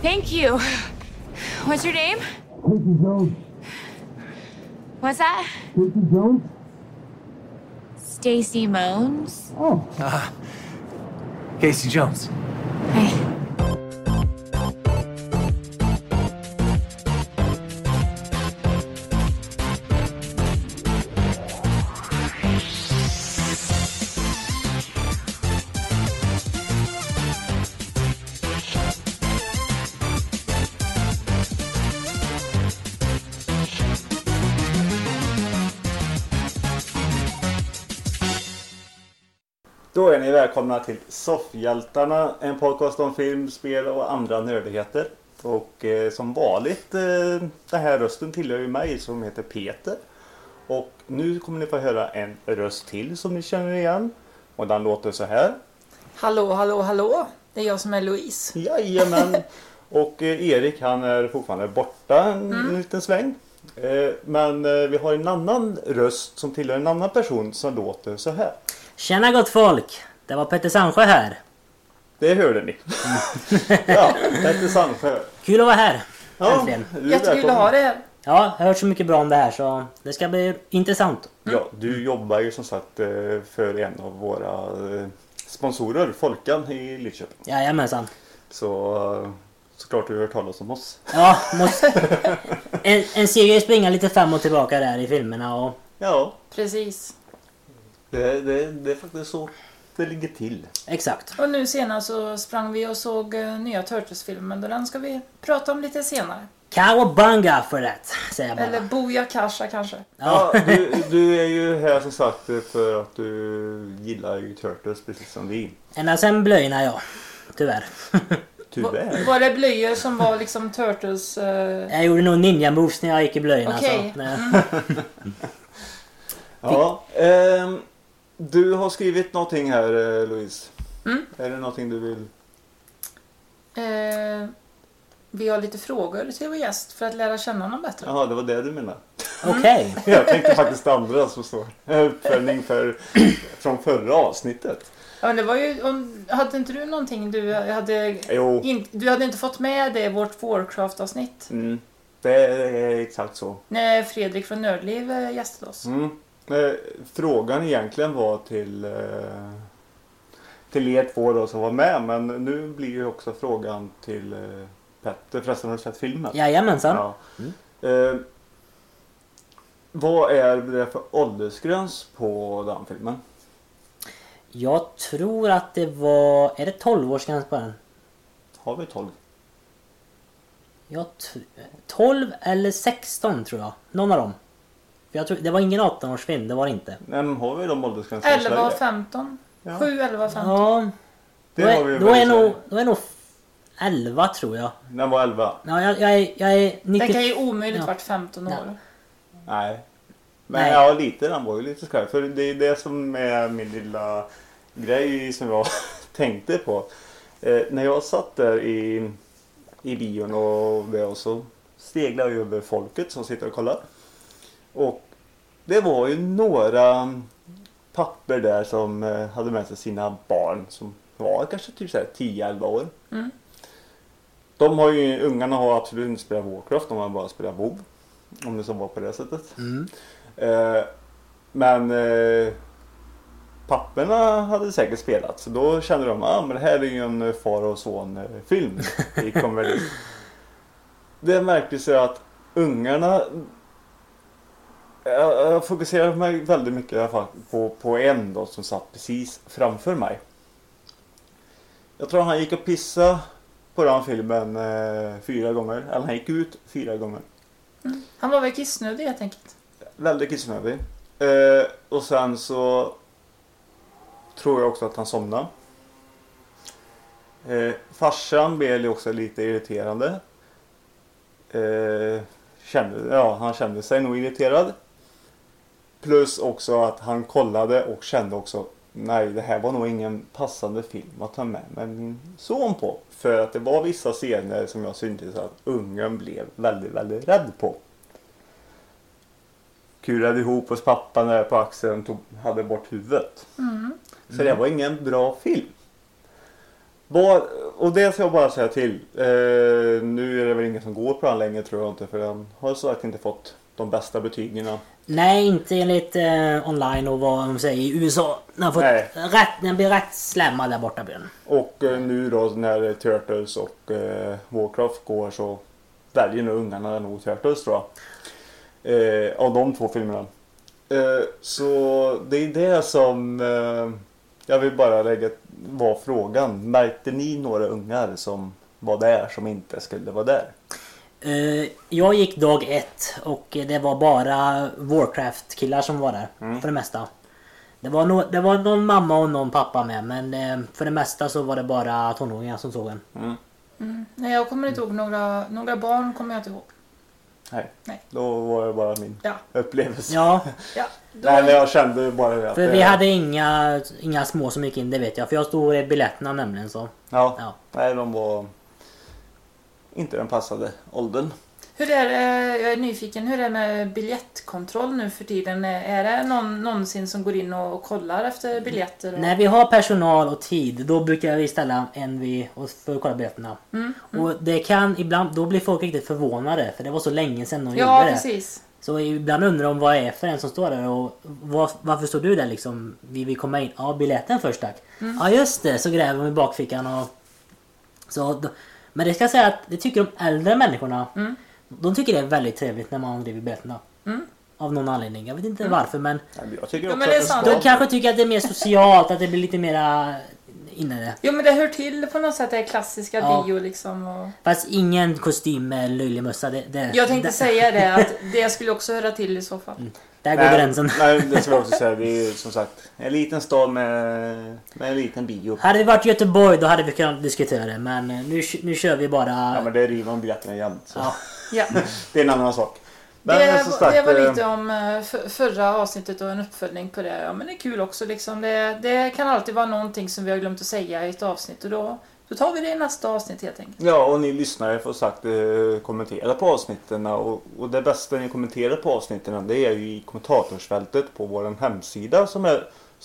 Thank you. What's your name? Casey Jones. What's that? Casey Jones? Stacy Moans. Oh. Casey Jones. Hey. Då är ni välkomna till Soffhjältarna, en podcast om film, spel och andra nördigheter. Och som vanligt, den här rösten tillhör ju mig som heter Peter. Och nu kommer ni få höra en röst till som ni känner igen. Och den låter så här. Hallå, hallå, hallå. Det är jag som är Louise. Jajamän. Och Erik han är fortfarande borta en liten sväng. Men vi har en annan röst som tillhör en annan person som låter så här. Tjena gott folk, det var Petter Sandsjö här. Det hörde ni. Ja, Petter Sandsjö. Kul att vara här. Ja, Äntligen. Jättekul att ha det här. Ja, jag har hört så mycket bra om det här så det ska bli intressant. Ja, du jobbar ju som sagt för en av våra sponsorer, Folkan i Lidköping. Jajamensan. Såklart du har hört talas om oss. Ja, en serie springa lite fram och tillbaka där i filmerna och... Ja, Precis. det är faktiskt så det ligger till. Exakt. Och nu senast så sprang vi och såg nya Turtles-filmen. Den ska vi prata om lite senare. Cowabunga för det, säger jag bara. Eller Booyakasha kanske. Ja, du är ju här som sagt för att du gillar ju Turtles precis som vi. Ända sen blöjorna, ja. Tyvärr. Tyvärr. Var det blöjor som var liksom Turtles... Jag gjorde nog ninja moves när jag gick i blöjorna. Okej. Ja, du har skrivit någonting här, Louise. Är det någonting du vill... Vi har lite frågor till vår gäst för att lära känna honom bättre. Jaha, det var det du menade. Okej. Jag tänkte faktiskt andra som står. Uppföljning från förra avsnittet. Ja, men det var ju... Hade inte du någonting du hade... Jo. Du hade inte fått med det i vårt Warcraft-avsnitt. Det är exakt så. När Fredrik från Nördliv gästade oss. Frågan egentligen var till er två då som var med. Men nu blir ju också frågan till Petter. Förresten, har du sett filmen? Jajamensan. Ja. Vad är det för åldersgräns på den filmen? Jag tror att det var... Är det 12-årsgräns på den? Har vi 12? 12 eller 16 tror jag. Någon av dem. För jag tror, det var ingen 18-årsfilm, det var det inte. Nej, men har vi de åldersgränserna i 11 Sverige? och 15. Ja. 7, 11 och 15. Ja, Det har vi då är nog 11 tror jag. Den var 11. Ja, jag är 90... Den kan ju omöjligt varit 15 år. Ja. Nej. Men Nej. ja, lite. Den var ju lite skarp. För det är det som är min lilla grej som jag tänkte på. När jag satt där i bion och så steglade jag över folket som sitter och kollar. Och det var ju några papper där som hade med sig sina barn som var kanske typ 10-11 år. Ungarna har absolut inte spelat Warcraft, de har bara spelat WoW. Om det så var på det sättet. Men papperna hade säkert spelat. Så då kände de men det här är ju en far och son film. Det märktes ju att ungarna... Jag fokuserade mig väldigt mycket i alla fall på en då som satt precis framför mig. Jag tror han gick och pissade på den filmen 4 gånger. Eller han gick ut 4 gånger. Han var väl kissnödig helt enkelt. Väldigt kissnödig. Och sen så tror jag också att han somnade. Farsan blev också lite irriterande. Han kände sig nog irriterad. Plus också att han kollade och kände också nej, det här var nog ingen passande film att ta med min son på. För att det var vissa scener som jag syntes att ungen blev väldigt, väldigt rädd på. Kurade ihop hos pappan där på axeln hade bort huvudet. Så det var ingen bra film. Och det ska jag bara säga till. Nu är det väl ingen som går på den längre tror jag inte. För den har så sagt inte fått de bästa betygen. Nej, inte enligt online och vad de säger i USA. Den blir rätt slämmad där borta. Och nu då när Turtles och Warcraft går så väljer nu ungarna nog Turtles tror jag. Av de två filmerna. Så det är det som jag vill bara var frågan. Märkte ni några ungar som var där som inte skulle vara där? Jag gick dag 1 och det var bara Warcraft-killar som var där för det mesta. Det var någon mamma och någon pappa med, men för det mesta så var det bara tonåringar som såg den. Nej, jag kommer inte ihåg några barn kommer jag inte ihåg. Nej. Då var det bara min upplevelse. Ja. Nej, men jag kände bara det. För vi hade inga små som gick in, det vet jag. För jag stod i biljetterna nämligen så. Ja. Nej, de var inte den passade åldern. Hur är det, jag är nyfiken, hur är det med biljettkontroll nu för tiden? Är det någonsin som går in och kollar efter biljetter? När vi har personal och tid, då brukar vi ställa en för att kolla biljetterna. Och det kan ibland, då blir folk riktigt förvånade, för det var så länge sedan de gjorde det. Precis. Så ibland undrar de vad det är för en som står där och varför står du där liksom? Vi vill komma in. Ja, biljetten först tack. Ja, just det, så gräver de i bakfickan och så. Men det ska jag säga att det tycker de äldre människorna. De tycker det är väldigt trevligt när man driver biljetterna. Av någon anledning. Jag vet inte varför, men jag tycker också men det är sant. de kanske tycker att det är mer socialt, att det blir lite mera inne. Jo, men det hör till på något sätt, det är klassiska bio liksom. Och... Fast ingen kostym med löjlig mössa. Jag tänkte säga det, att det skulle också höra till i så fall. Där går gränsen. Nej, det ska jag också säga. Det är som sagt en liten stad med en liten bio. Hade vi varit i Göteborg då hade vi kunnat diskutera det. Men nu kör vi bara... Ja, men det river om biljetterna jämt. Så. Ja. Det är en annan sak. Men det var lite om förra avsnittet och en uppföljning på det. Ja, men det är kul också liksom. Det kan alltid vara någonting som vi har glömt att säga i ett avsnitt. Och då tar vi det i nästa avsnitt helt enkelt. Ja, och ni lyssnare får sagt kommentera på avsnitten. Och det bästa ni kommenterar på avsnitten, det är ju i kommentatorsfältet på vår hemsida som är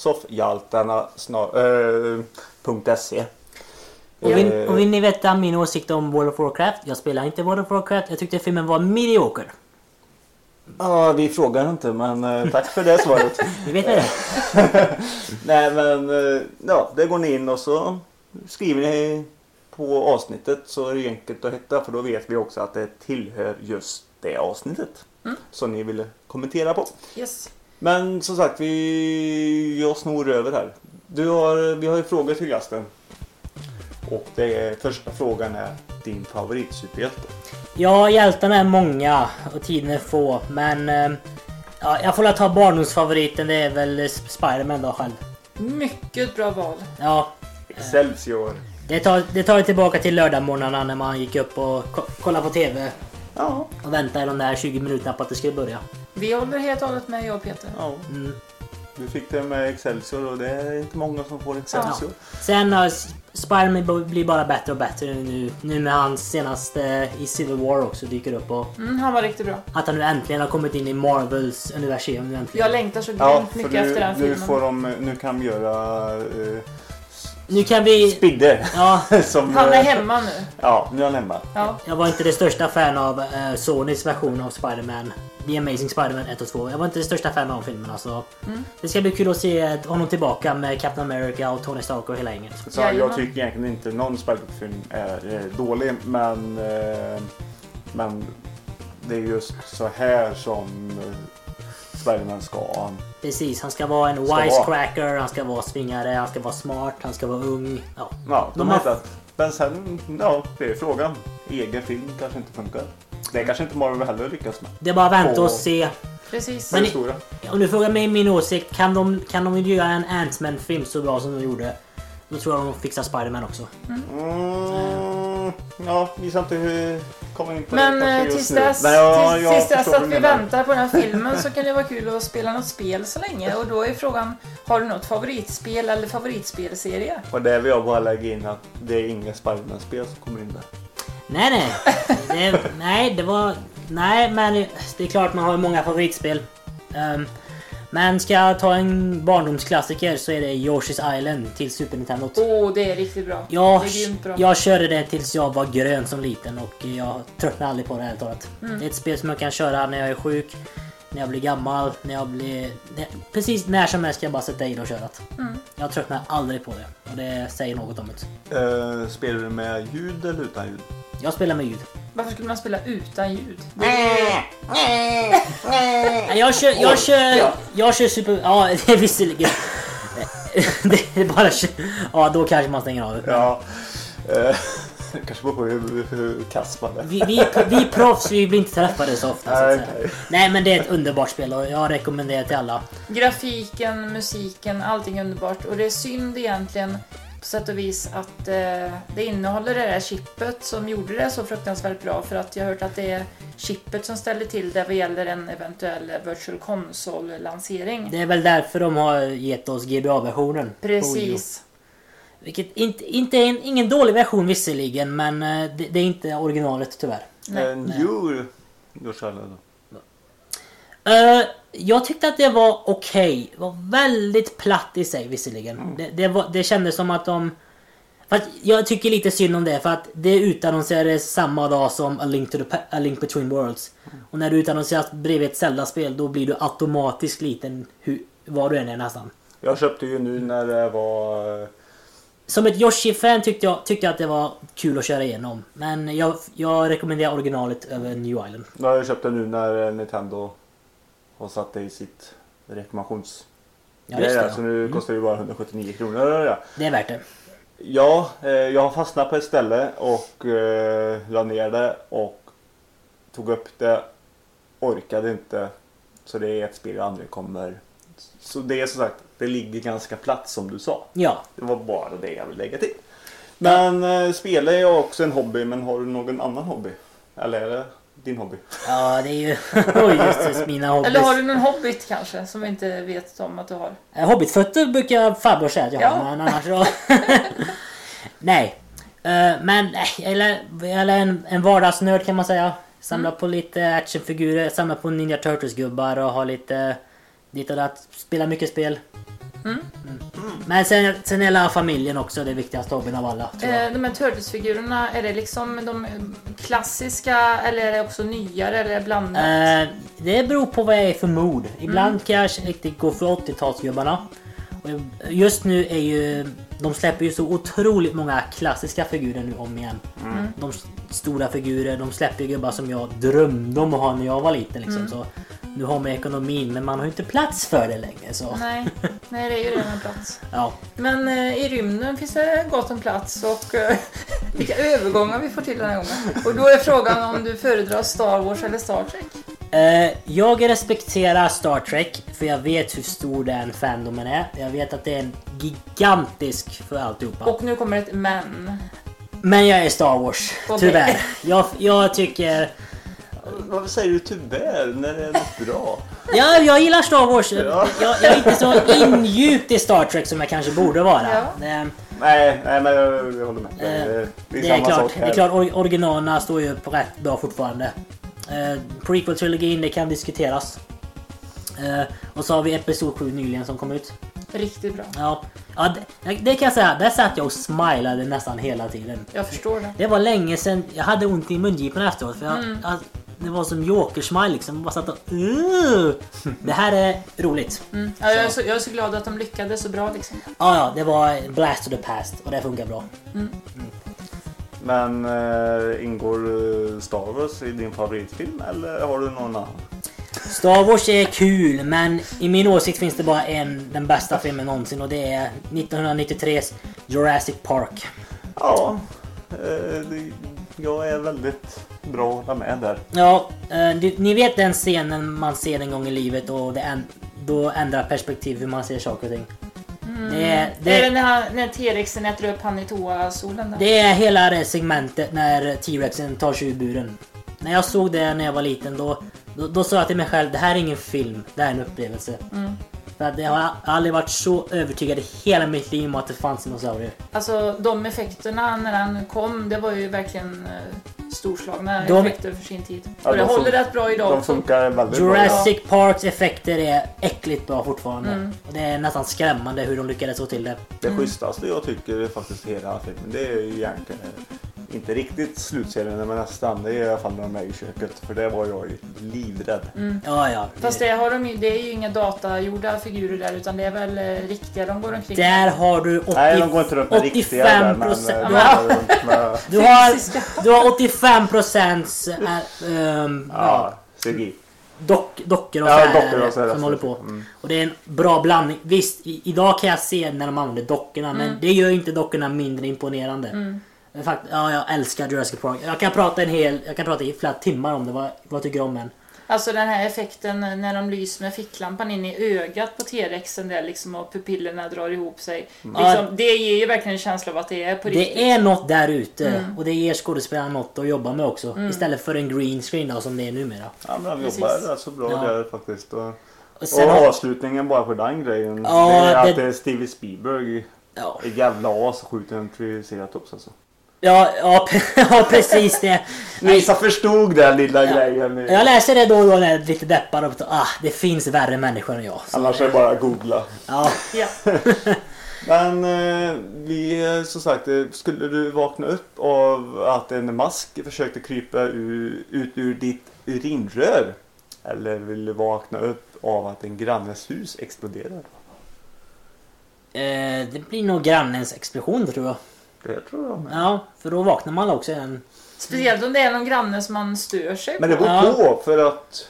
soffhjaltarna.se. Och vill ni veta min åsikt om World of Warcraft? Jag spelar inte World of Warcraft. Jag tyckte filmen var mediocre. Ja, vi frågar inte, men tack för det svaret. Vi vet det. Nej, men ja, det går ni in och så skriver ni på avsnittet så är det enkelt att hitta. För då vet vi också att det tillhör just det avsnittet som ni ville kommentera på. Yes. Men som sagt, jag snor över här. Vi har ju frågor till gästen. Och första frågan är din favoritsuperhjälte. Ja, hjältarna är många och tiden är få. Men jag får ta barndomsfavoriten. Det är väl Spider-Man då själv. Mycket bra val. Ja. Excelsior. Det tar tillbaka till lördagmorgnarna när man gick upp och kollade på TV. Ja. Och väntade de där 20 minuterna på att det skulle börja. Vi håller helt och hållet med, jag och Peter. Ja. Du fick det med Excelsior och det är inte många som får Excelsior. Ja. Sen har Spider-Man blir bara bättre och bättre nu med hans senaste i Civil War också dyker upp. Och han var riktigt bra. att han nu äntligen har kommit in i Marvels universum. Jag längtar så grymt mycket efter den filmen. Nu kan vi göra... Nu kan vi... Spidder. Ja. Han är hemma nu. Ja, nu är han hemma. Ja. Jag var inte det största fan av Sonys version av Spider-Man. The Amazing Spider-Man 1 och 2. Jag var inte det största fan av filmen. Alltså. Det ska bli kul att se honom tillbaka med Captain America och Tony Stark och hela gänget. Så jag tycker egentligen inte någon Spider-Man-film är dålig. Men det är just så här som Spider-Man ska. Precis, han ska vara en wisecracker, han ska vara svingare, han ska vara smart, han ska vara ung. Ja, de har hittat. Men sen, det är frågan. Egen film kanske inte funkar. Det kanske inte Marvel heller lyckas med. Det är bara att vänta och se. Precis. Men om du frågar mig min åsikt, kan de göra en Ant-Man-film så bra som de gjorde? Då tror jag de fixar Spider-Man också. Ja, vi ska inte komma in på men det tills dess att vi väntar på den här filmen så kan det vara kul att spela något spel så länge. Och då är frågan, har du något favoritspel eller favoritspelserie? Och det vill jag bara lägga in att det är inget Spider-Man-spel som kommer in där. Nej. Men det är klart man har många favoritspel. Men ska jag ta en barndomsklassiker så är det Yoshi's Island till Super Nintendo. Det är riktigt bra. Det Jag, är grymt bra. jag körde det tills jag var grön som liten och jag tröttnade aldrig på det här talet. Det är ett spel som jag kan köra när jag är sjuk, när jag blir gammal, precis när som helst kan jag bara sätta in och köra det. Jag tröttnar aldrig på det och det säger något om det. Spelar du med ljud eller utan ljud? Jag spelar med ljud. Varför skulle man spela utan ljud? Jag kör super... Ja, det är visserligen... Det är bara... Ja, då kanske man stänger av det. Ja. Kanske på hur kass man är. Vi proffs, vi blir inte träffade så ofta. Så att säga. Nej. Nej, men det är ett underbart spel och jag rekommenderar det till alla. Grafiken, musiken, allting är underbart. Och det är synd egentligen på sätt och vis att det innehåller det där chippet som gjorde det så fruktansvärt bra. För att jag har hört att det är chippet som ställer till det vad gäller en eventuell Virtual Console-lansering. Det är väl därför de har gett oss GBA-versionen. Precis. Vilket inte är ingen dålig version visserligen, men det är inte originalet tyvärr. Jag tyckte att det var okej. Det var väldigt platt i sig visserligen. Det kändes som att de... För att jag tycker lite synd om det, för att det utannonserades samma dag som A Link Between Worlds. Och när du utannonseras bredvid ett Zelda-spel, då blir du automatiskt liten var du än är nästan. Jag köpte ju nu när det var... Som ett Yoshi-fan tyckte jag att det var kul att köra igenom. Men jag rekommenderar originalet över New Island. Jag köpte nu när Nintendo har satt det i sitt rekommendations... Ja, just det, så nu kostar det bara 179 kronor. Ja. Det är värt det. Ja, jag har fastnat på ett ställe och la ner det och tog upp det. Orkade inte. Så det är ett spel jag aldrig kommer... Så det är som sagt, det ligger ganska platt som du sa. Ja. Det var bara det jag vill lägga till. Men spelar jag också en hobby, men har du någon annan hobby? Eller är det din hobby? Ja, det är ju... Oj, just det, mina hobbies. Eller har du någon hobbit kanske som vi inte vet om att du har? Hobbitfötter brukar farbror säga att jag har, men annars så... Nej. Men eller en vardagsnörd kan man säga. Samla på lite actionfigurer, samla på Ninja Turtles-gubbar och ha lite och att spela mycket spel. Men sen hela familjen också, det viktigaste hobbyn av alla, tror jag. De här Turtles-figurerna, är det liksom de klassiska eller är det också nyare eller blandat? Det beror på vad jag är för mood. Ibland kan jag riktigt gå för 80-talsgubbarna. Och just nu är ju... De släpper ju så otroligt många klassiska figurer nu om igen. De stora figurer, de släpper ju gubbar som jag drömde om att ha när jag var liten liksom. Så nu har man ekonomin, men man har ju inte plats för det längre så. Nej, det är ju redan plats. Ja. Men i rymden finns det gott om plats och vilka övergångar vi får till den här gången. Och då är frågan om du föredrar Star Wars eller Star Trek? Jag respekterar Star Trek för jag vet hur stor den fandomen är. Jag vet att det är en gigantisk för alltihopa. Och nu kommer ett men. Men jag är Star Wars, tyvärr. Jag tycker... Varför säger du tyvärr när det är något bra? Ja, jag gillar Star Wars. Ja. Jag är inte så indjupt i Star Trek som jag kanske borde vara. Ja. Nej, men jag håller med. Det är samma sak här. Det är klart, originalerna står ju på rätt bra fortfarande. Prequel-trilogin, det kan diskuteras. Och så har vi episod 7 nyligen som kom ut. Riktigt bra. Ja, det kan jag säga. Där satt jag och smilade nästan hela tiden. Jag förstår det. Det var länge sedan. Jag hade ont i mungipan efteråt. För det var som Joker-smile liksom. Bara satt och... Det här är roligt. Ja, jag är så glad att de lyckades så bra liksom. Ja, det var Blast to the Past. Och det funkar bra. Men ingår Star Wars i din favoritfilm eller har du någon annan? Star Wars är kul, men i min åsikt finns det bara den bästa filmen någonsin och det är 1993s Jurassic Park. Ja, jag är väldigt bra att hålla med där. Ja, ni vet den scenen man ser en gång i livet och då ändrar perspektiv hur man ser saker och ting. Är det när T-rexen äter upp han i toasolen där? Det är hela det segmentet när T-rexen tar sig ur buren. När jag såg det när jag var liten då sa jag till mig själv, det här är ingen film, det här är en upplevelse. För att jag har aldrig varit så övertygad i hela mitt liv om att det fanns dinosaurier. Alltså de effekterna när han kom, det var ju verkligen storslagna De- effekter för sin tid. Ja, Och det de håller fun- rätt bra idag De också. funkar väldigt bra. Jurassic Parks effekter är äckligt bra fortfarande. Och det är nästan skrämmande hur de lyckades få till det. Det schysstaste jag tycker är faktiskt hela filmen. Det är ju egentligen inte riktigt slutscenen men nästan. Det är i alla fall när de är i köket. För det var jag ju livrädd. Ja. Fast det är ju inga datagjorda figurer där utan det är väl riktiga de går omkring. Där har du Nej, de går inte runt med riktiga där, men 85%. de går runt med... Du har 85% Ja, CGI. dockor och Ja, så här dockor och så här, som håller på. Mm. Och det är en bra blandning. Visst, idag kan jag se när de använder dockorna men det gör inte dockorna mindre imponerande. Ja, jag älskar Jurassic Park. Jag kan prata i flera timmar om det. Vad tycker du om den? Alltså den här effekten när de lyser med ficklampan in i ögat på T-rexen där liksom och pupillerna drar ihop sig. Liksom, det ger ju verkligen en känsla av att det är på riktigt. Det är något där ute och det ger skådespelarna något att jobba med också. Istället för en green screen då, som det är numera. Ja, men de Precis. jobbar rätt så bra Ja. där faktiskt. Och sen avslutningen bara på den grejen. Ja, det är att det- det är Steven Spielberg. Ja, Ett jävla as och skjuter en triceratops alltså. ja, precis det. Vissa förstod den lilla grejen. Jag läser det då och då när jag är lite deppad och det finns värre människor än jag. Så, Annars är det bara att googla. ja. Ja. Men som sagt, skulle du vakna upp av att en mask försökte krypa ut ur ditt urinrör? Eller vill du vakna upp av att en grannes hus exploderar? Det blir nog grannens explosion tror jag. Det tror jag med. Ja, för då vaknar man också igen. Speciellt om det är någon granne som man stör sig Men det på. beror på för att...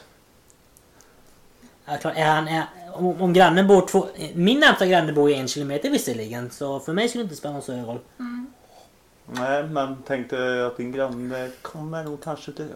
Ja, klart, om grannen bor min närmsta granne bor i 1 kilometer visserligen. Så för mig skulle det inte spela någon större roll. Nej, men tänkte att din granne kommer nog kanske dö.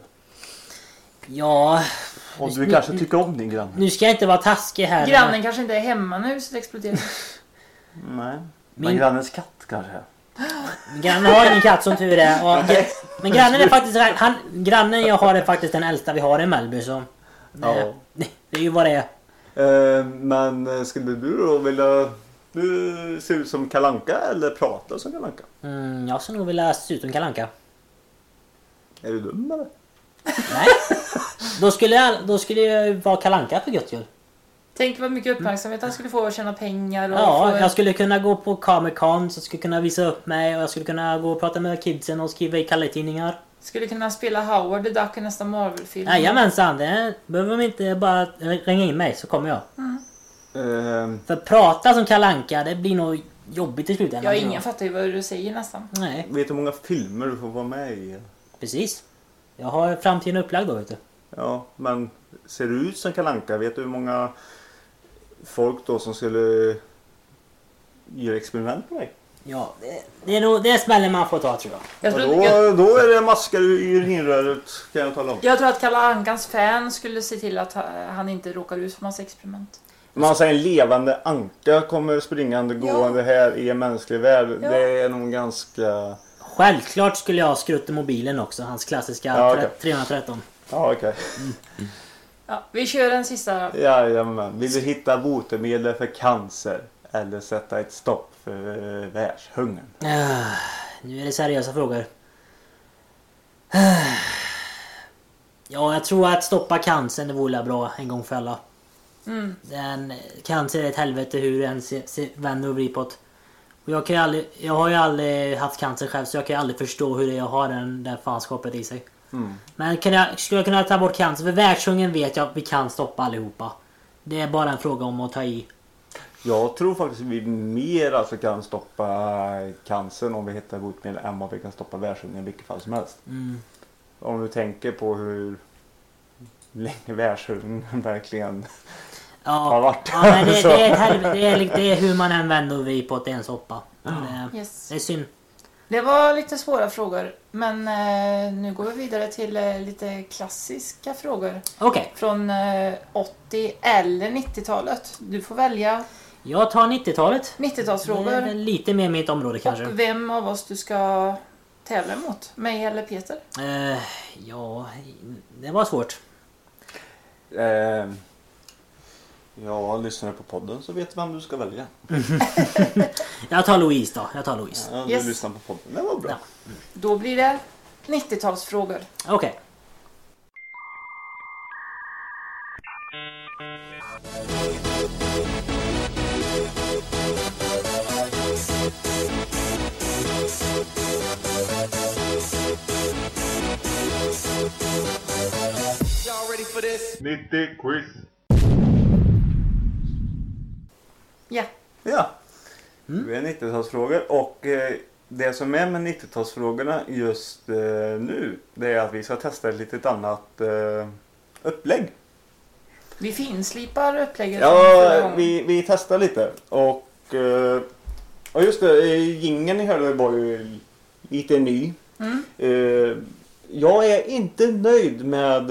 Ja, Och du kanske tycker om din granne. nu ska jag inte vara taskig här. Grannen kanske inte är hemma när huset exploderar. Nej. Men Min- grannens katt kanske. Grannen har ingen katt som tur är. Men grannen är faktiskt grannen jag har är faktiskt den äldsta vi har i Melby så Ja. det är ju vad det är. Men skulle du då vilja... Du ser ut som Kalle Anka eller prata som Kalle Anka? Jag skulle nog vilja se ut som Kalle Anka. Är du dum eller? Nej. Då skulle jag vara Kalle Anka för gött skull. Tänk vad mycket uppmärksamhet han skulle få att tjäna pengar och Ja, få... jag skulle kunna gå på Comic Con så jag skulle kunna visa upp mig och jag skulle kunna gå och prata med kidsen och skriva i Kalle-tidningar. Skulle kunna spela Howard the Duck i nästa Marvel-film. Jajamensan, det behöver de inte bara ringa in mig så kommer jag. Ehm, För prata som Kalle Anka, det blir nog jobbigt i slutändan. Ja, tror ingen jag. fattar ju vad du säger nästan. Nej, vet du hur många filmer du får vara med i? precis. Jag har framtiden upplagd då vet du. Ja, men ser du ut som Kalle Anka? Vet du hur många folk då som skulle göra experiment på dig? Ja, det är nog det smällen man får ta tror jag. Jag Och tror, då är det maskar i urinröret kan jag tala om. jag tror att Kalle Ankans fan skulle se till att han inte råkar ut för massa experiment. Man säger en levande anka kommer springande gående här i en mänsklig värld. Ja. Det är nog ganska... Självklart skulle jag skrutta mobilen också, hans klassiska Ja, okej. 313. Ja, okej. Ja, vi kör en sista. Jajamän. Vill du hitta botemedel för cancer eller sätta ett stopp för världshungern? Nu är det seriösa frågor. Ja, jag tror att stoppa cancern det vore bra en gång för alla. Cancer är ett helvete hur den vänder och vrider på det. Och jag har ju aldrig haft cancer själv så jag kan ju aldrig förstå hur det är att ha den fanskapet i sig. Men skulle jag kunna ta bort cancer? För världshungern vet jag att vi kan stoppa allihopa. Det är bara en fråga om att ta i. Jag tror faktiskt att vi mer alltså kan stoppa cancern om vi hittar botemedel än vad vi kan stoppa världshungern i vilket fall som helst. Om du tänker på hur länge världshungern verkligen har varit. Ja, men det är ett helvete. Det är hur man än vänder och vrider på att det är en soppa. Yes. Det är synd. Det var lite svåra frågor. Men nu går vi vidare till lite klassiska frågor. Okej, Från 80 eller 90-talet. Du får välja jag tar 90-talet. Det är 90-talsfrågor. väl lite mer mitt område kanske. Och vem av oss du ska tävla mot? Mig eller Peter? Ja, det var svårt. Ja, lyssnar du på podden så vet du vem du ska välja. Jag tar Louise då. Jag tar Louise. Ja, du Yes. lyssnar på podden. Det var bra. Ja. Då blir det 90-talsfrågor. Okej. Y'all ready for this? 90 quiz. Ja. Ja. Det är 90-talsfrågor och det som är med 90-talsfrågorna just nu, det är att vi ska testa ett litet annat upplägg. Vi finslipar upplägget. förra Ja, gången. vi testar lite och just det, jingeln ni hörde var ju lite ny. Jag är inte nöjd med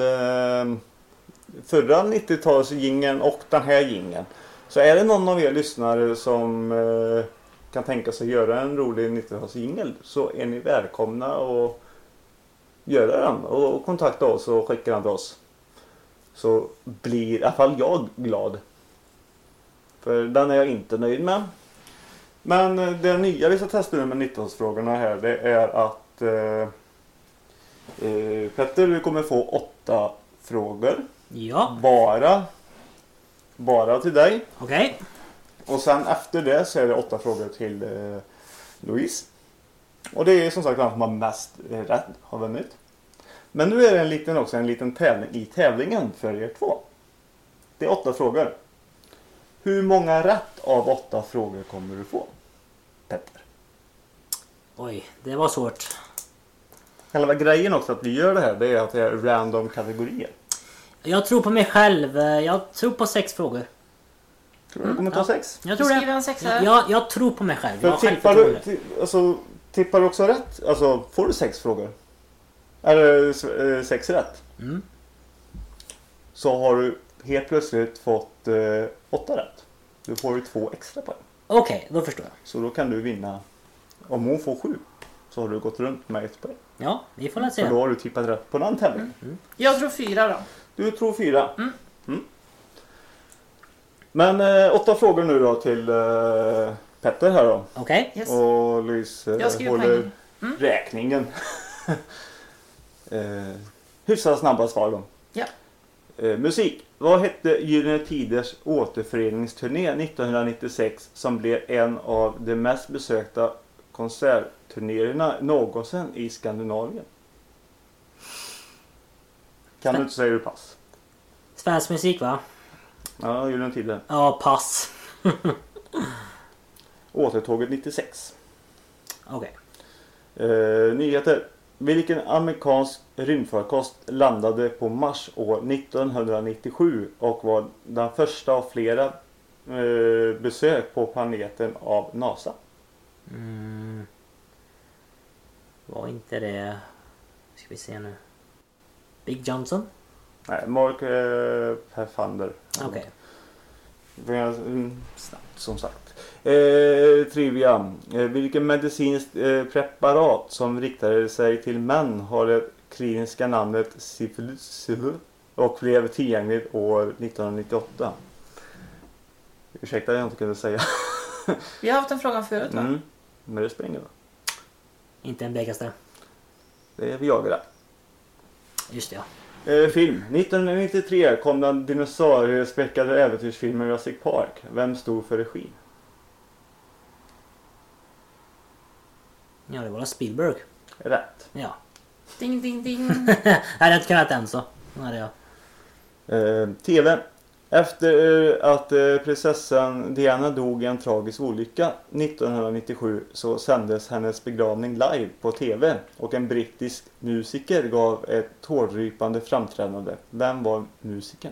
förra 90-talsjingeln och den här jingeln. Så är det någon av er lyssnare som kan tänka sig göra en rolig 90-talsjingel, så är ni välkomna att göra den och kontakta oss och skicka den till oss. Så blir i alla fall jag glad. För den är jag inte nöjd med. Men det nya vi ska testa nu med 90-talsfrågorna här, det är att Petter, du kommer få 8 frågor. Ja, Bara till dig. okej. Och sen efter det så är det 8 frågor till Louise. Och det är som sagt den som har mest rätt har vunnit. Men nu är det en liten tävling i tävlingen för er två. Det är 8 frågor. Hur många rätt av 8 frågor kommer du få, Petter? Oj, det var svårt. Själva grejen också att vi gör det här, det är att det är random kategorier. Jag tror på mig själv. Jag tror på 6 frågor. Tror du det kommer ta 6? Jag Du tror skriver det. en 6 här. Jag tror på mig själv. Jag För har tippar du, självförtroende. tippar du också rätt? Alltså får du 6 frågor? Eller 6 rätt? Mm. Så har du helt plötsligt fått 8 rätt. Du får ju 2 extra poäng. Okej, då förstår jag. Så då kan du vinna. Om hon får 7 så har du gått runt med 1 poäng. Ja, vi får väl Så då se. har du tippat rätt på den tävlingen. Jag tror 4 då. Du tror 4. Mm. Men 8 frågor nu då till Petter här då. Okej. Yes. Och Louise Jag skriver håller poängen. räkningen. Hyfsat snabba svar då. Ja. Musik. Vad hette Gyllene Tiders återföreningsturné 1996 som blev en av de mest besökta konsertturnéerna någonsin i Skandinavien? Kan du inte säga du pass? Svensk musik va? Ja, Gyllene Tider. Ja, pass. Återtåget 96. Okej. Nyheter. Vilken amerikansk rymdfarkost landade på Mars år 1997 och var den första av flera besök på planeten av NASA? Var inte det... Ska vi se nu. Big Johnson? Nej, Mark Perfander. Okej. Snabbt som sagt. Trivia. Vilken medicinskt preparat som riktade sig till män har det kliniska namnet syfilis och blev tillgängligt år 1998? Ursäkta jag inte kunde säga. Vi har haft en fråga förut va? Men det springer då. Inte en blekaste. Det är Viagra. Just det, ja. Film. 1993 kom den dinosauriespäckade äventyrsfilmen Jurassic Park. Vem stod för regin? Ja, det var Spielberg. Rätt. Ja. Ding ding ding. Jag hade inte kunnat än så. Ja, det är jag. TV. Efter att prinsessan Diana dog i en tragisk olycka 1997 så sändes hennes begravning live på TV och en brittisk musiker gav ett tårdrypande framträdande. Vem var musikern?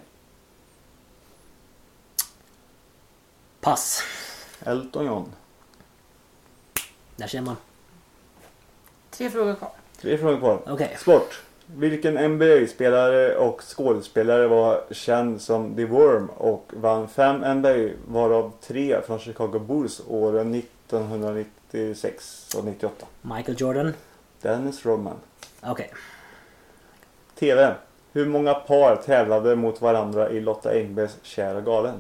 Pass. Elton John. Där ser man. 3 frågor kvar. 3 frågor kvar. Okej. Sport. Vilken NBA-spelare och skådespelare var känd som The Worm och vann 5 NBA varav 3 från Chicago Bulls åren 1996 och 98? Michael Jordan. Dennis Rodman. Okej. TV. Hur många par tävlade mot varandra i Lotta Engbergs Kära galen?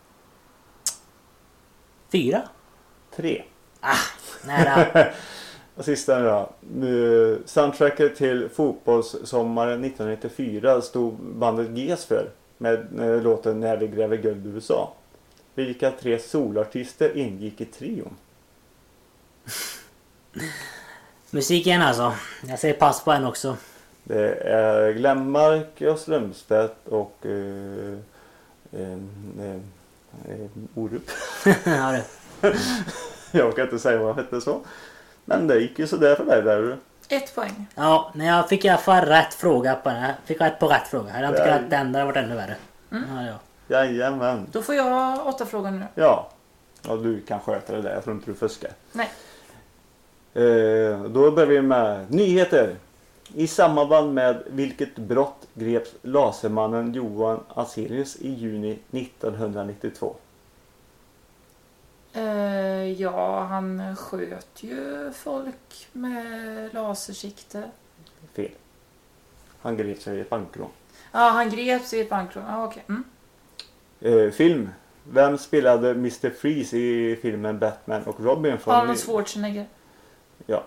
4. 3. Nära. Och sista nu då. Soundtracket till fotbollssommaren 1994 stod bandet GES för. Med låten När vi gräver guld i USA. Vilka 3 solartister ingick i trion? Musiken alltså. Jag säger pass på en också. Det är Glenmark och Strömstedt och Orup. Ja, det. Jag kan inte säga vad jag hette så. Men det gick ju sådär för dig där. 1 poäng. Ja, men jag fick i alla fall rätt fråga på den här. Fick rätt på rätt fråga. Jag hade inte kunnat den där varit ännu värre. Ja. Jajamän. Då får jag 8 frågor nu. Ja. Ja, du kan sköta det där. Jag tror inte du fuskar. Nej. Då börjar vi med nyheter. I samband med vilket brott greps lasermannen Johan Azelius i juni 1992? Ja, han sköt ju folk med lasersikte. Fel. Han greps i ett bankrån. Ja, han greps i ett bankrån. Ja, okej. Film. Vem spelade Mr. Freeze i filmen Batman och Robin? Arnold Schwarzenegger. Ja.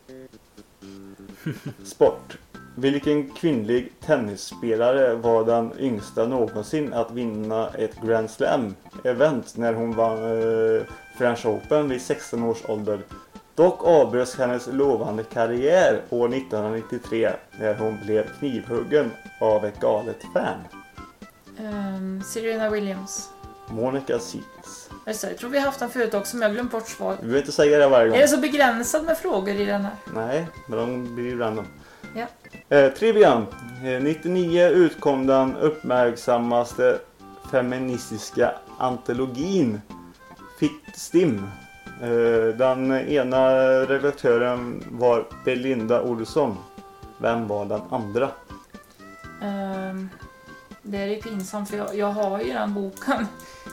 Sport. Vilken kvinnlig tennisspelare var den yngsta någonsin att vinna ett Grand Slam-event när hon vann French Open vid 16 års ålder? Dock avbröts hennes lovande karriär år 1993 när hon blev knivhuggen av ett galet fan. Serena Williams. Monica Seles. Jag tror vi har haft den förut också, men jag har glömt bort svar. Du vill inte säga det varje gång. Är det så begränsad med frågor i den här? Nej, men de blir random. Ja. Trivia. 99 utkom den uppmärksammaste feministiska antologin Fittstim. Den ena redaktören var Belinda Olsson. Vem var den andra? Det är pinsamt för jag har ju den boken.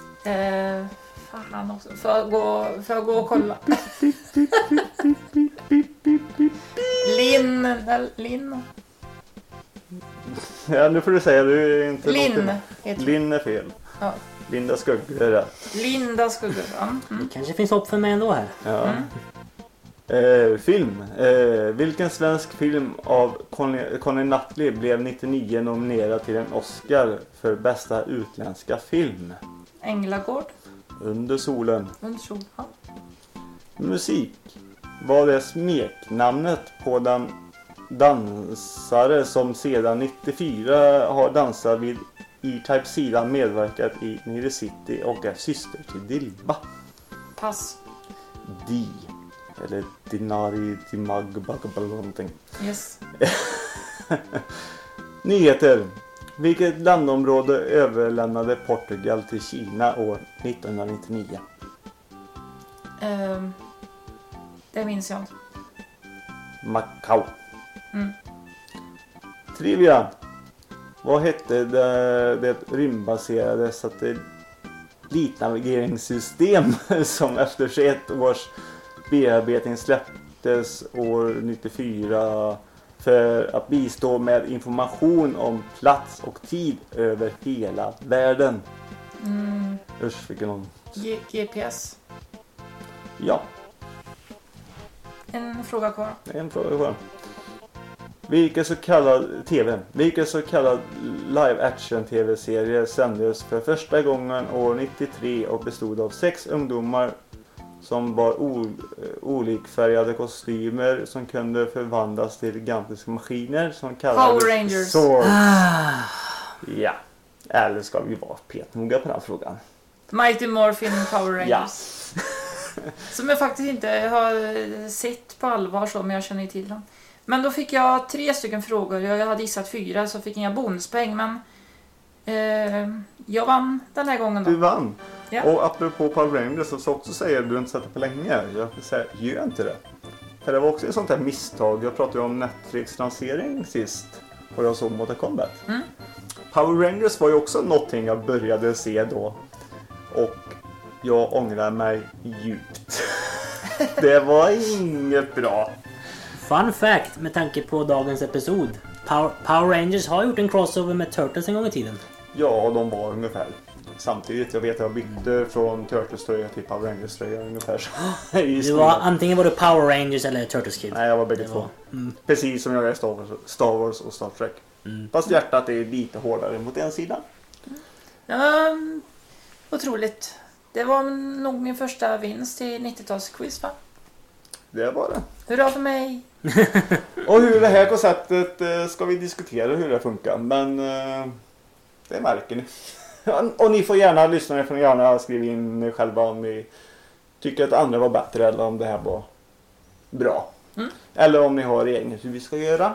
Fan också. Får jag gå och kolla? Linn. Ja, nu får du säga du är inte Linn. Linn är fel. Ja. Linda Skugge är rätt. Linda Skugge. Det kanske finns hopp för mig ändå här. Ja. Film. Vilken svensk film av Conny Nutley blev 99 nominerad till en Oscar för bästa utländska film? Änglagård. Under solen. Under sol. Ja. Musik. Vad är smeknamnet på den dansare som sedan 94 har dansat vid E-Type sidan, medverkat i Nile City och är syster till Dilba? Pass. Di. Eller Dinari Dimagbagabal någonting. Yes. Nyheter. Vilket landområde överlämnade Portugal till Kina år 1999? Det minns jag inte. Macau. Trivia. Vad hette det rymdbaserade satellitnavigeringssystem som efter 21 års bearbetning släpptes år 94 för att bistå med information om plats och tid över hela världen? Usch, vilken någon. GPS. Ja. En fråga kvar. En fråga kvar. Vilka så kallad live action tv-serie sändes för första gången år 93 och bestod av 6 ungdomar som var olikfärgade kostymer som kunde förvandlas till gigantiska maskiner som kallades Power Rangers. Sword. Ja. Eller ska vi vara petnoga på den frågan? Mighty Morphin Power Rangers. Ja. Som jag faktiskt inte har sett på allvar så, men jag känner till dem. Men då fick jag 3 stycken frågor. Jag hade gissat 4 så fick inga bonuspoäng. Men jag vann den här gången då. Du vann. Ja. Och apropå Power Rangers så också säger du inte sett det på länge. Jag säger, gör inte det. För det var också ett sånt här misstag. Jag pratade om Netflix-lansering sist. Och jag såg Mortal Kombat. Power Rangers var ju också någonting jag började se då. Och jag ångrar mig djupt. Det var inget bra. Fun fact med tanke på dagens episod. Power Rangers har gjort en crossover med Turtles en gång i tiden. Ja, de var ungefär samtidigt. Jag vet att jag bytte från Turtles-tröja till Power Rangers-tröja ungefär så. Antingen var du Power Rangers eller Turtles kid. Nej, jag var bägge två. Precis som jag är Star Wars och Star Trek. Fast hjärtat är lite hårdare mot en sida. Ja, otroligt. Det var nog min första vinst i 90-talsquiz, va? Det var det. Hurra för mig! Och hur det här konceptet ska vi diskutera hur det funkar. Men det märker ni. Och ni får gärna lyssna, ni får gärna skriva in själva om ni tycker att andra var bättre eller om det här var bra. Eller om ni har eget hur vi ska göra.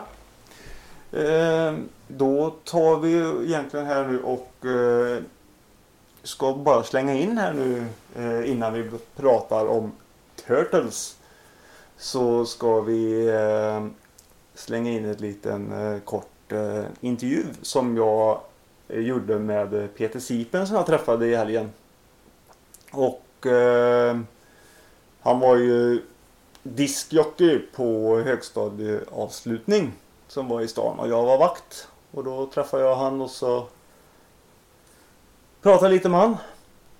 Då tar vi egentligen här nu och ska bara slänga in här nu innan vi pratar om Turtles. Så ska vi slänga in ett liten kort intervju som jag gjorde med Peter Sipen som jag träffade i helgen. Och han var ju diskjockey på högstadieavslutning som var i stan och jag var vakt. Och då träffade jag han och så pratade lite med han.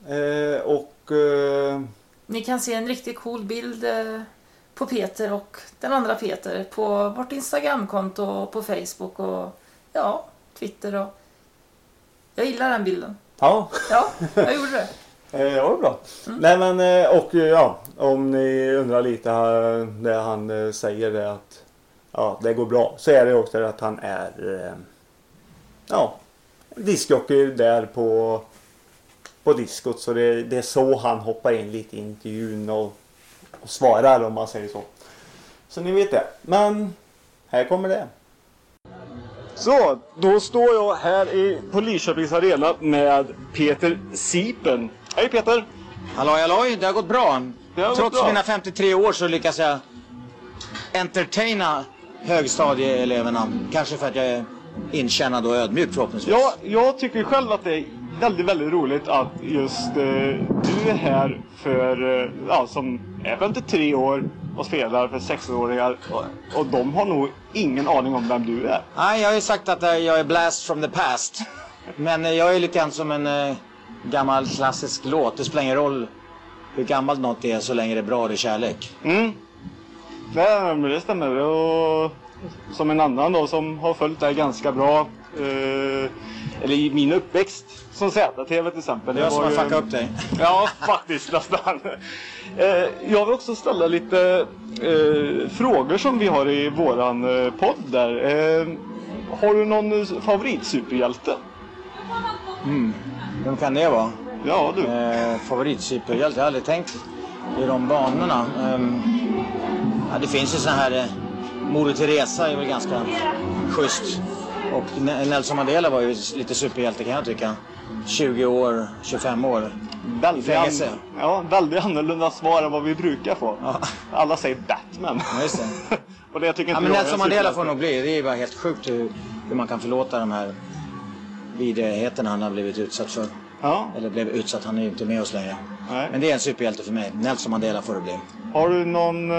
Ni kan se en riktigt cool bild på Peter och den andra Peter på vårt Instagramkonto, på Facebook och ja, Twitter och jag gillar den bilden. Ja, jag gjorde det. Det var bra. Nej men och ja, om ni undrar lite det han säger är att ja, det går bra. Så är det också att han är diskjockey där på diskot. Så det är så han hoppar in lite i intervjun och svarar om man säger så. Så ni vet det. Men här kommer det. Så, då står jag här på Lidköpings arena med Peter Sipen. Hej Peter! Halloj, det har gått bra. Trots mina 53 år så lyckas jag entertaina högstadieeleverna. Kanske för att jag är inkännad och ödmjuk förhoppningsvis. Ja, jag tycker själv att det är väldigt, väldigt roligt att just du är här för, som är 53 år och spelar för 16-åringar och de har nog ingen aning om vem du är. Nej, jag har ju sagt att jag är blast from the past. Men jag är lite grann som en gammal klassisk låt. Det spelar ingen roll hur gammalt något är så länge det är bra och det är kärlek. Det stämmer. Och som en annan då som har följt det ganska bra eller i min uppväxt som Z-TV till exempel. Det var som att fucka upp dig. Ja, faktiskt nästan. Jag vill också ställa lite frågor som vi har i våran podd där. Har du någon favoritsuperhjälte? Vem kan det vara? Ja, du. Favoritsuperhjälte, jag har aldrig tänkt i de banorna. Det finns ju såna här Moder Teresa är väl ganska schysst. Och Nelson Mandela var ju lite superhjälte kan jag tycka. 20 år, 25 år. Väldigt annorlunda svar än vad vi brukar få. Ja. Alla säger Batman. Ja, just det. Och det tycker inte men Nelson Mandela får nog bli. Det är bara helt sjukt hur man kan förlåta de här vidrigheterna han har blivit utsatt för. Ja. Eller blev utsatt, han är ju inte med oss längre. Nej. Men det är en superhjälte för mig. Nelson Mandela får det bli. Har du någon...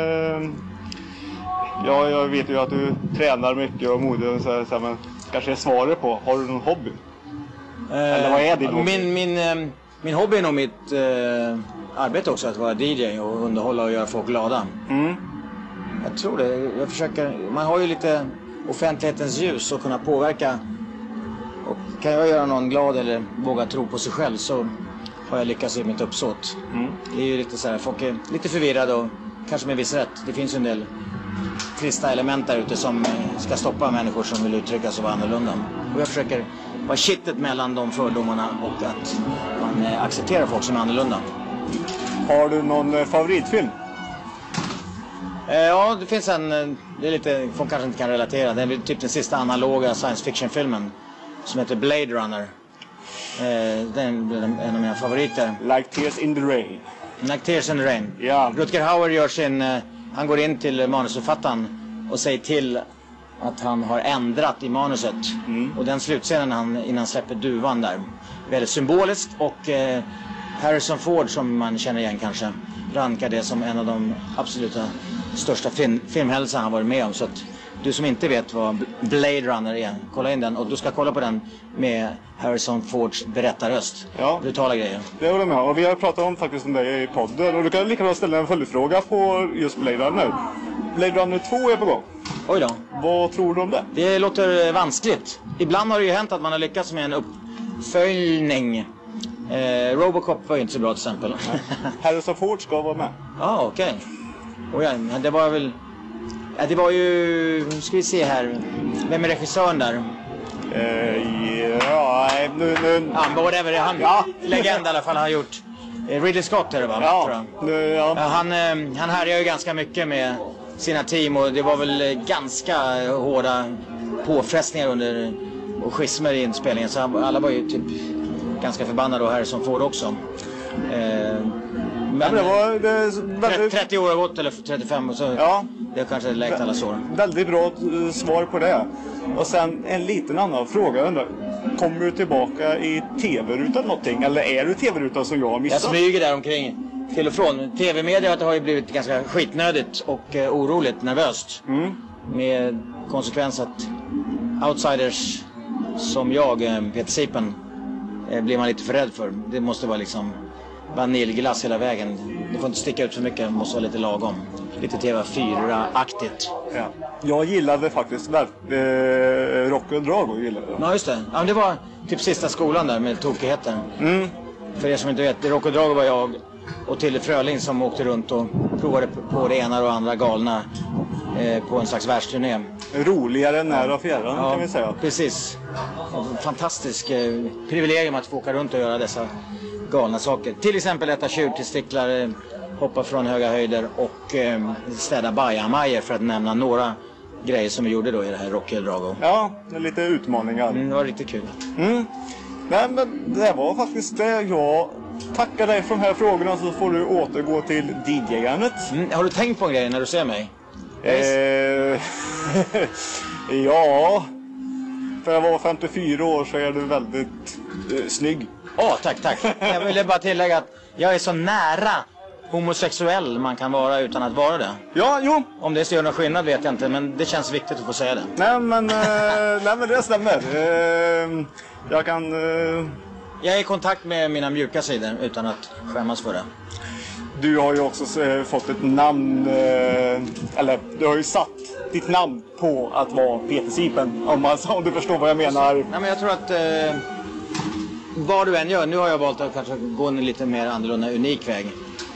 Ja, jag vet ju att du tränar mycket och mode och så här, men kanske är svaret på, har du någon hobby? Eller vad är din hobby? Min hobby är nog mitt arbete också, att vara DJ och underhålla och göra folk glada. Jag tror det. Jag försöker, man har ju lite offentlighetens ljus och kunna påverka. Och kan jag göra någon glad eller våga tro på sig själv så har jag lyckats i mitt uppsåt. Det är ju lite så här, folk är lite förvirrade och kanske med viss rätt. Det finns ju en del kristna element där ute som ska stoppa människor som vill uttrycka sig vara annorlunda. Och jag försöker vara kittet mellan de fördomarna och att man accepterar folk som är annorlunda. Har du någon favoritfilm? Ja, det finns en, det är lite, folk kanske inte kan relatera. Det är typ den sista analoga science fiction-filmen som heter Blade Runner. Det är en av mina favoriter. Like Tears in the Rain. Like Tears in the Rain. Ja. Rutger Hauer gör han går in till manusförfattaren och säger till att han har ändrat i manuset. Och den slutscenen innan han släpper duvan där. Väldigt symboliskt och Harrison Ford som man känner igen kanske rankar det som en av de absoluta största filmhälsor han varit med om. Så att du som inte vet vad Blade Runner är, kolla in den. Och du ska kolla på den med Harrison Fords berättarröst. Ja. Brutala grejer. Det håller jag med. Och vi har pratat om faktiskt om det i podden. Och du kan lika bra ställa en följdfråga på just Blade Runner. Blade Runner 2 är på gång. Oj då. Vad tror du om det? Det låter vanskligt. Ibland har det ju hänt att man har lyckats med en uppföljning. Robocop var ju inte så bra till exempel. Harrison Ford ska vara med. Ja, okej. Och ja, det var väl... Ja, det var ju... Nu ska vi se här. Vem är regissören där? Ja, nu... Ja, whatever. Han, legend i alla fall har gjort. Ridley Scott är det va? Ja, Ja, han härjar ju ganska mycket med sina team och det var väl ganska hårda påfrestningar under och schismer i inspelningen så alla var ju typ ganska förbannade och Harrison Ford också. Men det var väldigt... 30 år har gått eller 35 och så det har kanske läkt alla sår. Väldigt bra svar på det. Och sen en liten annan fråga. Jag undrar, kommer du tillbaka i tv-rutan någonting? Eller är du tv-rutan som jag har missat? Jag smyger där omkring till och från. TV-mediet har ju blivit ganska skitnödigt och oroligt, nervöst. Med konsekvens att outsiders som jag, Peter Sipen, blir man lite för rädd för. Det måste vara liksom vaniljglass hela vägen. Det får inte sticka ut för mycket, det måste vara lite lagom. Lite TV4-aktigt. Ja. Jag gillade faktiskt Rock och Drago gillade jag. Ja, just det. Ja, det var typ sista skolan där med tokigheter. För er som inte vet, Rock och Drago var jag och Tilde Fröling som åkte runt och provade på det ena och andra galna på en slags världsturné. Roligare än nära och fjärran kan vi säga. Precis. Fantastisk privilegium att få åka runt och göra dessa galna saker. Till exempel äta tjurtestiklar, hoppa från höga höjder och städa bajamajor för att nämna några grejer som vi gjorde då i det här Rock och Drago. Ja, det är lite utmaningar. Det var riktigt kul. Nej, men det var faktiskt det. Jag tackar dig för de här frågorna så får du återgå till DJ-garnet. Har du tänkt på en grej när du ser mig? Ja, för jag var 54 år så är du väldigt snygg. Tack. Jag ville bara tillägga att jag är så nära homosexuell man kan vara utan att vara det. Ja, jo. Om det gör någon skillnad vet jag inte, men det känns viktigt att få säga det. Nej, men det stämmer. Jag kan... Jag är i kontakt med mina mjuka sidor utan att skämmas för det. Du har ju också fått ett namn, eller du har ju satt ditt namn på att vara Peter Sipen, om du förstår vad jag menar. Nej, men jag tror att vad du än gör, nu har jag valt att kanske gå en lite mer annorlunda unik väg.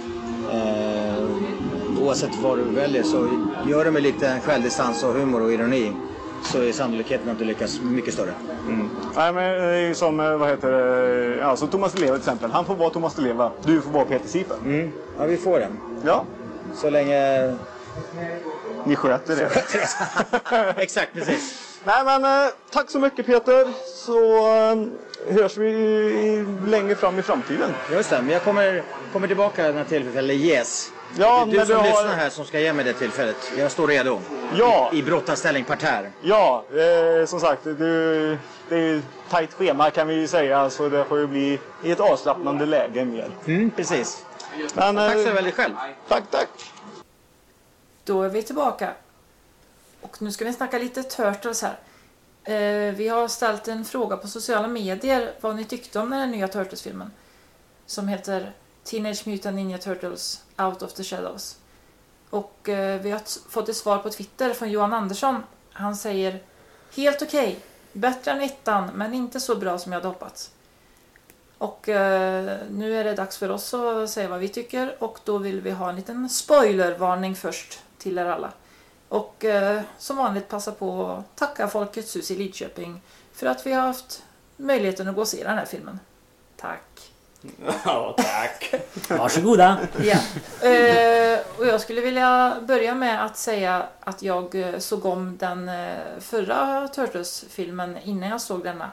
Oavsett vad du väljer så gör det med lite självdistans och humor och ironi så är sannolikheten att du lyckas mycket större. Nej, men det är ju som, vad heter det, alltså Thomas Di Leva till exempel. Han får vara Thomas Di Leva, du får vara Peter Sipen. Ja, vi får den. Ja. Så länge... Ni sköter det. Exakt, precis. Nej, men tack så mycket Peter, så hörs vi längre fram i framtiden. Just det, men jag kommer tillbaka när tillfället ges. Ja, du som lyssnar här som ska ge mig det tillfället. Jag står redo. Ja. I brottarställning parterre. Ja, som sagt, det är tajt schema kan vi ju säga. Så det får ju bli i ett avslappnande läge mer. Precis. Men, tack så väldigt själv. Tack. Då är vi tillbaka. Och nu ska vi snacka lite Turtles här. Vi har ställt en fråga på sociala medier vad ni tyckte om den här nya Turtles-filmen. Som heter Teenage Mutant Ninja Turtles Out of the Shadows. Och vi har fått ett svar på Twitter från Johan Andersson. Han säger helt okej. Bättre än ettan men inte så bra som jag hade hoppats. Och nu är det dags för oss att säga vad vi tycker. Och då vill vi ha en liten spoilervarning först till er alla. Och som vanligt passa på att tacka Folkets hus i Lidköping för att vi har haft möjligheten att gå och se den här filmen. Tack. Ja, tack. Varsågoda. Ja. Och jag skulle vilja börja med att säga att jag såg om den förra Turtles-filmen innan jag såg denna.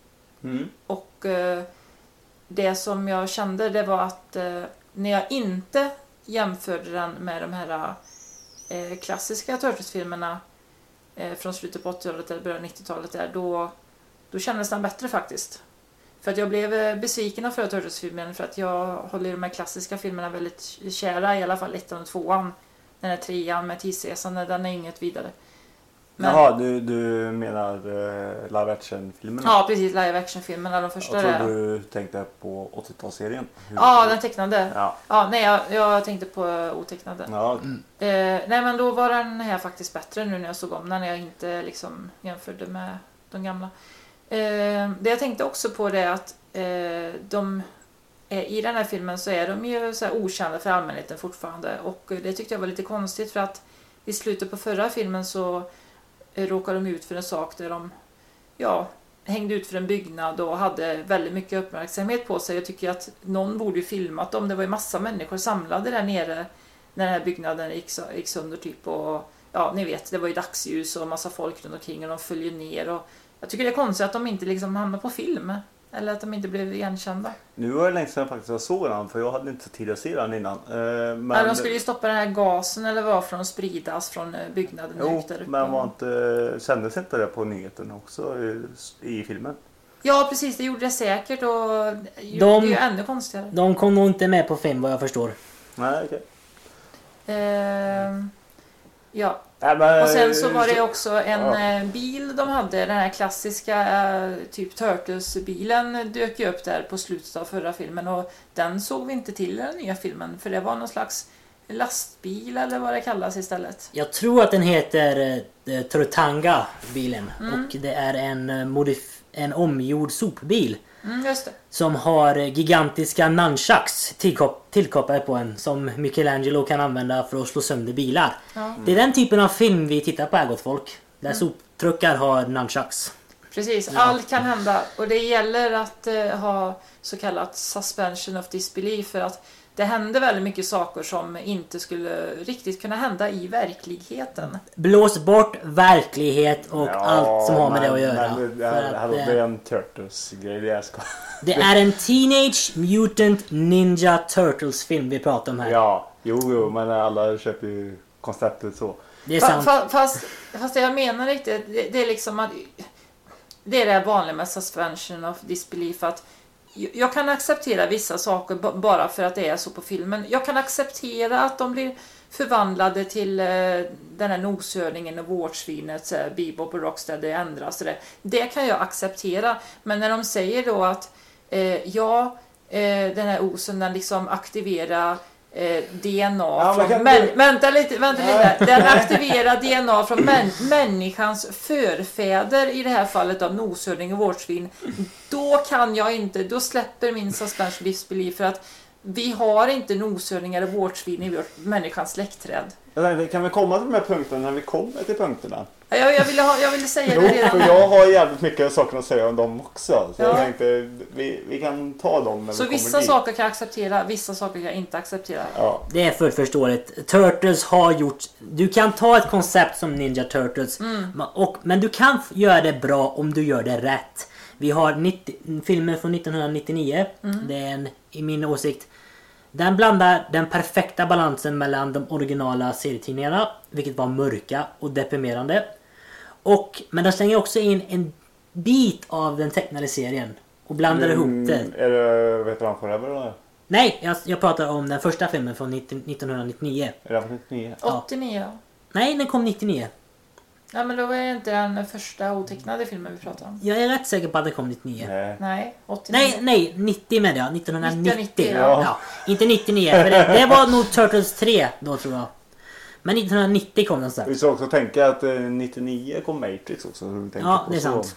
Och det som jag kände det var att när jag inte jämförde den med de här klassiska Turtles-filmerna från slutet på 80-talet eller början 90-talet där, då kändes den bättre faktiskt. För att jag blev besviken av förra Turtles-filmen för att jag håller de här klassiska filmerna väldigt kära, i alla fall 1 och 2. Den här 3 med tidsresan, den är inget vidare. Men, Jaha, du menar live action-filmerna? ja, precis. Live action-filmerna, de första Jag tror där. du tänkte på 80-talsserien. Ja, den tecknade. Ja. Nej, jag tänkte på otecknade. Ja. Nej, men då var den här faktiskt bättre nu när jag såg om den. När jag inte liksom jämförde med de gamla. Det jag tänkte också på det är att i den här filmen så är de ju så här okända för allmänheten fortfarande. Och det tyckte jag var lite konstigt för att i slutet på förra filmen så råkade de ut för en sak där de hängde ut för en byggnad och hade väldigt mycket uppmärksamhet på sig. Jag tycker att någon borde ju filmat dem. Det var ju massa människor samlade där nere när den här byggnaden gick sönder typ. Och ja, ni vet, det var ju dagsljus och massa folk runt omkring och de följer ner. Och jag tycker det är konstigt att de inte liksom hamnar på film. Eller att de inte blev igenkända. Nu var det länge sedan faktiskt jag såg den, för jag hade inte tid att se den innan. Men de skulle ju stoppa den här gasen eller vad för att spridas från byggnaden. Jo, där uppe. men kändes inte det på nyheten också i filmen? Ja, precis. Det gjorde det säkert och det är ju ännu konstigare. De kom nog inte med på film vad jag förstår. Nej, okej. Ja. Men, Och sen så var det också en bil de hade, den här klassiska typ Turtles-bilen dök ju upp där på slutet av förra filmen och den såg vi inte till i den nya filmen för det var någon slags lastbil eller vad det kallas istället. Jag tror att den heter Trotanga-bilen och det är en omgjord sopbil. Just det. Som har gigantiska nunchucks tillkopplade på en som Michelangelo kan använda för att slå sönder bilar. Ja. Det är den typen av film vi tittar på här, gott folk. Där soptruckar har nunchucks. Precis, allt kan hända och det gäller att ha så kallat suspension of disbelief för att det händer väldigt mycket saker som inte skulle riktigt kunna hända i verkligheten. Blås bort verklighet och allt som har med det att göra. Det är en Turtles-grej. Det är en Teenage Mutant Ninja Turtles film vi pratar om här. Ja, jo, men alla köper ju konceptet så. Det är sant. Fast det jag menar riktigt, det är liksom att det är det vanliga med suspension of disbelief att jag kan acceptera vissa saker bara för att det är så på filmen. Jag kan acceptera att de blir förvandlade till den här noshörningen och vårtsvinet, Bebop och Rocksteady ändras. Det kan jag acceptera. Men när de säger då att den här osen den liksom aktiverar DNA från vänta lite. Den aktiverar DNA från människans förfäder i det här fallet av noshörning och vårtsvin. Då släpper min suspension disbelief för att vi har inte noshörningar och vårtsvin i människans släktträd. Kan vi komma till de här punkterna när vi kommer till punkterna? Jag ville säga det redan. För jag har jävligt mycket saker att säga om dem också. Så jag tänkte, vi kan ta dem när så vi kommer vissa dit. saker kan jag acceptera, vissa saker kan jag inte acceptera. Ja. Det är fullt förståeligt. Turtles har gjort... Du kan ta ett koncept som Ninja Turtles. Men du kan göra det bra om du gör det rätt. Vi har filmen från 1999. Det är i min åsikt... Den blandar den perfekta balansen mellan de originala serietidningarna, vilket var mörka och deprimerande. Men de slänger också in en bit av den tecknade serien och blandar ihop det. Är det Veteran Forever eller? Nej, jag pratar om den första filmen från 1999. Är det från 99? 89. Nej, den kom 99. Ja, men då var det inte den första otecknade filmen vi pratade om. Jag är rätt säker på att den kom 99. Nej, 89. Nej, 90 med jag. 1990. Ja. Inte 99, för det var nog Turtles 3 då tror jag. Men 1990 kom den sen. Vi ska också tänka att 99 kom Matrix också. Ja, det är sant.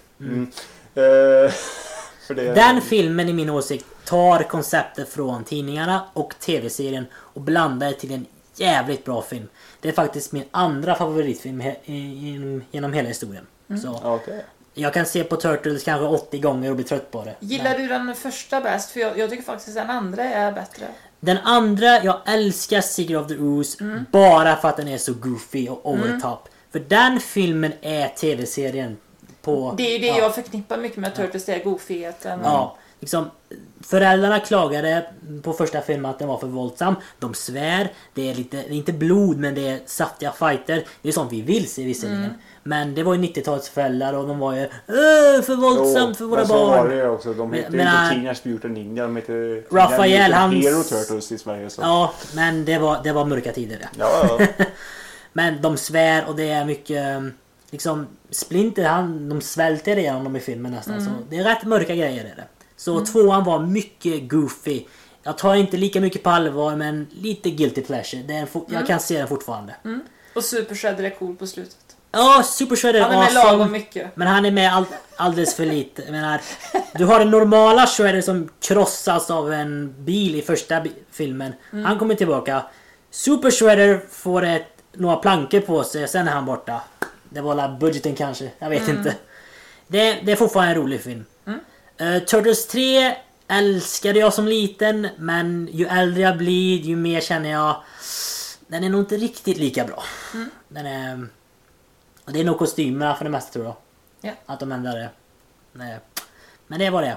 För det... Den filmen i min åsikt tar konceptet från tidningarna och tv-serien och blandar det till en jävligt bra film. Det är faktiskt min andra favoritfilm genom hela historien. Så jag kan se på Turtles kanske 80 gånger och bli trött på det. Gillar du den första bäst? För jag tycker faktiskt den andra är bättre. Den andra, jag älskar Secret of the Ooze bara för att den är så goofy och over the top. För den filmen är tv-serien på... Det är ju det jag förknippar mycket med Turtles, det är goofigheten. Ja, liksom, föräldrarna klagade på första filmen att den var för våldsam. De svär, det är inte blod men det är saftiga fighter. Det är sånt vi vill se visserligen. Men det var ju 90-talets föräldrar och de var ju för våldsamt för våra barn. Men så var det också. De heter inte Teenage Mutant Ninja, de heter Raphael, Hero Turtles i Sverige. Så. Ja, men det var mörka tider. Ja. Men de svär och det är mycket... liksom Splinter, de svälter igenom dem i filmen nästan. Så det är rätt mörka grejer är det. Så tvåan var mycket goofy. Jag tar inte lika mycket på allvar, men lite guilty pleasure. Jag kan se den fortfarande. Och Super Shredder är cool på slutet. Ja, Super Shredder Han är med awesome, lagom mycket. men han är med alldeles för lite. Jag menar, du har den normala Shredder som krossas av en bil i första filmen. Han kommer tillbaka. Super Shredder får några plankor på sig, sen är han borta. Det var la budgeten kanske, jag vet inte. Det är fortfarande en rolig film. Turtles 3 älskade jag som liten, men ju äldre jag blir, ju mer känner jag den är nog inte riktigt lika bra. Den är, och det är nog kostymerna för det mesta, tror jag. Ja. Att de ändrar det. Nej. Men det var det.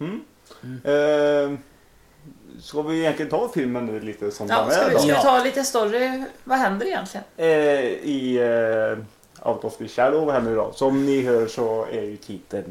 Ska vi egentligen ta filmen nu lite som Ja, den ska är vi då? ta lite story? Vad händer egentligen? I Out of the Shadow här nu då. Som ni hör så är ju titeln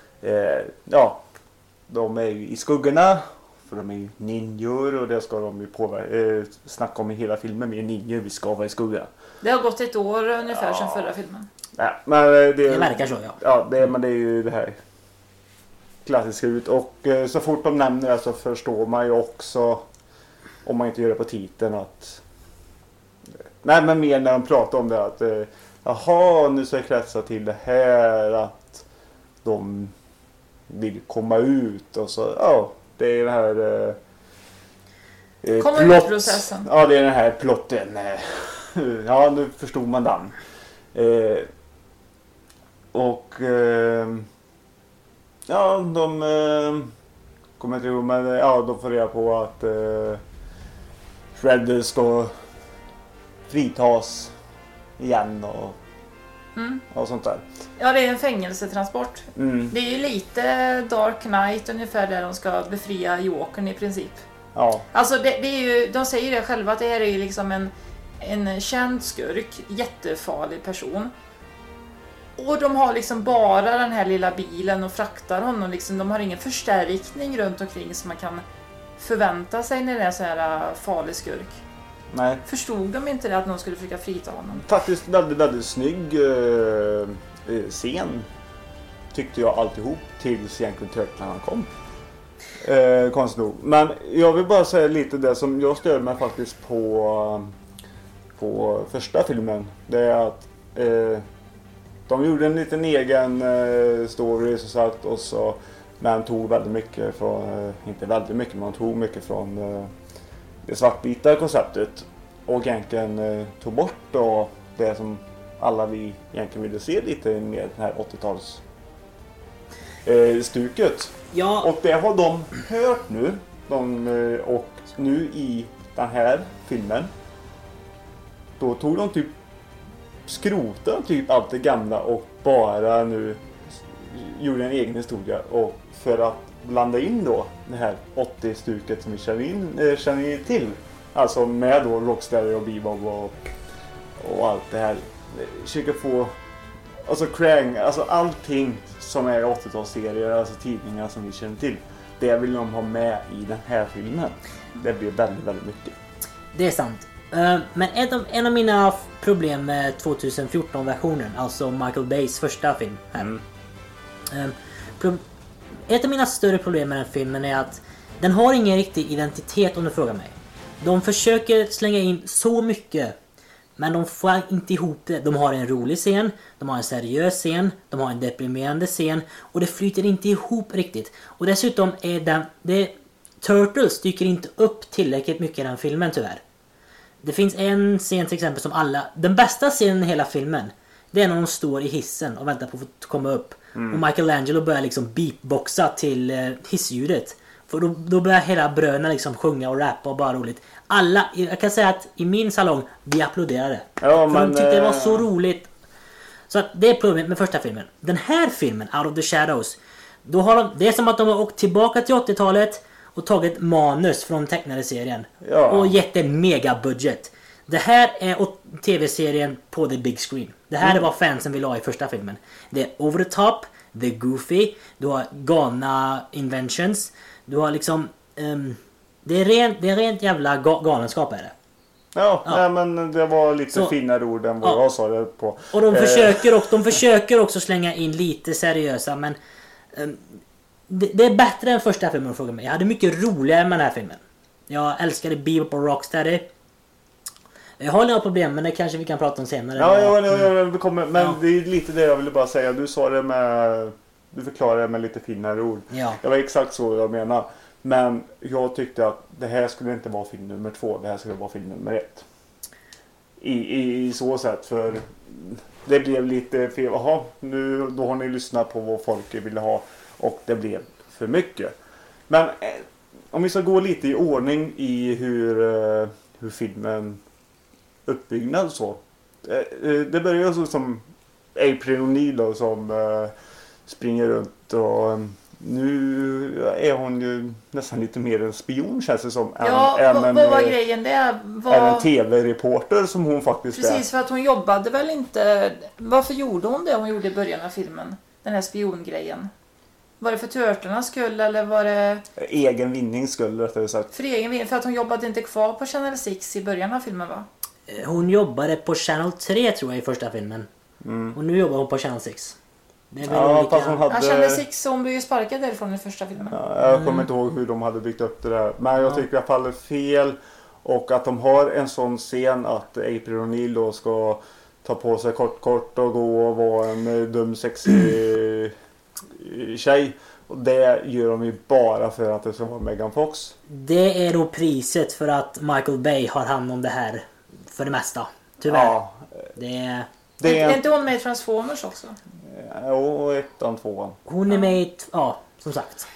de är ju i skuggorna, för de är ju ninjor, och det ska de ju snacka om i hela filmen. Vi är ninjor, vi ska vara i skuggan. Det har gått ett år ungefär sedan förra filmen. Ja, men Det verkar så, ja. Ja, men det är ju det här klassiska ut. Och så fort de nämner det så förstår man ju också, om man inte gör det på titeln, att nej, men mer när de pratar om det, att jaha, nu ska jag kretsa till det här, att de vill komma ut, och så det är den här komma ut-processen. Ja, det är den här plotten. Ja, nu förstod man den. De kommer inte ihåg, men de får reda på att Shredder ska fritas igen och sånt där. Ja, det är en fängelsetransport. Det är ju lite Dark Knight ungefär, där de ska befria Jokern i princip. Ja. Alltså det är ju, de säger det själva, att det här är ju liksom en känd skurk, jättefarlig person. Och de har liksom bara den här lilla bilen och fraktar honom liksom. De har ingen förstärkning runt omkring som man kan förvänta sig när det är så här farlig skurk. Nej. Förstod de inte det, att någon skulle försöka frita honom? Faktiskt väldigt, väldigt snygg scen tyckte jag alltihop tills egentligen Turtlarna kom. Konstigt nog. Men jag vill bara säga lite det som jag stör mig faktiskt på första filmen. Det är att de gjorde en liten egen story, så sagt, och så, men tog väldigt mycket från, inte väldigt mycket, men tog mycket från det svartvita konceptet, och egentligen tog bort då det som alla vi egentligen ville se lite mer, den här 80-tals stuket. Ja. Och det har de hört nu, och nu i den här filmen då tog de skrotade typ allt det gamla och bara nu gjorde en egen historia, och för att blanda in då det här 80-stuket som vi känner till, alltså med då Rocksteady och Bebop och allt det här, försöka få alltså Krang, alltså allting som är 80-talsserier, alltså tidningar som vi känner till, det vill de ha med i den här filmen. Det blir väldigt, väldigt mycket. Det är sant. Men en av mina problem med 2014-versionen, alltså Michael Bays första film här. Ett av mina större problem med den filmen är att den har ingen riktig identitet, om du frågar mig. De försöker slänga in så mycket, men de får inte ihop det. De har en rolig scen, de har en seriös scen, de har en deprimerande scen, och det flyter inte ihop riktigt. Och dessutom är Turtles dyker inte upp tillräckligt mycket i den filmen, tyvärr. Det finns en scen till exempel som den bästa scenen i hela filmen, det är när de står i hissen och väntar på att komma upp. Och Michelangelo börjar liksom beatboxa till hissljudet. För då börjar hela bröderna liksom sjunga och rappa och bara roligt. Jag kan säga att i min salong, vi applåderade. Ja, för de tyckte det var så roligt. Så att det är problemet med första filmen. Den här filmen, Out of the Shadows, det är som att de har åkt tillbaka till 80-talet och tagit manus från tecknade serien. Ja. Och gett en mega budget. Det här är tv-serien på the big screen. Det här är vad fansen vill ha i första filmen. Det är over the top, det är goofy, du har galna inventions, du har liksom det är rent jävla galenskap är det. Ja, nej, men det var lite Så, finare ord än vad jag sa det på. Och de försöker också slänga in lite seriösa, men det är bättre än första filmen, frågar mig. Jag hade mycket roligare med den här filmen. Jag älskade Bebop och Rocksteady. Jag har några problem, men det kanske vi kan prata om senare. Jag kommer, men det är lite det jag ville bara säga. Du sa det med... Du förklarade det med lite finare ord. Ja. Det var exakt så jag menar. Men jag tyckte att det här skulle inte vara film nummer 2. Det här skulle vara film nummer 1. I så sätt. För det blev lite fel. Jaha, nu då har ni lyssnat på vad folk ville ha. Och det blev för mycket. Men om vi ska gå lite i ordning i hur filmen uppbyggnad så. Det börjar så som April O'Neil då, som springer runt och nu är hon ju nästan lite mer en spion, känns det som. Vad var grejen det? Är en tv-reporter som hon faktiskt Precis, för att hon jobbade väl inte... Varför gjorde hon det hon gjorde i början av filmen? Den här spiongrejen. Var det för Turtlarnas skull eller var det... Egen vinning skull, rättare sagt. För egen vinning, för att hon jobbade inte kvar på Channel 6 i början av filmen, va? Hon jobbade på Channel 3 tror jag i första filmen. Och nu jobbar hon på Channel 6. Det är väl olika... fast hon hade... Channel 6, så hon blev ju sparkad därifrån i första filmen. Ja, jag kommer inte ihåg hur de hade byggt upp det där. Men jag tycker att faller fel. Och att de har en sån scen att April O'Neil då ska ta på sig kort och gå och vara en dum sexig tjej. Och det gör de ju bara för att det ska vara Megan Fox. Det är då priset för att Michael Bay har hand om det här för det mesta. Tyvärr. Ja. Det är inte hon med i Transformers också? Jo, 1, 2. Hon är med i... Ja, som sagt.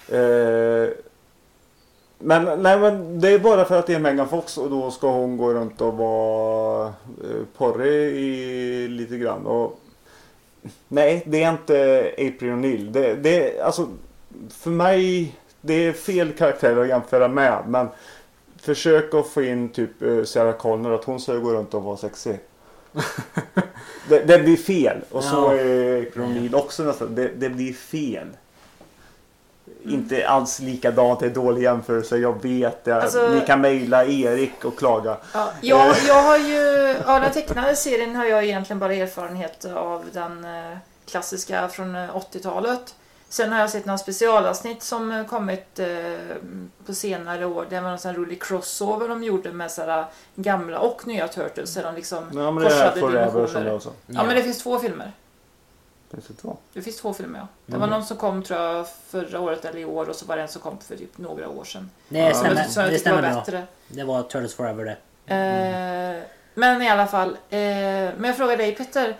Men det är bara för att det är Megan Fox och då ska hon gå runt och vara porrig i lite grann. Och, nej, det är inte April O'Neil. Det alltså, för mig, det är fel karaktär att jämföra med. Men försök att få in typ Sarah Connor, att hon ska gå runt och vara sexig. det blir fel. Och så är April O'Neil också nästan. Det blir fel. Inte alls likadant, det är dålig jämförelse. Jag vet det. Alltså, ni kan mejla Erik och klaga. Ja, jag har ju... Av den tecknade serien har jag egentligen bara erfarenhet av den klassiska från 80-talet. Sen har jag sett några specialavsnitt som kommit på senare år. Det var en sån rolig crossover de gjorde med sådana gamla och nya Turtles. Så de liksom korsade dimensioner. Ja, men det finns 2 filmer. Det finns 2 filmer, ja. Det var någon som kom, tror jag, förra året eller i år. Och så var det en som kom för typ några år sedan. Det stämmer bra. Det var Turtles Forever det. Men i alla fall. Men jag frågar dig, Peter.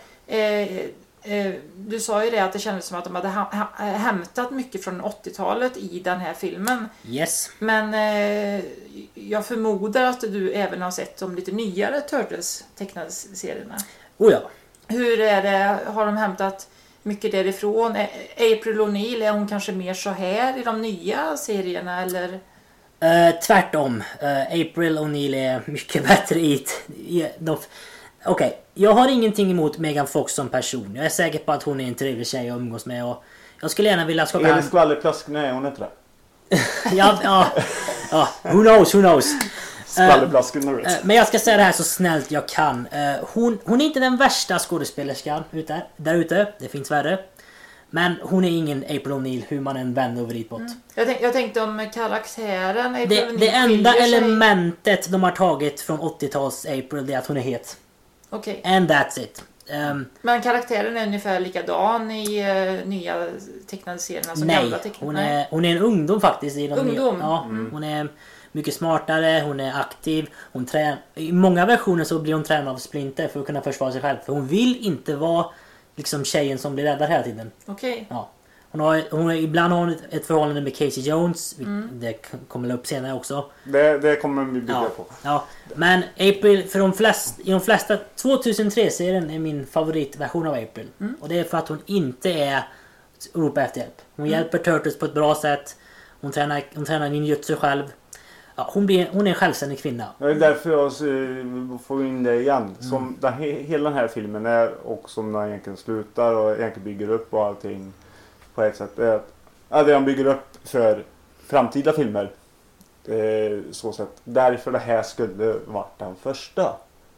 Du sa ju det att det kändes som att de hade hämtat mycket från 80-talet i den här filmen. Yes. Men jag förmodar att du även har sett de lite nyare Turtles tecknade serierna. Oh ja. Hur är det? Har de hämtat mycket därifrån? April O'Neil, är hon kanske mer så här i de nya serierna eller? Tvärtom. April O'Neil är mycket bättre i Okej, jag har ingenting emot Megan Fox som person. Jag är säker på att hon är en trevlig tjej att umgås med och jag skulle gärna vilja skaka... Enligt skvallerplask, nej hon är inte det. ja, who knows. Skvallerplasken men jag ska säga det här så snällt jag kan. Hon är inte den värsta skådespelerskan där ute. Det finns värre. Men hon är ingen April O'Neil, hur man än vänder och vrider på det. Jag tänkte om karaktären April O'Neil. Det enda elementet de har tagit från 80-tals April är att hon är het. Okay. And that's it. Men karaktären är ungefär likadan i nya tecknade serierna som gamla tecknade? Hon är en ungdom faktiskt. I de ungdom? Ja, hon är mycket smartare, hon är aktiv. I många versioner så blir hon tränad av Splinter för att kunna försvara sig själv. För hon vill inte vara liksom tjejen som blir räddad hela tiden. Okej. Ja. Ibland har hon ett förhållande med Casey Jones. Det kommer upp senare också. Det kommer vi bygga på. Ja. Men April, i de flesta 2003-serien är min favoritversion av April. Och det är för att hon inte är ropa efter hjälp. Hon hjälper Turtles på ett bra sätt. Hon tränar ninjutsu själv. Ja, hon är en självständig kvinna. Det är därför jag får in det igen. Som hela den här filmen är och som den egentligen slutar och egentligen bygger upp och allting på ett sätt. Det han bygger upp för framtida filmer så sätt. Därför det här skulle varit den första.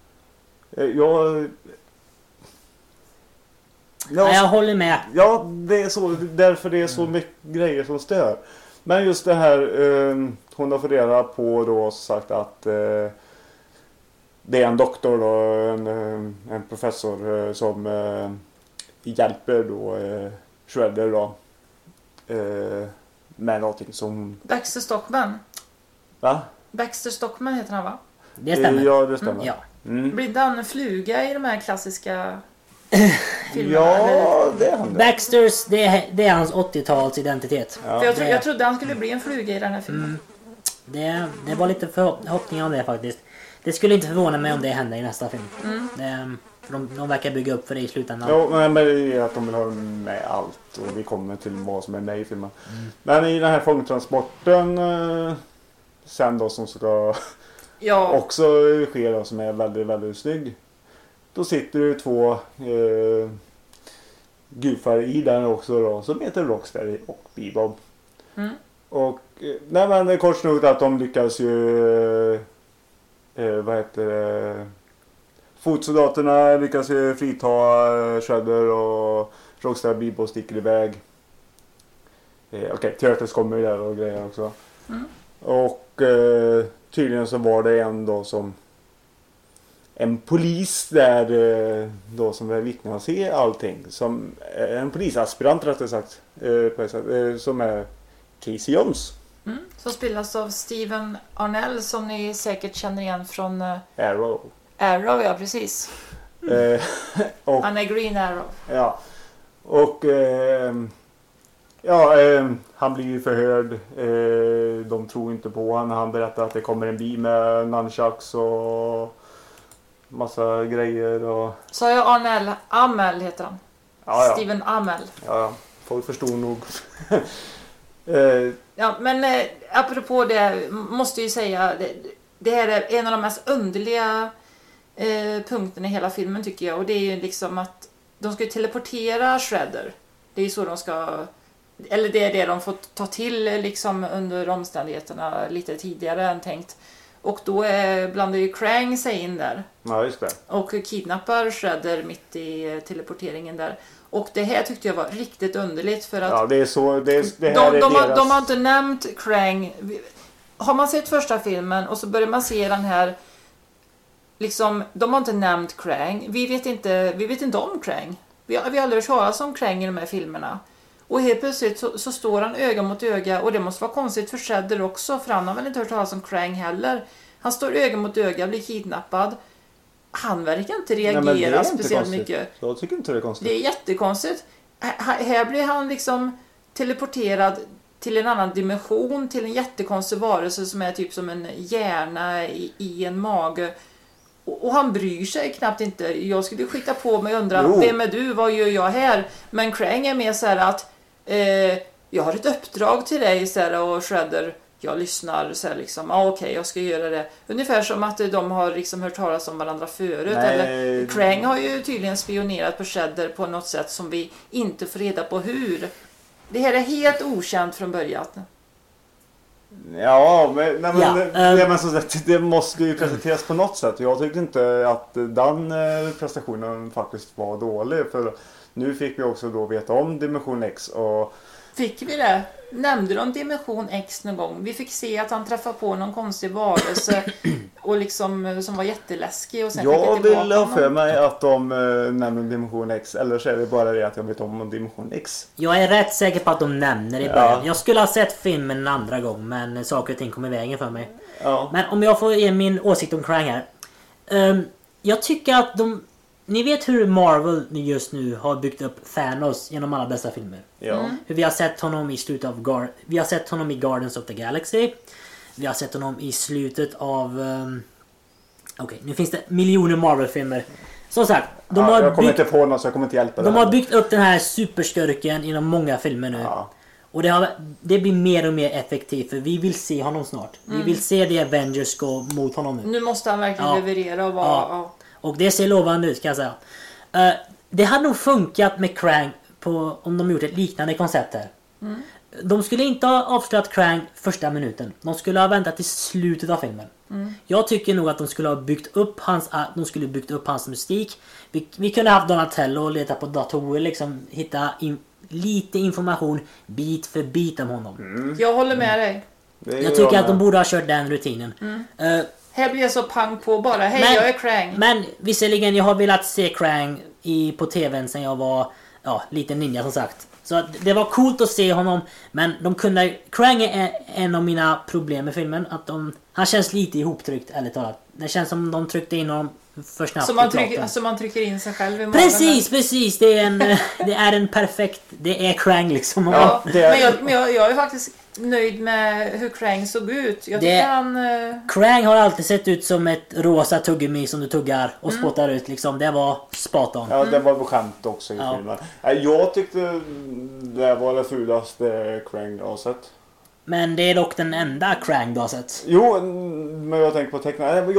Jag håller med. Ja, det är så. Därför det är så mycket grejer som stör. Men just det här, hon har fått reda på då sagt att det är en doktor då, en professor som hjälper då Shredder då med någonting som... Baxter Stockman. Va? Baxter Stockman heter han, va? Det stämmer. Ja, det stämmer. Ja. Blir inte han en fluga i de här klassiska filmerna? Ja, det är han. Baxters, det är hans 80-tals identitet. Ja. För jag trodde han skulle bli en fluga i den här filmen. Det var lite förhoppningar om det faktiskt. Det skulle inte förvåna mig om det händer i nästa film. För de verkar bygga upp för det i slutändan. Ja, men det är att de vill ha med allt. Och vi kommer till vad som är med i filmen. Men i den här fångtransporten sen då som ska också ske då, som är väldigt, väldigt snygg. Då sitter det 2 gufar i den också då, som heter Rocksteady och Bebop. Och nej, men det är kort nog att de lyckas ju fotsoldaterna lyckas ju frita Shredder och Rocksteady och Bebop sticker iväg. Okej, Turtles kommer ju där och grejer också. Och tydligen så var det en då som en polis där då som är vittne att se allting. Som en polisaspirant rättare sagt. Som är Casey Jones. Som spelas av Steven Arnell som ni säkert känner igen från Arrow. Arrow, ja precis. Och, han är Green Arrow. Ja. Och han blir ju förhörd. De tror inte på honom. Han berättar att det kommer en bil med nunchucks och massa grejer. Och... Sa jag Arnell? Amell heter han. Ja. Steven Amell. Ja, folk förstår nog. Ja, men apropå det måste ju säga det här är en av de mest underliga punkterna i hela filmen tycker jag. Och det är ju liksom att de ska teleportera Shredder. Det är ju så de ska... Eller det är det de får ta till liksom under omständigheterna lite tidigare än tänkt. Och då blandar ju Krang sig in där. Ja, just det. Och kidnappar Shredder mitt i teleporteringen där. Och det här tyckte jag var riktigt underligt för att... Ja, det är så... Det här de har inte nämnt Krang. Har man sett första filmen och så börjar man se den här... Liksom, de har inte nämnt Krang. Vi vet inte om Krang. Vi har aldrig hört talas om Krang i de här filmerna. Och helt plötsligt så står han öga mot öga. Och det måste vara konstigt för Shredder också. För han har väl inte hört talas om Krang heller. Han står öga mot öga, blir kidnappad. Han verkar inte reagera speciellt mycket. Jag tycker inte det är konstigt. Det är jättekonstigt. Här blir han liksom teleporterad till en annan dimension. Till en jättekonstig varelse som är typ som en hjärna i en mage. Och han bryr sig knappt inte. Jag skulle skita på mig och undra, vem är du? Vad gör jag här? Men Krang är mer så här att jag har ett uppdrag till dig så här, och Shredder, jag lyssnar så här liksom, okej, jag ska göra det. Ungefär som att de har liksom hört talas om varandra förut. Nej. Eller Krang har ju tydligen spionerat på Shredder på något sätt som vi inte får reda på hur. Det här är helt okänt från början. Ja, men så det måste ju presenteras på något sätt. Jag tyckte inte att den prestationen faktiskt var dålig. För nu fick vi också då veta om Dimension X. Och... Fick vi det? Nämnde de Dimension X någon gång? Vi fick se att han träffade på någon konstig varelse och liksom, som var jätteläskig. Och sen jag vill ha för mig att de nämner Dimension X. Eller så är det bara det att jag vet om Dimension X. Jag är rätt säker på att de nämner det i början. Jag skulle ha sett filmen en andra gång, men saker och ting kom i vägen för mig. Ja. Men om jag får ge min åsikt om Krang här. Jag tycker att ni vet hur Marvel just nu har byggt upp Thanos genom alla dessa filmer. Ja. Hur vi har sett honom i slutet av vi har sett honom i Guardians of the Galaxy. Vi har sett honom i slutet av okej, nu finns det miljoner Marvel-filmer. Som sagt, jag kommer inte på något så jag kommer inte hjälpa de har byggt upp den här superstyrkan inom många filmer nu. Ja. Och det blir mer och mer effektivt för vi vill se honom snart. Vi vill se The Avengers gå mot honom nu. Nu måste han verkligen leverera och vara... Och det ser lovande ut kan jag säga. Det hade nog funkat med Krang om de gjort ett liknande koncept här. De skulle inte ha avslöjat Krang första minuten. De skulle ha väntat till slutet av filmen. Jag tycker nog att de skulle ha byggt upp hans mystik. Vi kunde ha haft Donatello och leta på datorer, liksom hitta lite information bit för bit om honom. Jag håller med dig. Jag tycker att de borde ha kört den rutinen. Här blir jag så pang på bara. Hej, jag är Krang. Men visserligen, jag har velat se Krang på tvn sen jag var liten ninja som sagt. Så det var coolt att se honom. Men Krang är en av mina problem med filmen. Att han känns lite ihoptryckt, ärligt talat. Det känns som de tryckte in honom för snabbt. Så man trycker in sig själv i magen. Precis. Det är en perfekt... Det är Krang liksom. Ja, men jag är faktiskt nöjd med hur Krang såg ut. Jag tycker Krang har alltid sett ut som ett rosa tuggummi som du tuggar och spottar ut liksom. Det var spot on. Ja, det var skämt också i filmen. Jag tyckte det var det fulaste Krang jag har sett. Men det är dock den enda Krang du har sett. Jo, men jag tänker på tecknarna.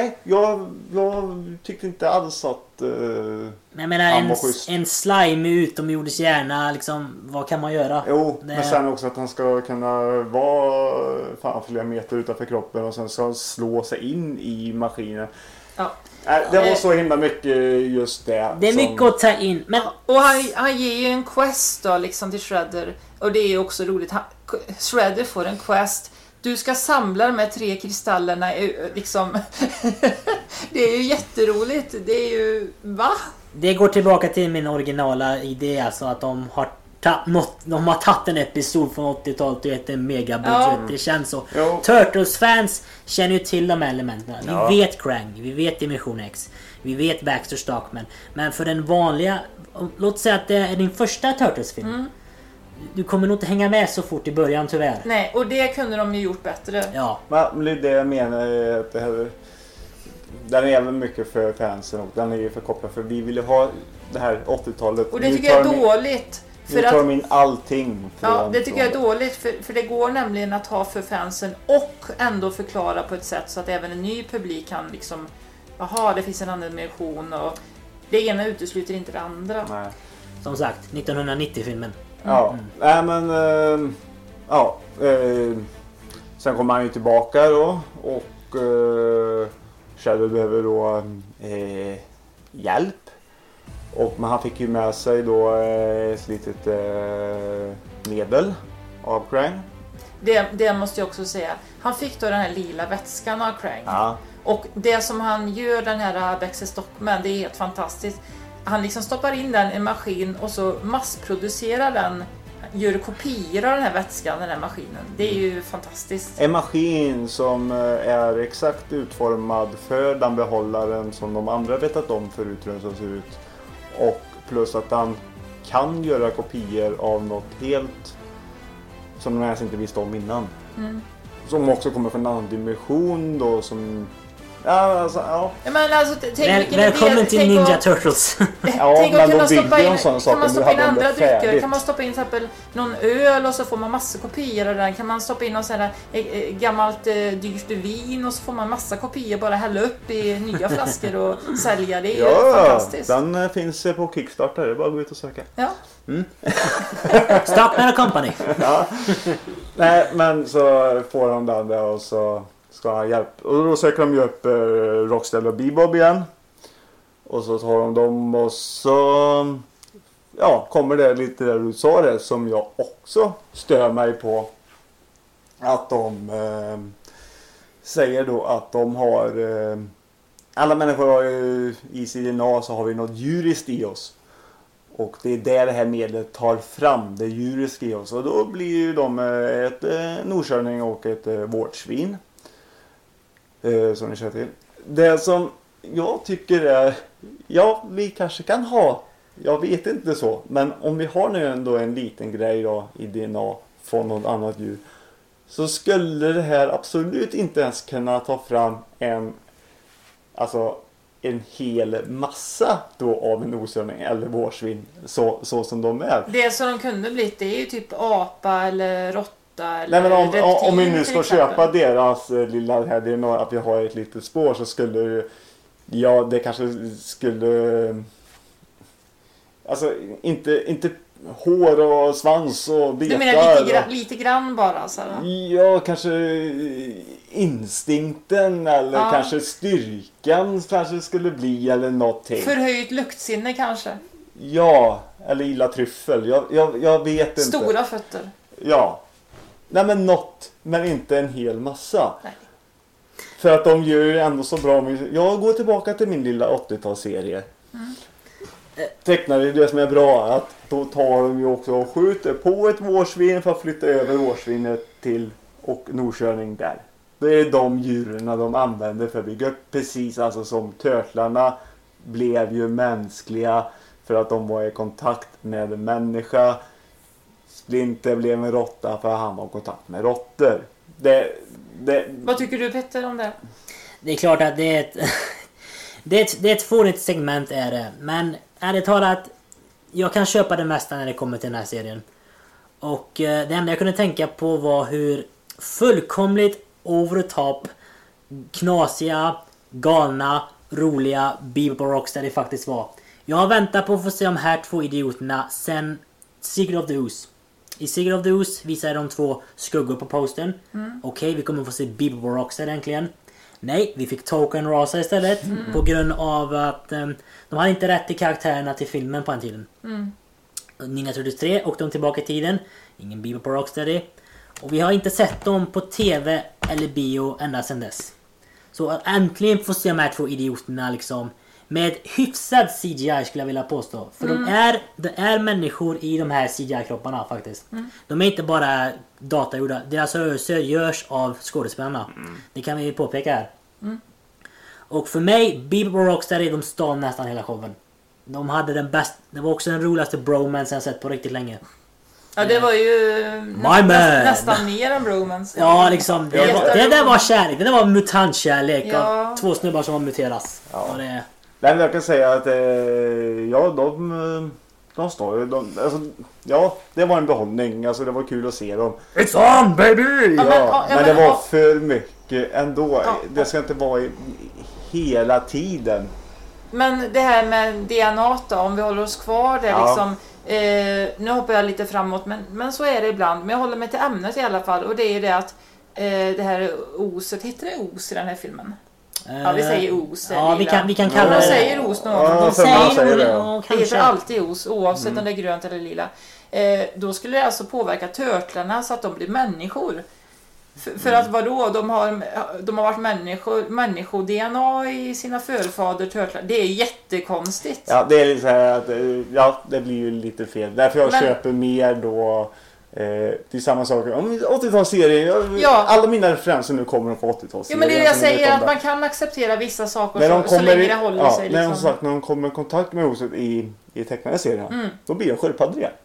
Jag tyckte inte alls att jag menar, en slime med utomjordisk hjärna, liksom, vad kan man göra? Jo, men sen också att han ska kunna vara flera meter utanför kroppen och sen ska slå sig in i maskinen. Ja. Det var så himla mycket just det. Det är mycket att ta in. Men... Och han ger ju en quest då, liksom, till Shredder. Och det är ju också roligt. Shredder får en quest. Du ska samla de här 3 kristallerna. Liksom. Det är ju jätteroligt. Det är ju... Va? Det går tillbaka till min originala idé. Alltså att de har tagit en episod från 80-talet och gett en megabudget. Det känns så. Jo. Turtles-fans känner ju till de här elementen. Vi vet Krang, vi vet Dimension X, vi vet Baxter Stockman. Men för den vanliga... Låt säga att det är din första Turtles-film. Du kommer nog inte hänga med så fort i början, tyvärr. Nej, och det kunde de ju gjort bättre. Ja. Men det är det jag menar. Att den är även mycket för fansen och den är ju för kopplad. För vi ville ha det här 80-talet. Och det tycker jag är dåligt. Nu tar de in allting. Ja, det tycker jag är dåligt. För det går nämligen att ha för fansen och ändå förklara på ett sätt så att även en ny publik kan liksom... Jaha, det finns en annan dimension och det ena utesluter inte det andra. Nej. Som sagt, 1990-filmen. Ja, nej men... sen kommer han ju tillbaka då och Shadow behöver då hjälp. Men han fick ju med sig då ett litet medel av Krang. Det måste jag också säga. Han fick då den här lila vätskan av Krang. Ja. Och det som han gör, den här Baxter Stockman, det är helt fantastiskt. Han liksom stoppar in den i en maskin och så massproducerar den, gör kopior av den här vätskan, den här maskinen. Det är ju fantastiskt. En maskin som är exakt utformad för den behållaren som de andra vetat om förut hur den ser ut. Och plus att han kan göra kopior av något helt som de ens inte visste om innan. Som också kommer från en annan dimension då som... Ja. Men alltså, välkommen till Ninja Turtles. Tänk att kunna stoppa in, kan man stoppa in andra drycker. Kan man stoppa in till exempel någon öl och så får man massa kopior av den. Kan man stoppa in någon sån här gammalt dyrt vin och så får man massa kopior, bara hälla upp i nya flaskor och sälja. Det är ju fantastiskt. Den finns på Kickstarter, det är bara att gå ut och söka. Ja. Stockman & Company. Ja. Nej, men så får de den där och så ska han hjälpa. Och då söker de ju upp Rocksteady och Bebop igen. Och så tar de dem och så kommer det lite där du sa det som jag också stör mig på. Att de säger då att de har alla människor har ju i sin DNA så har vi något djuriskt i oss. Och det är där det här medlet tar fram det djuriska i oss. Och då blir ju de en okörning och ett vårdsvin. Som ni känner till. Det som jag tycker är... Ja, vi kanske kan ha... Jag vet inte så. Men om vi har nu ändå en liten grej då, i DNA från något annat djur. Så skulle det här absolut inte ens kunna ta fram en hel massa då av en osörning eller vårsvin. Så som de är. Det som de kunde bli, det är ju typ apa eller råtta. Nej, men om vi nu ska köpa deras lilla här, det är några, att vi har ett litet spår så skulle det kanske skulle inte hår och svans och betar. Du menar lite grann bara så här? Ja, kanske instinkten eller kanske styrkan kanske skulle bli eller någonting. Förhöjt luktsinne kanske? Ja, eller illa tryffel. Jag vet inte. Stora fötter? Ja. Nej, men något, men inte en hel massa. Nej. För att de gör ju ändå så bra. Jag går tillbaka till min lilla 80-talsserie. Tecknade det som är bra, att då tar de ju också och skjuter på ett vårsvin för att flytta över vårsvinet till och Nordkörning där. Det är de djuren de använder för att bygga upp, precis alltså som törtlarna blev ju mänskliga för att de var i kontakt med en människa. Splinter blev en råtta för att han var i kontakt med råttor. Vad tycker du, Petter, om det? Det är klart att det är ett det är ett fånigt segment är det. Men ärligt talat, jag kan köpa det mesta när det kommer till den här serien. Och det enda jag kunde tänka på var hur fullkomligt over the top, knasiga, galna, roliga Bebop och Rocksteady faktiskt var. Jag har väntat på att få se de här två idioterna sen Secret of the Ooze. I Secret of the Ooze visar de två skuggor på posten. Okej, vi kommer få se Bebop och Rocksteady äntligen. Nej, vi fick Token Rasa istället. På grund av att de hade inte rätt till karaktärerna till filmen på den tiden. Ninja Turtles 3 åkte de tillbaka i tiden. Ingen Bebop och Rocksteady. Och vi har inte sett dem på tv eller bio ända sedan dess. Så att äntligen få se de här två idioterna liksom med hyfsad CGI skulle jag vilja påstå. För de är människor i de här CGI-kropparna faktiskt. De är inte bara datagjorda. Deras rörelser görs av skådespelarna. Det kan vi påpeka här. Och för mig, Bebop och Rocksteady, de stal nästan hela showen. De hade den bästa. Det var också den roligaste bromance jag sett på riktigt länge. Ja, det var ju nästan mer än bromance. Ja, liksom. Det där var kärlek. Det där var mutantkärlek. Ja. Av två snubbar som var muteras. Ja. Och det... Men jag kan säga att ja, de står ju. Alltså, ja, det var en behållning. Alltså, det var kul att se dem. It's on, baby! Men det var för mycket ändå. Ja. Det ska inte vara hela tiden. Men det här med DNA då, om vi håller oss kvar där liksom. Nu hoppar jag lite framåt, men så är det ibland. Men jag håller mig till ämnet i alla fall. Och det är det att det här oset, heter det os i den här filmen? Ja, vi säger os. Ja, vi kan kalla det. De säger os någon gång. Ja, De säger det. Det heter alltid os, oavsett om det är grönt eller lila. Då skulle det alltså påverka törtlarna så att de blir människor. För att vadå? De har varit människo-DNA i sina förfader törtlar. Det är jättekonstigt. Ja, det är lite så här att ja, det blir ju lite fel. Därför jag köper mer då till samma saker. Om 80-talsserien, alla mina referenser nu kommer på 80-talsserien. Ja, men det är det jag säger, att man kan acceptera vissa saker så länge det håller sig. Liksom. Liksom. När de kommer i kontakt med oset i tecknade serien, då blir de sköldpaddor igen.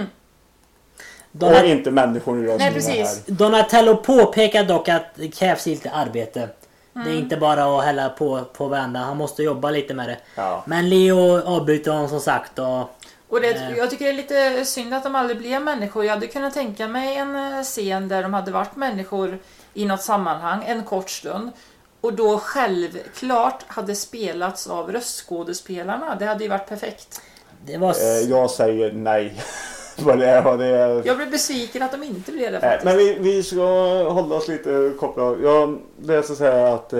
Och inte människor nu. Nej, precis. Donatello påpekar dock att det krävs lite arbete. Det är inte bara att hälla på varandra. Han måste jobba lite med det. Ja. Men Leo avbryter honom som sagt. Och jag tycker det är lite synd att de aldrig blev människor. Jag hade kunnat tänka mig en scen där de hade varit människor i något sammanhang en kort stund. Och då självklart hade spelats av röstskådespelarna. Det hade ju varit perfekt. Det var... Jag säger nej. Jag blev besviken att de inte blev det faktiskt. Men vi ska hålla oss lite kopplade. Jag läser säga att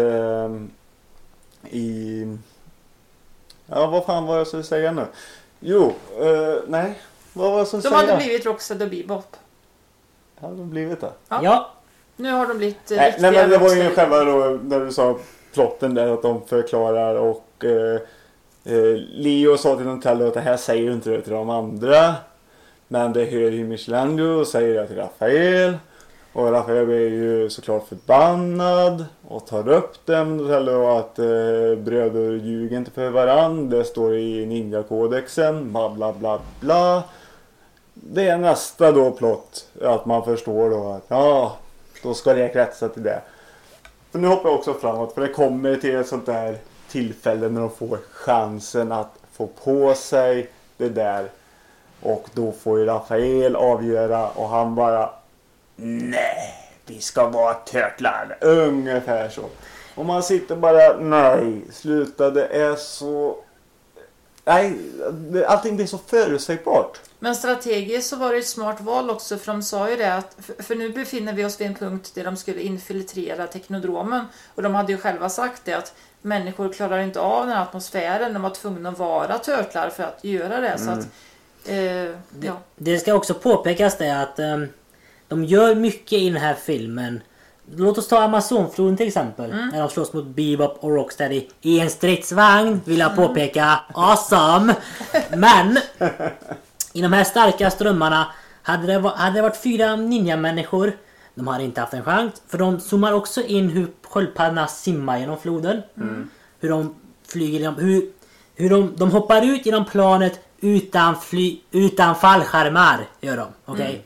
ja, vad fan var jag skulle säga nu? Jo, nej. Vad var jag skulle säga? De hade blivit Rocksteady och Bebop. Ja, de blivit det. Ja. Nu har de blivit nej, men det var ju själva då när du sa plotten där att de förklarar och Leo sa till Donatello att det här säger du inte till de andra. Men det hör ju Michelangelo och säger det till Rafael. Och Rafael är ju såklart förbannad och tar upp dem. Och att bröder ljuger inte för varandra. Det står i Ninja-kodexen. Bla bla bla bla. Det är nästa då plott. Att man förstår då att ja, då ska det kretsa till det. Så nu hoppar jag också framåt. För det kommer till ett sånt där tillfälle när de får chansen att få på sig det där. Och då får ju Rafael avgöra och han bara nej, vi ska vara törtlar. Ungefär så. Och man sitter bara nej, sluta, det är så... Nej, allting blir så förutsägbart. Men strategiskt så var det ett smart val också, för de sa ju det att för nu befinner vi oss vid en punkt där de skulle infiltrera teknodromen, och de hade ju själva sagt det att människor klarar inte av den här atmosfären, de var tvungna att vara turtlar för att göra det. Så att, ja. Det ska också påpekas det att de gör mycket i den här filmen. Låt oss ta Amazonfloden till exempel. När de slåss mot Bebop och Rocksteady i en stridsvagn, vill jag påpeka. Awesome! Men i de här starka strömmarna hade det varit 4 ninja-människor. De hade inte haft en chans. För de zoomar också in hur sköldpaddorna simmar genom floden. Hur de flyger genom, hur de hoppar ut genom planet utan fallskärmar. Gör de, okej?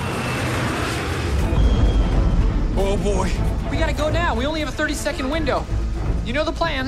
Oh boy. We gotta go now. We only have a 30-second window. You know the plan.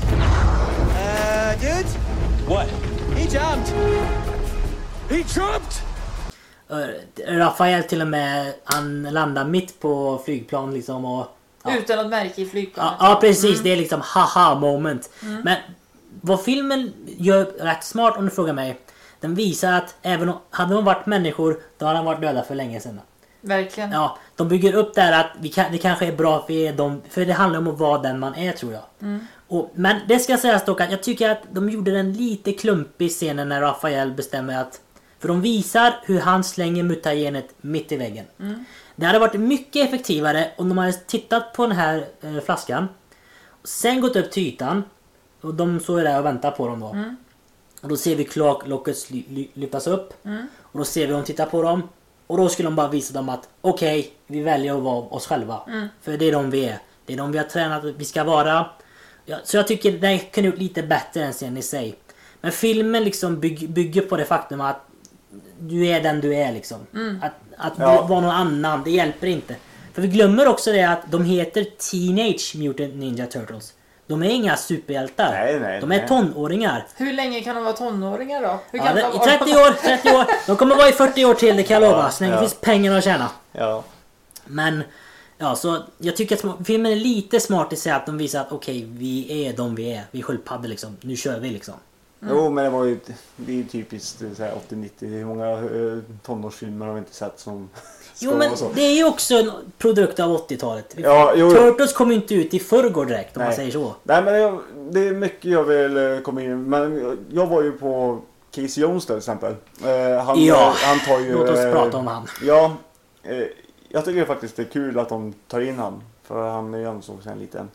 Dudes? What? He jumped! He jumped! Rafael till och med, han landar mitt på flygplan liksom och... Ja. Utan att märka i flygplanet. Ja, precis. Det är liksom haha moment. Men vad filmen gör rätt smart, om du frågar mig, den visar att även om hade de varit människor, då hade de varit döda för länge sedan. Verkligen. Ja, de bygger upp där att det kanske är bra för dem, för det handlar om att vara den man är, tror jag. Men det ska sägas dock att jag tycker att de gjorde den lite klumpig scenen när Rafael bestämmer att, för de visar hur han slänger mutagenet mitt i väggen. Det hade varit mycket effektivare om de hade tittat på den här flaskan, sen gått upp till ytan, och de står där och väntar på dem då. Och då ser vi kloaklocket lyftas upp, och då ser vi dem titta på dem. Och då skulle de bara visa dem att okej, vi väljer att vara oss själva. För det är de vi är. Det är de vi har tränat att vi ska vara. Ja, så jag tycker den kunde gjort lite bättre än scenen i sig. Men filmen liksom bygger på det faktum att du är den du är liksom. Att vara någon annan, det hjälper inte. För vi glömmer också det att de heter Teenage Mutant Ninja Turtles. De är inga superhjältar. Nej, de är tonåringar. Hur länge kan de vara tonåringar då? Hur Ja, kan i de vara? 30 år. De kommer vara i 40 år till, det kan jag lova. Så länge det finns pengar att tjäna. Ja. Men ja, så jag tycker att filmen är lite smart i sig att de visar att okej, vi är de vi är. Vi är sköldpaddor liksom. Nu kör vi liksom. Jo, men det är typiskt 80-90. Hur många tonårsfilmer har vi inte sett som ska Jo, men vara så? det är ju också en produkt av 80-talet. Ja, jo. Turtles kom ju inte ut i förrgår direkt, om man säger så. Nej, men det är mycket jag vill komma in. Men jag var ju på Casey Jones till exempel. Han tar ju... Låt oss prata om han. Ja, jag tycker faktiskt det är kul att de tar in han. För han är ju också en liten...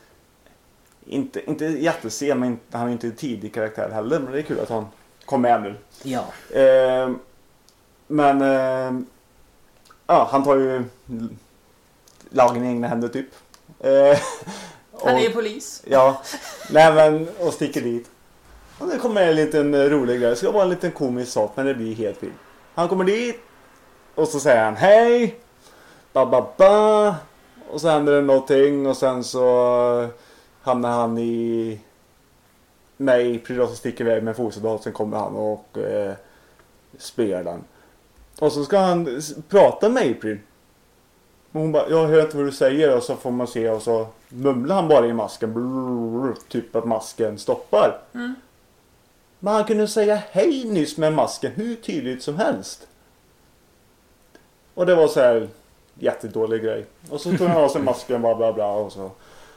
Inte jättesen, men han är inte en tidig karaktär heller. Men det är kul att han kom med nu. Ja. Han tar ju lagen i egna händer typ. Han är ju polis. Ja, och sticker dit. Och det kommer en liten rolig grej. Det ska vara en liten komisk sak, men det blir helt fel. Han kommer dit och så säger han hej, ba. Och så händer det någonting och sen så hamnar han i mig, och så sticker iväg med en fotsoldat. Sen kommer han och spöar den. Och så ska han prata med April. Och hon bara, jag har hört vad du säger. Och så får man se och så mumlar han bara i masken. Brrr, typ att masken stoppar. Men han kunde säga hej nyss med masken hur tydligt som helst. Och det var så här jättedålig grej. Och så tog han av sig masken bla och så.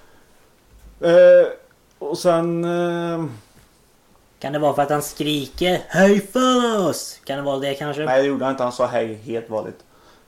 Och sen... Kan det vara för att han skriker hej för oss? Kan det vara det kanske? Nej, det gjorde han inte. Han sa hej helt vanligt.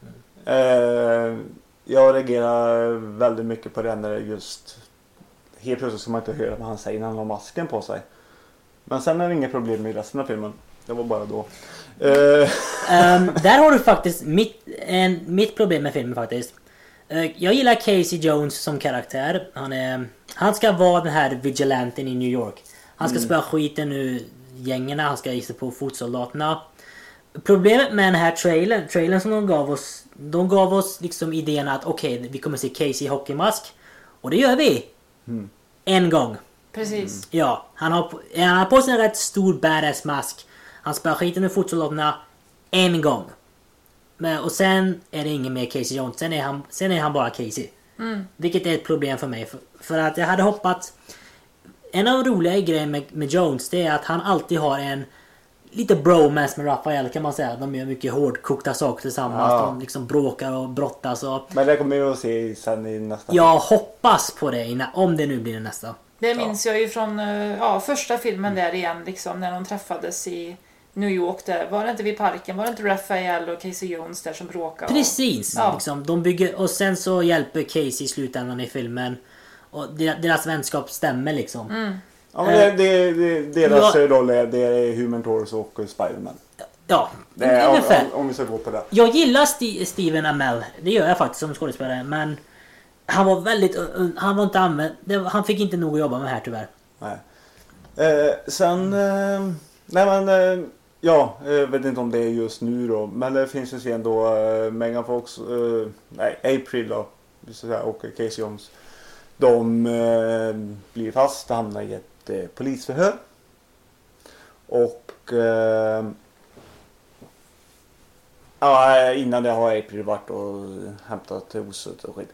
Jag reagerar väldigt mycket på det när det just... Helt plötsligt ska man inte höra vad han säger när han har masken på sig. Men sen är det inga problem med resten av filmen. Det var bara då. Där har du faktiskt mitt problem med filmen faktiskt. Jag gillar Casey Jones som karaktär. Han ska vara den här vigilanten i New York. Han ska spöa skiten ur gängerna. Han ska gissa på fotsoldaterna. Problemet med den här trailern som de gav oss liksom idén att okej, vi kommer se Casey i hockeymask. Och det gör vi. En gång. Precis. Ja, han har på sig en rätt stor badass mask. Han spöar skiten ur fotsoldaterna en gång. Och sen är det ingen mer Casey Jones. Sen är han bara Casey. Vilket är ett problem för mig. För att jag hade hoppats... En av de roliga grejerna med Jones, det är att han alltid har en lite bromance med Raphael kan man säga. De gör mycket hårdkokta saker tillsammans. Ja. De liksom bråkar och brottas. Och... Men det kommer vi att se sen i nästa. Jag hoppas på det om det nu blir nästa. Det minns jag ju från första filmen där igen liksom, när de träffades i New York där. Var det inte vid parken? Var det inte Raphael och Casey Jones där som bråkade? Precis! Ja. Liksom, de bygger, och sen så hjälper Casey i slutändan i filmen. Och deras vänskap stämmer liksom. Ja, men deras roll är, det är Human Torch och Spider-Man. Ja, Det är, ungefär. om vi ska gå på det. Jag gillar Steven Amell. Det gör jag faktiskt som skådespelare. Men han var väldigt... Han var inte använd... Han fick inte nog att jobba med här tyvärr. Nej. Sen... nej men... ja, jag vet inte om det är just nu då. Men det finns ju sen då Megan Fox... nej, April då. Och Casey Jones. De blir fast och hamnar i ett polisförhör. Och... ja, innan det har April varit och hämtat oset och skit.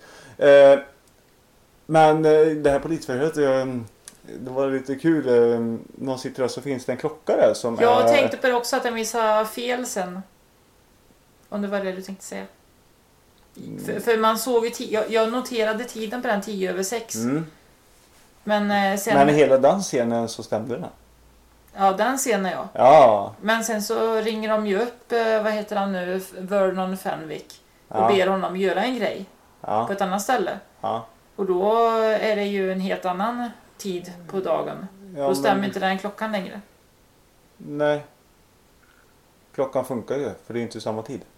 Men det här polisförhöret, det var lite kul. Någon sitter där så finns det en klocka där som Jag tänkte på det också att jag missade fel sen. Om det var det du tänkte säga. För man såg ju jag noterade tiden på den 10:06. Men sen... Men hela den scenen så stämde den. Ja, den scenen ja. Ja. Men sen så ringer de ju upp, vad heter han nu, Vernon Fenwick. Och ber honom göra en grej. På ett annat ställe. Ja. Och då är det ju en helt annan tid på dagen. Ja, då stämmer inte den klockan längre. Nej. Klockan funkar ju, för det är inte samma tid.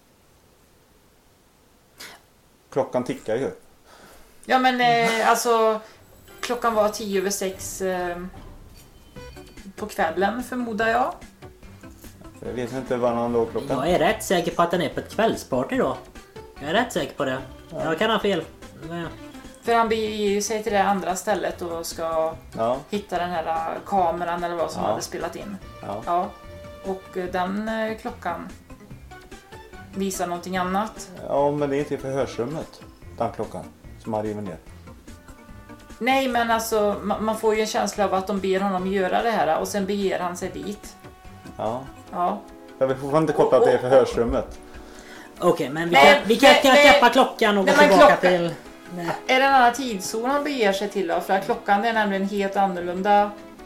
Klockan tickar ju. Ja men alltså klockan var 10:06 på kvällen förmodar jag. Jag vet inte vad han låg klockan. Jag är rätt säker på att den är på ett kvällsparty då. Jag är rätt säker på det. Jag kan ha fel. Men... För han beger sig till det andra stället och ska hitta den här kameran eller vad som hade spelat in. Ja. Och den klockan visar någonting annat. Ja, men det är inte i förhörsrummet. Den klockan som han river ner. Nej, men alltså man får ju en känsla av att de ber honom göra det här och sen beger han sig dit. Ja. Ja. Jag vill fortfarande inte koppla att det är förhörsrummet. Okej, men vi kan släppa klockan och gå tillbaka till... Nej. Är det en annan tidszon han beger sig till då? För att klockan är nämligen helt annorlunda.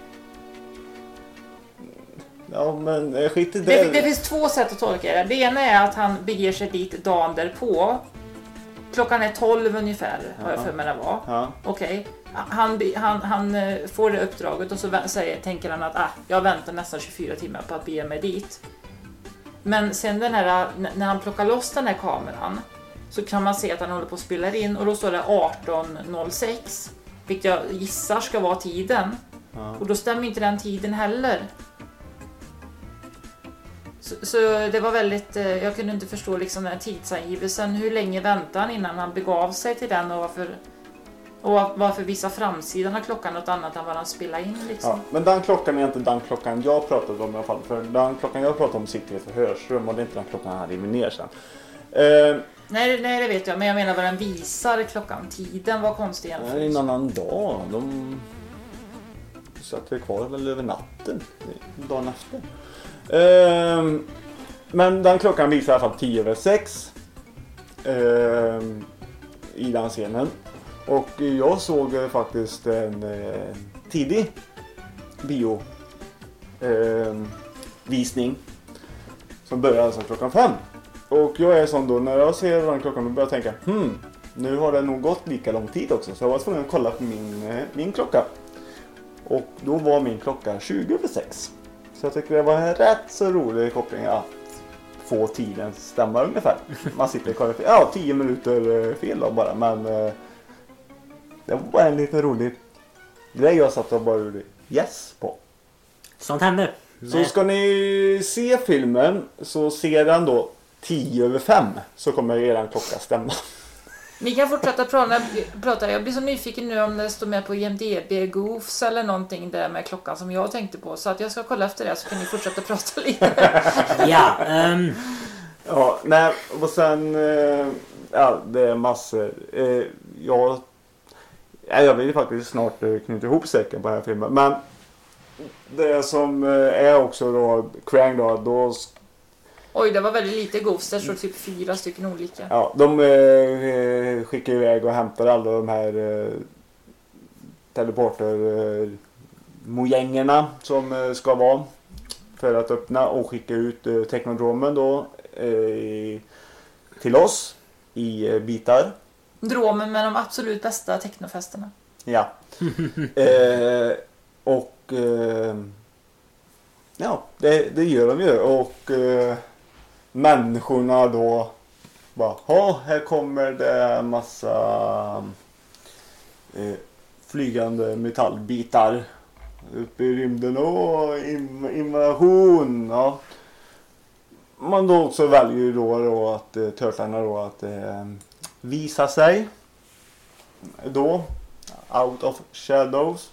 Ja, men skit i det. Det finns två sätt att tolka det. Det ena är att han beger sig dit dagen därpå. Klockan är 12 ungefär, har jag för mig det var. Ja. Okej. Han får det uppdraget och så tänker han att jag väntar nästan 24 timmar på att bege mig dit. Men sen när han plockar loss den här kameran så kan man se att han håller på att spela in och då står det 18:06, vilket jag gissar ska vara tiden. Ja. Och då stämmer inte den tiden heller. Så det var väldigt, jag kunde inte förstå liksom den här tidsangivelsen. Hur länge väntade han innan han begav sig till den och varför vissa framsidan av klockan något annat än vad han spelade in liksom. Ja, men den klockan är inte den klockan jag pratade om i alla fall. För den klockan jag pratade om sitter i ett förhörsrum och det är inte den klockan han river ner sen. Nej, det vet jag. Men jag menar vad den visar klockan. Tiden var konstig egentligen. En annan dag. De satt vi kvar väl över natten. Dagen efter. Men den klockan visar i alla fall 10:06 i den scenen. Och jag såg faktiskt en tidig visning som började alltså klockan 5. Och jag är sån då, när jag ser den klockan då börjar jag tänka nu har det nog gått lika lång tid också. Så jag var tvungen att kolla på min klocka. Och då var min klocka 20:06. Så jag tycker det var en rätt så rolig koppling att få tiden stämma ungefär. Man sitter kvar 10 minuter fel då bara, men det var en lite rolig grej jag satt och bara gjorde yes på. Sånt händer. Så ska ni se filmen så ser den då 10:05 så kommer eran klocka stämma. Ni kan fortsätta prata. Jag blir så nyfiken nu om det står med på IMDb Goofs eller någonting där med klockan som jag tänkte på. Så att jag ska kolla efter det så kan ni fortsätta prata lite. Ja, ja, nej, och sen det är massor. Jag vill faktiskt snart knyta ihop säcken på den här filmen. Men det som är också då Krang då Oj, det var väldigt lite Ghost. Det står typ 4 stycken olika. ja, de skickar iväg och hämtar alla de här teleporter-mojängerna som ska vara för att öppna och skicka ut teknodromen då till oss i bitar. Dromen med de absolut bästa technofesterna. Ja. Ja, det gör de ju. Och människorna då bara, här kommer det massa flygande metallbitar uppe i rymden och invasion. Ja. Man då också väljer då att törtarna då att visa sig då out of shadows.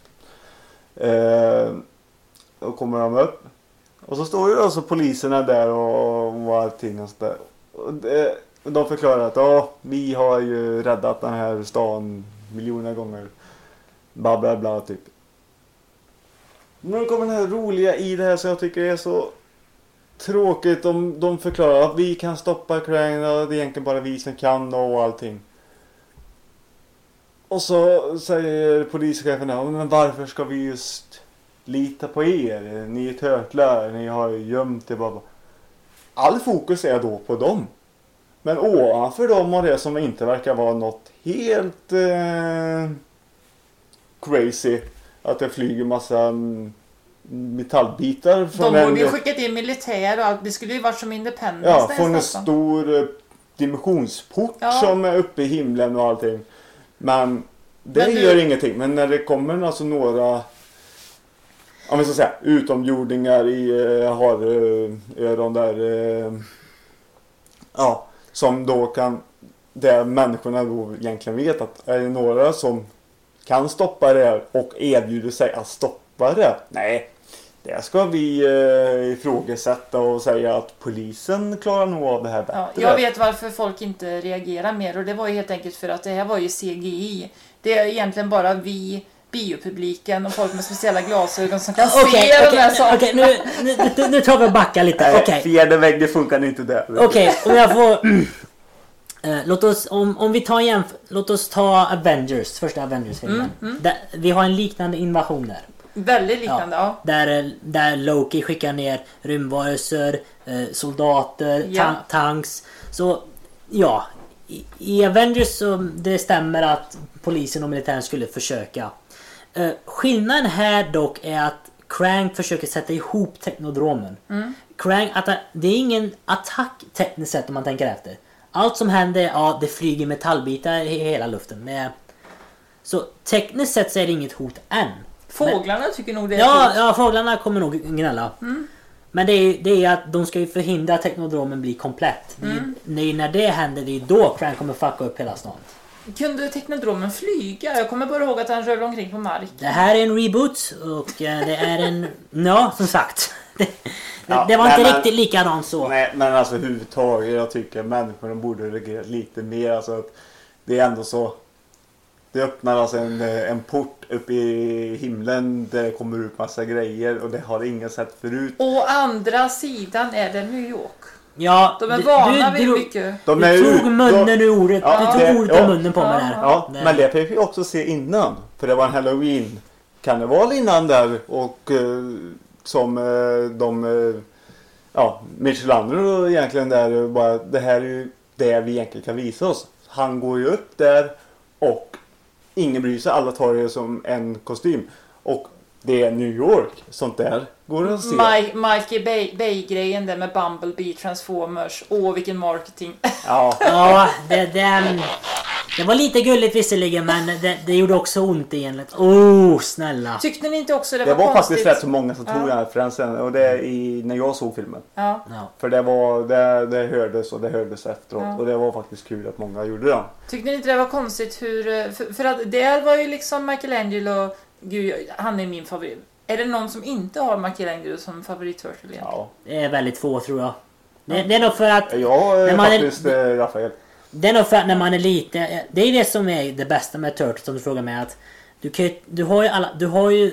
Då kommer de upp. Och så står ju alltså poliserna där och allting och sådär. Och de förklarar att vi har ju räddat den här stan miljoner gånger. Bla bla bla typ. Nu kommer den här roliga i det här så jag tycker det är så tråkigt. De förklarar att vi kan stoppa Krang, det är egentligen bara vi som kan och allting. Och så säger polischefen, men varför ska vi just lita på er? Ni är törtlar, ni har ju gömt det bara. All fokus är då på dem. Men ovanför dem och det som inte verkar vara något helt crazy. Att det flyger massa metallbitar. De borde ju skickat in militär och allt. Det skulle ju varit som Independence. Ja, från en stor dimensionsport som är uppe i himlen och allting. Men det gör ingenting. Men när det kommer alltså några, om vi ska säga, utomjordingar har öron där, som då kan, där människorna då egentligen vet att är det några som kan stoppa det och erbjuder sig att stoppa det. Nej, det ska vi ifrågasätta och säga att polisen klarar nog av det här bättre. Ja, jag vet varför folk inte reagerar mer och det var ju helt enkelt för att det här var ju CGI. Det är egentligen bara vi, biopubliken och folk med speciella glasögon som kan se de här sakerna. Okej, nu tar vi och backa lite. Okej. Fjärde vägg, det funkar inte där. Okej, om jag får... låt oss, om vi tar låt oss ta Avengers, första Avengers-filmen. Vi har en liknande invasion där. Väldigt liknande, ja. Där Loki skickar ner rymdvarelser, soldater, tanks. Så ja, i Avengers så det stämmer att polisen och militären skulle försöka. Skillnaden här dock är att Krang försöker sätta ihop teknodromen. Krang, det är ingen attack tekniskt sett om man tänker efter. Allt som händer, det flyger metallbitar i hela luften. Så tekniskt sett så är det inget hot än. Fåglarna tycker nog det är Ja, fåglarna kommer nog gnälla. Men det är att de ska ju förhindra att teknodromen blir komplett. När det händer, det är då Krang kommer fucka upp hela stan. Kunde teknodromen flyga? Jag kommer bara ihåg att han rörde omkring på mark. Det här är en reboot och det är en... Ja, som sagt. Det var inte riktigt likadant så. Nej, men alltså överhuvudtaget, jag tycker människorna borde reagera lite mer. Alltså att det är ändå så... Det öppnar alltså en port upp i himlen där det kommer ut massa grejer och det har ingen sett förut. Å andra sidan är det New York. Ja, de är vana vid mycket. Du tog munnen ur ordet. Du tog ordet i munnen på mig där. Ja, men det fick vi också se innan. För det var en Halloween-karneval innan där och som Michelangelo och egentligen där bara, det här är ju det vi egentligen kan visa oss. Han går ju upp där och ingen bryr sig, alla tar det som en kostym. Och det är New York, sånt där går att se. Mikey Bay-grejen där med Bumblebee, Transformers. Vilken marketing. Ja, det var lite gulligt visserligen, men det gjorde också ont egentligen. Snälla. Tyckte ni inte också det var konstigt? Faktiskt rätt så många som tog den här referensen. Och det är när jag såg filmen. Ja. För det hördes och det hördes efteråt. Ja. Och det var faktiskt kul att många gjorde det. Tyckte ni inte det var konstigt hur... För att det var ju liksom Michelangelo... Gud, han är min favorit. Är det någon som inte har Michelangelo som favorit-turtle? Ja. Det är väldigt få, tror jag. Det är nog för att... Jag är faktiskt Rafael. Det är nog för att när man är lite... Det är det som är det bästa med Turtles, som du frågar mig. Att du har ju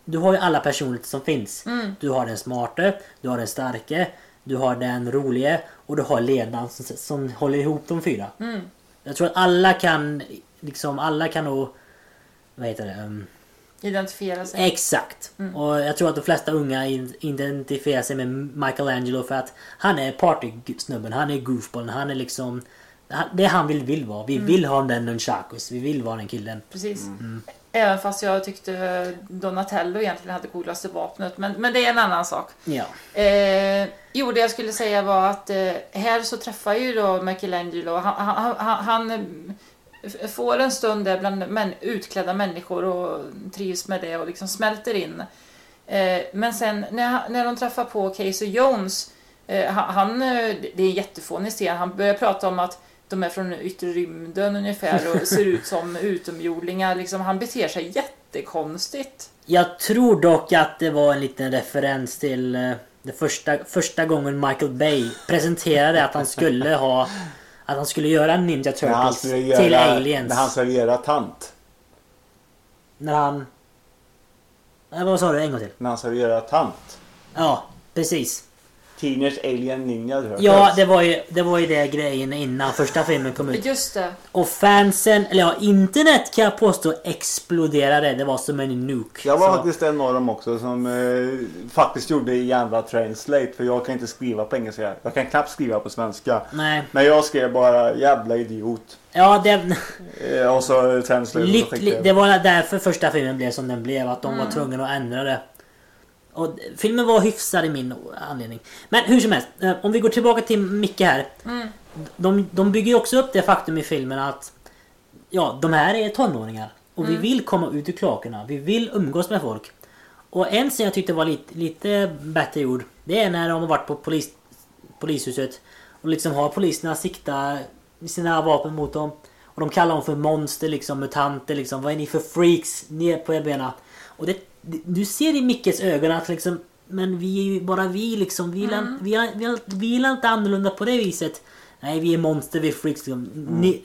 du har ju alla personligheter som finns. Du har den smarte, du har den starke, du har den roliga och du har ledaren som håller ihop de 4. Jag tror att alla kan nog, vad heter det? Identifiera sig. Exakt. Och jag tror att de flesta unga identifierar sig med Michelangelo för att han är partysnubben, han är goofballen, han är liksom det han vill vara. Vi vill ha den nunchakus, vi vill vara den killen. Precis. Även fast jag tyckte Donatello egentligen hade coolaste vapnet. Men det är en annan sak. Ja. Jo, det jag skulle säga var att här så träffar ju då Michelangelo. Han får en stund där bland utklädda människor och trivs med det och liksom smälter in. Men sen när de träffar på Casey Jones, det är en jättefånig scen. Han börjar prata om att de är från yttre rymden ungefär och ser ut som utomjordingar. Liksom, han beter sig jättekonstigt. Jag tror dock att det var en liten referens till det första gången Michael Bay presenterade att han skulle göra en Ninja Turtles till Aliens. När han serverar tant. Vad sa du en gång till? När han serverar tant. Ja, precis. Teenage Alien Ninja Turtles. Ja, det var ju det grejen innan första filmen kom ut. Just det. Och fansen, eller ja, internet kan jag påstå exploderade. Det var som en nuke. Jag var faktiskt en av dem också som faktiskt gjorde jävla translate. För jag kan inte skriva på engelska. Jag kan knappt skriva på svenska. Nej. Men jag skrev bara jävla idiot. Ja, och så translate. Det var därför första filmen blev som den blev. Att de var tvungna att ändra det. Och filmen var hyfsad i min anledning. Men hur som helst, om vi går tillbaka till Micke här. De bygger också upp det faktum i filmen att de här är tonåringar. Och vi vill komma ut ur klakerna. Vi vill umgås med folk. Och en som jag tyckte var lite bättre gjord, det är när de har varit på polishuset och liksom har poliserna sikta sina vapen mot dem. Och de kallar dem för monster, liksom mutanter, liksom. Vad är ni för freaks? Ner på er bena. Och du ser i Mickes ögon att liksom, men vi är ju bara vi liksom, vi är inte annorlunda på det viset. Nej, vi är monster, vi är freaks liksom.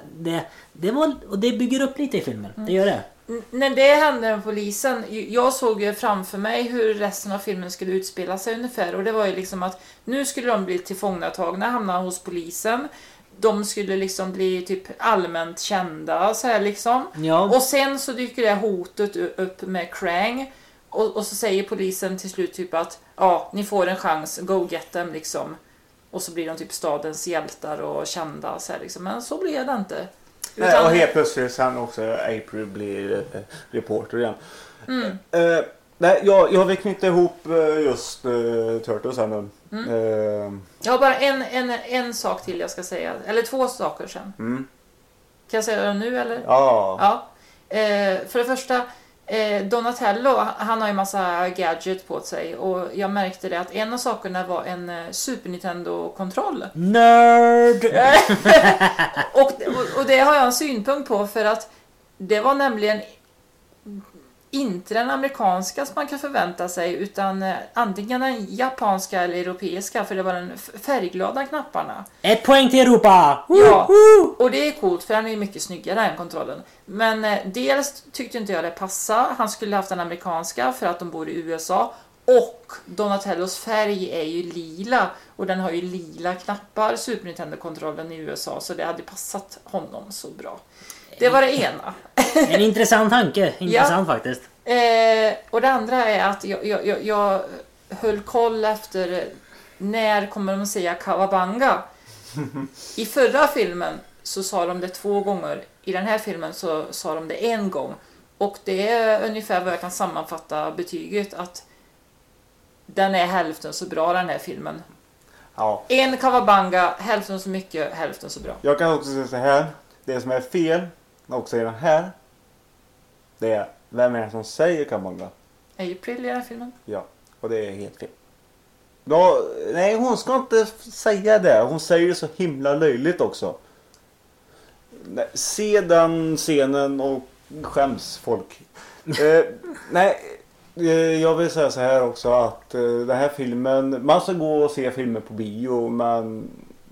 Det bygger upp lite i filmen. Det gör det. När det hände med polisen, jag såg ju framför mig hur resten av filmen skulle utspela sig ungefär. Och det var ju liksom att nu skulle de bli tillfångatagna, hamna hos polisen. De skulle liksom bli typ allmänt kända så här liksom. Ja. Och sen så dyker det hotet upp med Krang. Och så säger polisen till slut typ att ni får en chans, go get them liksom. Och så blir de typ stadens hjältar och kända så här liksom. Men så blev det inte. Nej, och helt plötsligt sen också April blir reporter igen. Nej, jag vill knyta ihop just Turtles här nu. Jag har bara en sak till jag ska säga. Eller 2 saker sen. Kan jag säga det nu eller? Ja. För det första, Donatello, han har ju massa gadget på sig. Och jag märkte det att en av sakerna var en Super Nintendo-kontroll. Nerd! och det har jag en synpunkt på, för att det var nämligen inte den amerikanska som man kan förvänta sig, utan antingen den japanska eller europeiska, för det var den färgglada knapparna. 1 poäng till Europa! Ja, och det är coolt för den är mycket snyggare än kontrollen. Men dels tyckte inte jag det passade. Han skulle haft den amerikanska för att de bor i USA. Och Donatellos färg är ju lila, och den har ju lila knappar, Super Nintendo-kontrollen i USA, så det hade passat honom så bra. Det var det ena. En intressant tanke. Intressant faktiskt. Och det andra är att jag höll koll efter när kommer de säga Kawabanga. I förra filmen så sa de det 2 gånger. I den här filmen så sa de det 1 gång. Och det är ungefär vad jag kan sammanfatta betyget, att den är hälften så bra, den här filmen. Ja. En Kawabanga, hälften så mycket, hälften så bra. Jag kan också säga så här. Det som är fel också i den här, det är vem är det som säger Kawabanga? April i den här filmen. Ja, och det är helt fel. Nej, hon ska inte säga det. Hon säger det så himla löjligt också. Se den scenen och skäms folk. Nej, jag vill säga så här också att den här filmen, man ska gå och se filmer på bio, men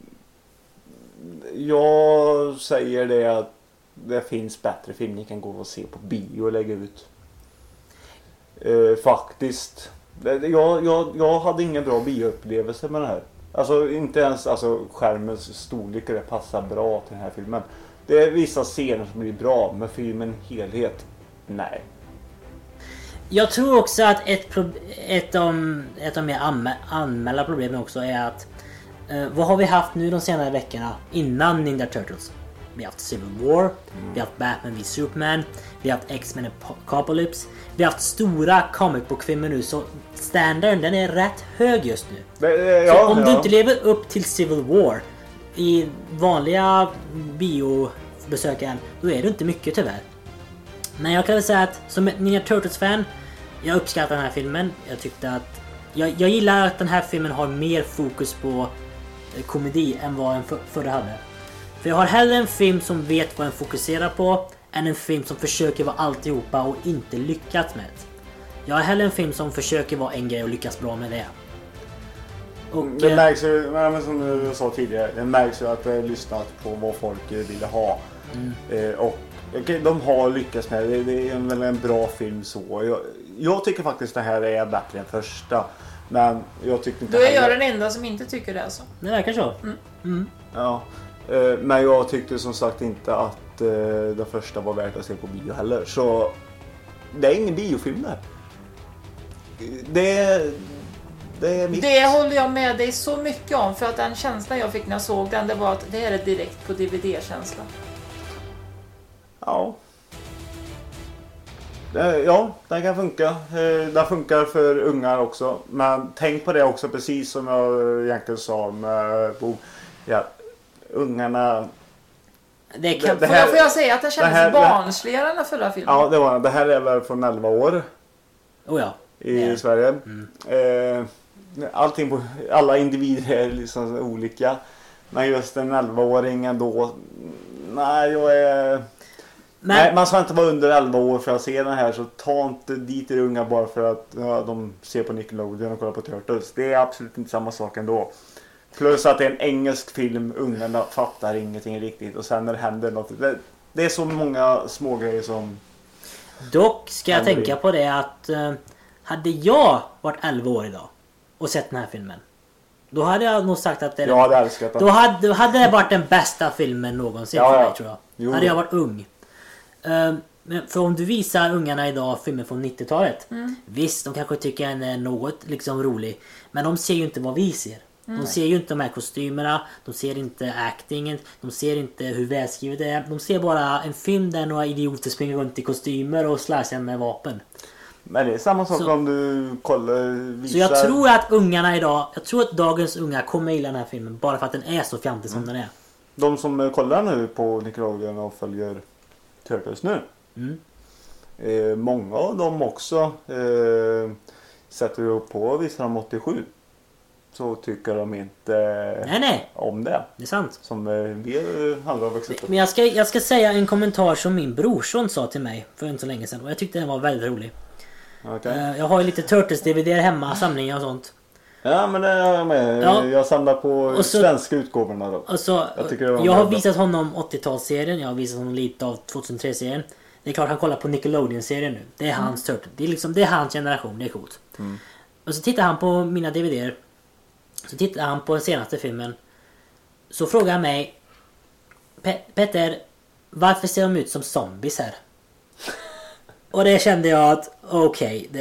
jag säger det att det finns bättre filmer ni kan gå och se på bio och lägga ut. Faktiskt. Jag hade ingen bra bioupplevelse med det här. Alltså inte ens skärmens storlek det passar bra till den här filmen. Det är vissa scener som blir bra, men filmen helhet, nej. Jag tror också att ett av mer anmälda problemen också är att vad har vi haft nu de senare veckorna innan Ninja Turtles? Vi har haft Civil War, vi har haft Batman v Superman, vi har haft X-Men Apocalypse, vi har haft stora comic book-filmer nu, så standarden den är rätt hög just nu. Så om du inte lever upp till Civil War i vanliga biobesökaren, då är det inte mycket tyvärr. Men jag kan väl säga att som ett Ninja Turtles-fan, jag uppskattar den här filmen. Jag tyckte att jag gillar att den här filmen har mer fokus på komedi än vad den förra hade. För jag har hellre en film som vet vad den fokuserar på än en film som försöker vara alltihopa och inte lyckats med det. Jag har hellre en film som försöker vara en grej och lyckas bra med det. Och, det märks ju, som du sa tidigare, det märks ju att det är lyssnat på vad folk ville ha. Och de har lyckats med det. Det är väl en bra film så. Jag tycker faktiskt det här är bättre än första. Men jag tycker inte... Du är jag den enda som inte tycker det alltså. Det verkar så. Ja. Men jag tyckte som sagt inte att den första var värt att se på bio heller. Så det är ingen biofilm där. Det håller jag med dig så mycket om. För att den känslan jag fick när jag såg den, det var att det här är direkt på DVD-känsla. Ja. Ja, den kan funka. Den funkar för ungar också. Men tänk på det också, precis som jag egentligen sa med ungarna... Får jag säga att det kändes barnsligare än den förra filmen? Ja, det här är väl från 11 år. Oh ja. I Sverige. Alla individer är liksom olika. Men just en 11-åring ändå... Nej, Nej, man ska inte vara under 11 år för att se den här, så ta inte dit er unga bara för att de ser på Nickelodeon och kollar på Turtles. Det är absolut inte samma sak ändå. Plus att det är en engelsk film, ungarna fattar ingenting riktigt och sen när det händer något. Det är så många små grejer som... Dock ska jag tänka på det att hade jag varit 11 år idag och sett den här filmen, då hade jag nog sagt att jag hade älskat den. Då hade det varit den bästa filmen någonsin för mig, tror jag. Jo. Hade jag varit ung. Men för om du visar ungarna idag filmer från 90-talet, visst, de kanske tycker den är något liksom rolig, men de ser ju inte vad vi ser. De ser ju inte de här kostymerna, de ser inte actingen, de ser inte hur välskrivet det är. De ser bara en film där några idioter springer runt i kostymer och slashar med vapen. Men det är samma sak om du visar... Så jag tror att ungarna idag, jag tror att dagens unga kommer gilla den här filmen bara för att den är så fjantig som den är. De som kollar nu på Nickelodeon och följer Turtles nu. Många av dem också sätter upp på och visar dem 87. Så tycker de inte om det. Det är sant. Som vi andra har vuxit upp. Men jag ska säga en kommentar som min brorson sa till mig för inte så länge sedan. Och jag tyckte den var väldigt rolig. Okay. Jag har ju lite Turtles-DVD hemma, samlingar och sånt. Ja, men det är jag med. Ja. Jag samlar på svenska utgåvorna då. Och så, jag har visat honom 80-talsserien. Jag har visat honom lite av 2003-serien. Det är klart han kollar på Nickelodeon-serien nu. Det är hans Turtles. Det är hans generation. Det är coolt. Och så tittar han på mina DVDer. Så tittar han på den senaste filmen. Så frågar han mig: Petter, varför ser de ut som zombies här? Och det kände jag att okej,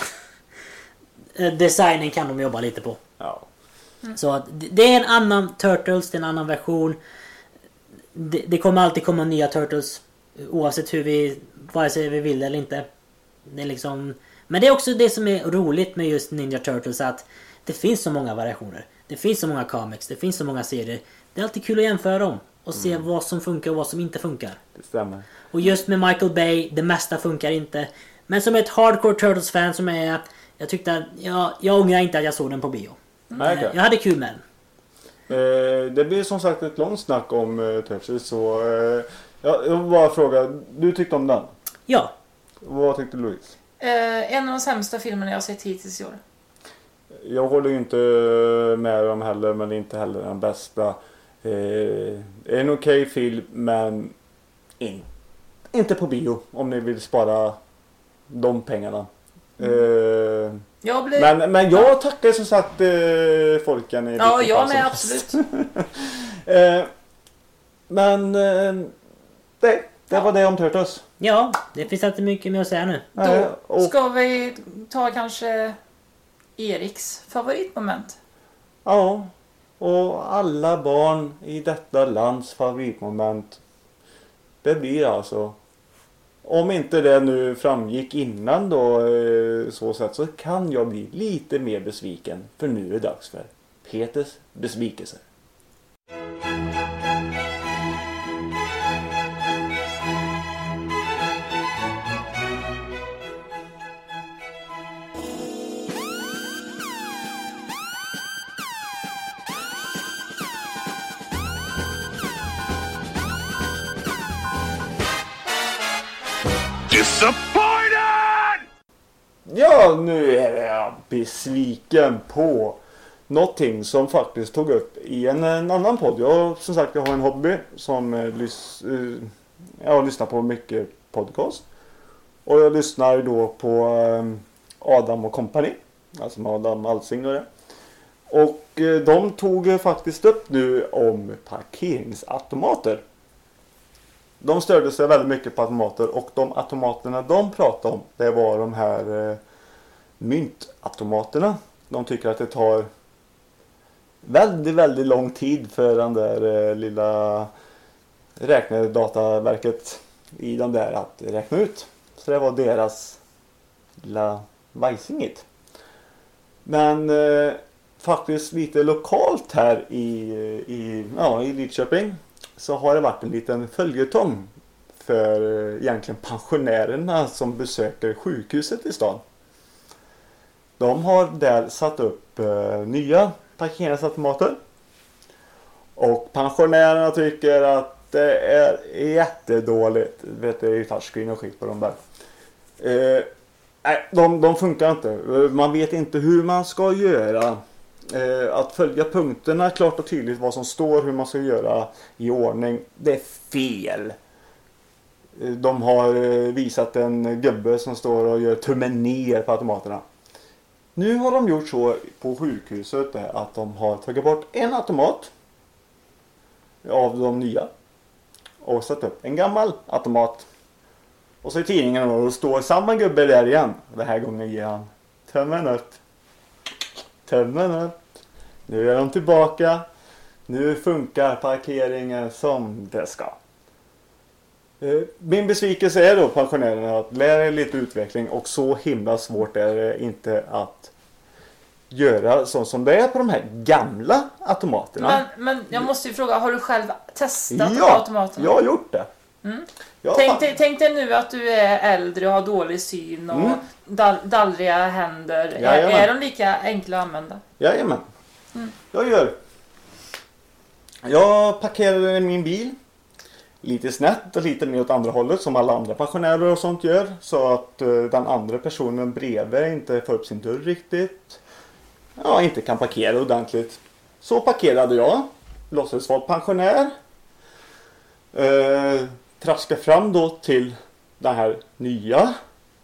designen kan de jobba lite på. Ja. Så att det är en annan Turtles, det är en annan version. Det kommer alltid komma nya Turtles, oavsett vare sig vi vill eller inte. Det är liksom, men det är också det som är roligt med just Ninja Turtles, att det finns så många variationer. Det finns så många comics, det finns så många serier. Det är alltid kul att jämföra dem och se vad som funkar och vad som inte funkar. Det stämmer. Och just med Michael Bay, det mesta funkar inte. Men som ett hardcore Turtles-fan som är, jag tyckte att jag ångrar inte att jag såg den på bio. Okay. Jag hade kul med den. Det blir som sagt ett långt snack om Turtles, så jag vill bara fråga, du tyckte om den? Ja. Vad tyckte Louise? En av de sämsta filmerna jag har sett hittills i år. Jag håller ju inte med dem heller, men inte heller den bästa. En okej film, men inte på bio om ni vill spara de pengarna. Men jag tackar som sagt folken. Ja, jag med, absolut. Men det var det om Turtles. Ja, det finns inte mycket mer att säga nu. Då ska vi ta kanske Eriks favoritmoment. Ja, och alla barn i detta lands favoritmoment. Det blir alltså, om inte det nu framgick innan då så sätt, så kan jag bli lite mer besviken. För nu är det dags för Peters besvikelse. Ja, nu är jag besviken på någonting som faktiskt tog upp i en annan podd. Jag har en hobby som jag lyssnar på mycket podcast. Och jag lyssnar då på Adam och Company. Alltså med Adam Alsing och det. Och de tog faktiskt upp nu om parkeringsautomater. De störde sig väldigt mycket på automater, och de automaterna de pratade om, det var de här myntautomaterna. De tycker att det tar väldigt, väldigt lång tid för den där lilla räknedataverket i den där att räkna ut. Så det var deras lilla vajsingit. Men faktiskt lite lokalt här i Lidköping så har det varit en liten följetong för egentligen pensionärerna som besöker sjukhuset i stan. De har där satt upp nya parkeringsautomater. Och pensionärerna tycker att det är jättedåligt. Vet du, det är ju touchscreen och skit på dem där. Nej, de funkar inte. Man vet inte hur man ska göra. Att följa punkterna klart och tydligt vad som står, hur man ska göra i ordning. Det är fel. De har visat en gubbe som står och gör tummen ner på automaterna. Nu har de gjort så på sjukhuset att de har tagit bort en automat av de nya och satt upp en gammal automat. Och så i tidningen då står samma gubbe där igen. Den här gången ger han tummen upp. Tummen upp. Nu är de tillbaka. Nu funkar parkeringen som det ska. Min besvikelse är då pensionärerna att lära lite utveckling, och så himla svårt är det inte att göra så som det är på de här gamla automaterna. Men jag måste ju fråga, har du själv testat automaterna? Jag har gjort det. Mm. Tänk dig nu att du är äldre och har dålig syn och dallriga händer. Är de lika enkla att använda? Jajamän. Jag parkerade min bil lite snett och lite mer åt andra hållet som alla andra pensionärer och sånt gör. Så att den andra personen bredvid inte får upp sin dörr riktigt. Ja, inte kan parkera ordentligt. Så parkerade jag. Låtsades vara pensionär. Traskade fram då till den här nya.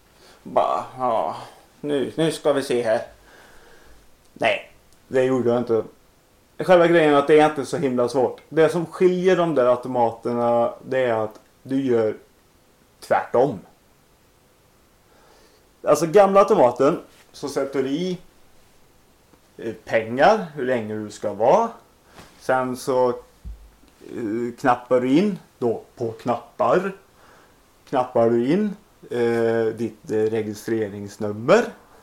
Nu ska vi se här. Nej, det gjorde jag inte. Själva grejen är att det är inte så himla svårt. Det som skiljer de där automaterna, det är att du gör tvärtom. Alltså gamla automaten så sätter du i pengar, hur länge du ska vara. Sen så knappar du in då på knappar. Knappar du in ditt registreringsnummer.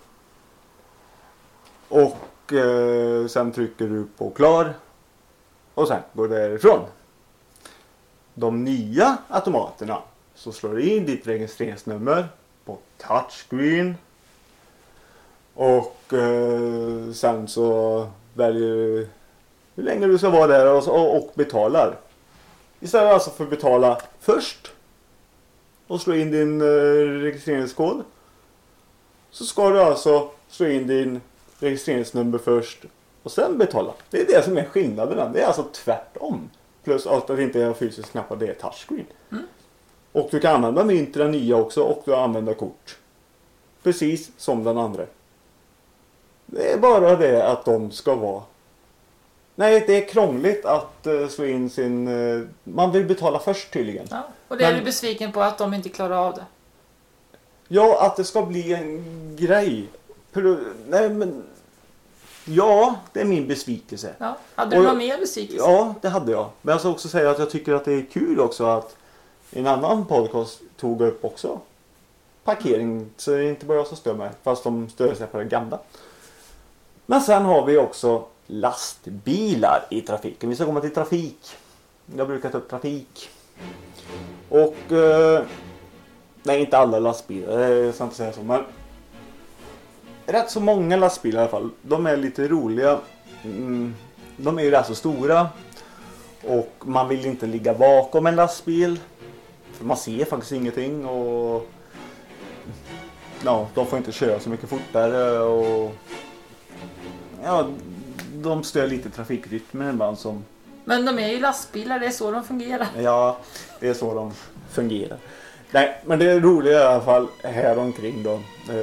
Och sen trycker du på klar. Och sen går det därifrån. De nya automaterna så slår du in ditt registreringsnummer på touchscreen. Och sen så väljer du hur länge du ska vara där och betalar. Istället alltså för att betala först och slå in din registreringskod, så ska du alltså slå in din registreringsnummer först och sen betala. Det är det som är skillnaden. Det är alltså tvärtom. Plus att det inte är fysiskt knappar, det är touchscreen. Och du kan använda mynt i den nya också, och du använder kort. precis som den andra. Det är bara det att de ska vara... Nej, det är krångligt att slå in sin... man vill betala först tydligen. Ja, och det är du besviken på att de inte klarar av det. Ja, att det ska bli en grej. Nej, men... Ja, det är min besvikelse. Ja. Hade du någon mer besvikelse? Ja, det hade jag. Men jag ska också säga att jag tycker att det är kul också att en annan podcast tog upp också parkering. Så det är inte bara jag som stör mig. Fast de stör sig på det gamla. Men sen har vi också lastbilar i trafiken. Vi ska komma till trafik. Jag brukar ta upp trafik. Och... nej, inte alla lastbilar. Jag ska inte säga så. Men... rätt så många lastbilar i alla fall. De är lite roliga. De är ju rätt så stora. Och man vill inte ligga bakom en lastbil. För man ser faktiskt ingenting. Och ja, de får inte köra så mycket fortare. Och ja, de stör lite trafikrytmen ibland som... Men de är ju lastbilar, det är så de fungerar. Ja, det är så de fungerar. Nej, men det är roligt i alla fall här omkring då.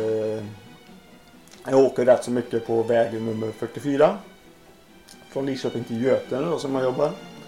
Jag åker rätt så mycket på vägen nummer 44. Från Lidköping till Götene då, som jag jobbar.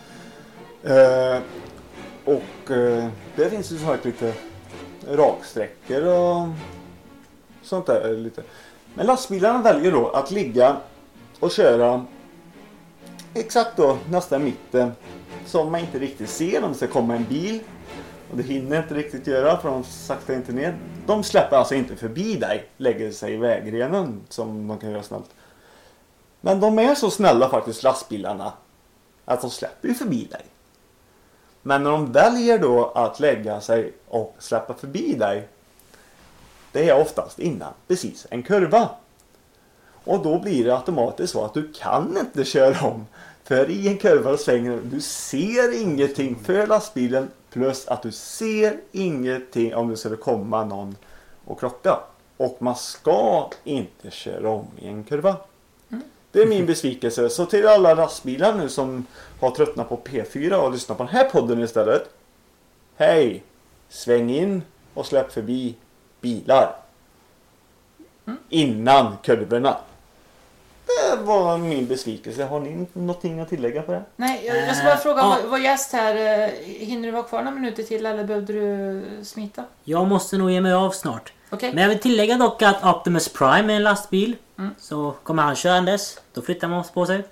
Det finns ju så här lite raksträckor och sånt där lite. Men lastbilarna väljer då att ligga och köra exakt då nästan mitten som man inte riktigt ser om det ska komma en bil. Och det hinner inte riktigt göra för de saktar inte ner. De släpper alltså inte förbi dig, lägger sig i vägrenen som de kan göra snällt. Men de är så snälla faktiskt, lastbilarna, att de släpper ju förbi dig. Men när de väljer då att lägga sig och släppa förbi dig, det är oftast innan precis en kurva. Och då blir det automatiskt så att du kan inte köra om. För i en kurva svänger du ser ingenting för lastbilen. Plus att du ser ingenting om det skulle komma någon och krocka. Och man ska inte köra om i en kurva. Det är min besvikelse. Så till alla lastbilar nu som har tröttnat på P4 och lyssnar på den här podden istället. Hej! Sväng in och släpp förbi bilar. Innan kurvorna. Det var min besvikelse. Har ni någonting att tillägga på det? Nej, jag ska bara fråga, var gäst här, hinner du vara kvar några minuter till eller behövde du smita? Jag måste nog ge mig av snart. Okay. Men jag vill tillägga dock att Optimus Prime är en lastbil. Så kommer han körandes, då flyttar man på sig.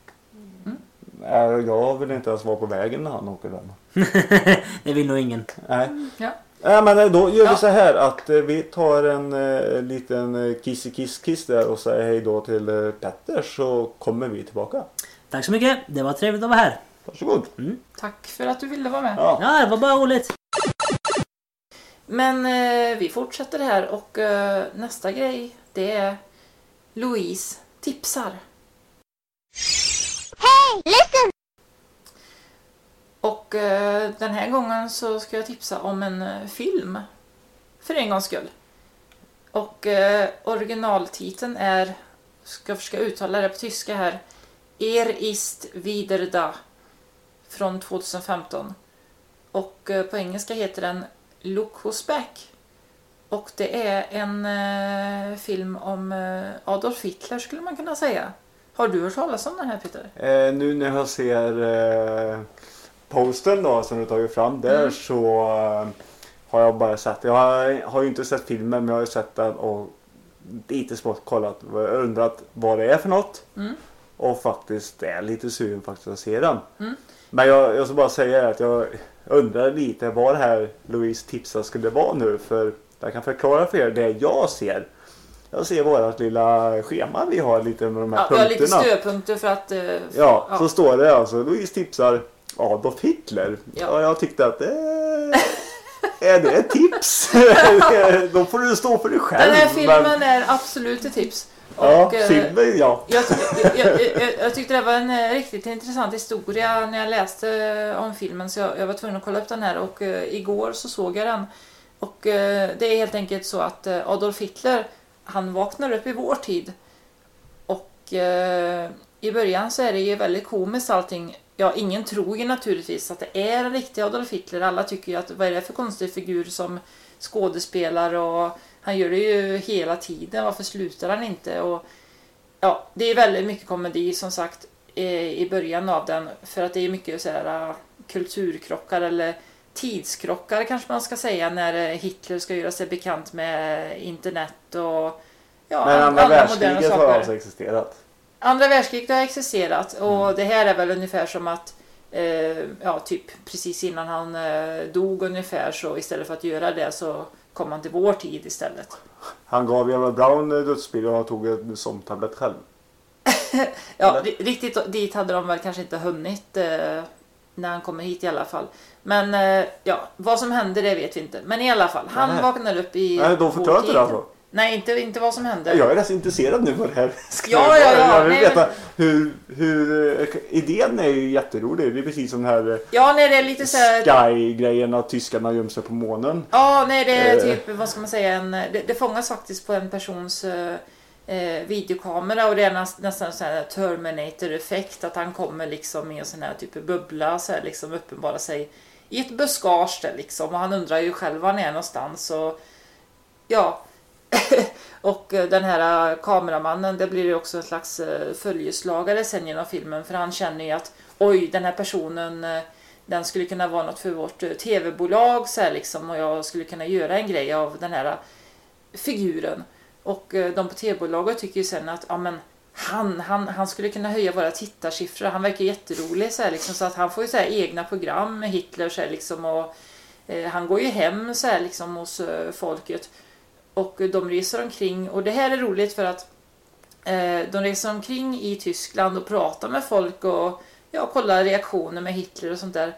Jag vill inte ens vara på vägen när han åker den. Det vill nog ingen. Nej. Ja. Men då gör vi så här att vi tar en liten kiss där och säger hej då till Petter, så kommer vi tillbaka. Tack så mycket, det var trevligt att vara här. Varsågod. Tack för att du ville vara med. Ja, det var bara roligt. Men vi fortsätter här och nästa grej, det är Louise tipsar. Hey, listen! Och den här gången så ska jag tipsa om en film. För en gångs skull. Och originaltiteln är, ska försöka uttala det på tyska här, ist wieder da. Från 2015. Och på engelska heter den Look Who's Back. Och det är en film om Adolf Hitler skulle man kunna säga. Har du hört talas om den här, Peter? Nu när jag ser posten då som du tagit fram där så har jag bara sett. Jag har ju inte sett filmen, men jag har ju sett den och lite smått kollat och undrat vad det är för något. Och faktiskt är lite sugen faktiskt att se den. Men jag ska bara säga att jag undrar lite vad det här Louise tipsar skulle vara nu, för jag kan förklara för er det jag ser. Jag ser vårat lilla schema vi har lite med de här punkterna. Vi har lite stödpunkter för att... så står det alltså Louise tipsar Adolf Hitler. Ja. Och jag tyckte att är det ett tips? Då får du stå för dig själv. Den här filmen är absolut ett tips. Ja, filmen, ja. Jag tyckte det var en riktigt intressant historia när jag läste om filmen, så jag var tvungen att kolla upp den här, och igår så såg jag den. Och det är helt enkelt så att Adolf Hitler, han vaknar upp i vår tid. Och i början så är det ju väldigt komiskt allting. Ja, ingen tror ju naturligtvis att det är en riktig Adolf Hitler. Alla tycker ju att vad är det för konstig figur som skådespelar, och Han gör det ju hela tiden. Varför slutar han inte? Och ja, det är väldigt mycket komedi som sagt i början av den. För att det är mycket så här kulturkrockar eller tidskrockar kanske man ska säga. När Hitler ska göra sig bekant med internet och ja, men andra världskriget har alltså existerat. Andra världskriget har existerat. Och det här är väl ungefär som att ja, typ precis innan han dog ungefär, så istället för att göra det så kom han till vår tid istället. Han gav Eva Braun dödsbild och tog en somtablett själv. Ja, riktigt dit hade de väl kanske inte hunnit när han kommer hit i alla fall. Men ja, vad som hände det vet vi inte. Men i alla fall, han vaknar upp i de förklarar inte det alltså? Nej, inte vad som hände. Jag är rätt intresserad nu på det här. Ja. Jag vill veta hur idén är ju jätterolig. Det är precis som den här det är lite så här Sky-grejen att tyskarna gömmer sig på månen. Ja, nej, det är typ, vad ska man säga, det fångas faktiskt på en persons videokamera, och det är nästan så här Terminator-effekt, att han kommer liksom i en sån här typ av bubbla så här, liksom uppenbara sig i ett buskage där, liksom, och han undrar ju själv var han är någonstans, och ja. Och den här kameramannen, det blir ju också en slags följeslagare sen genom filmen, för han känner ju att oj, den här personen, den skulle kunna vara något för vårt tv-bolag så här, liksom, och jag skulle kunna göra en grej av den här figuren. Och de på tv-bolaget tycker ju sen att ja, men han skulle kunna höja våra tittarsiffror, han verkar jätterolig så här, liksom, så att han får ju så här egna program med Hitler så här, liksom, och han går ju hem så här, liksom, hos folket. Och de reser omkring, och det här är roligt för att de reser omkring i Tyskland och pratar med folk och kollar reaktioner med Hitler och sånt där.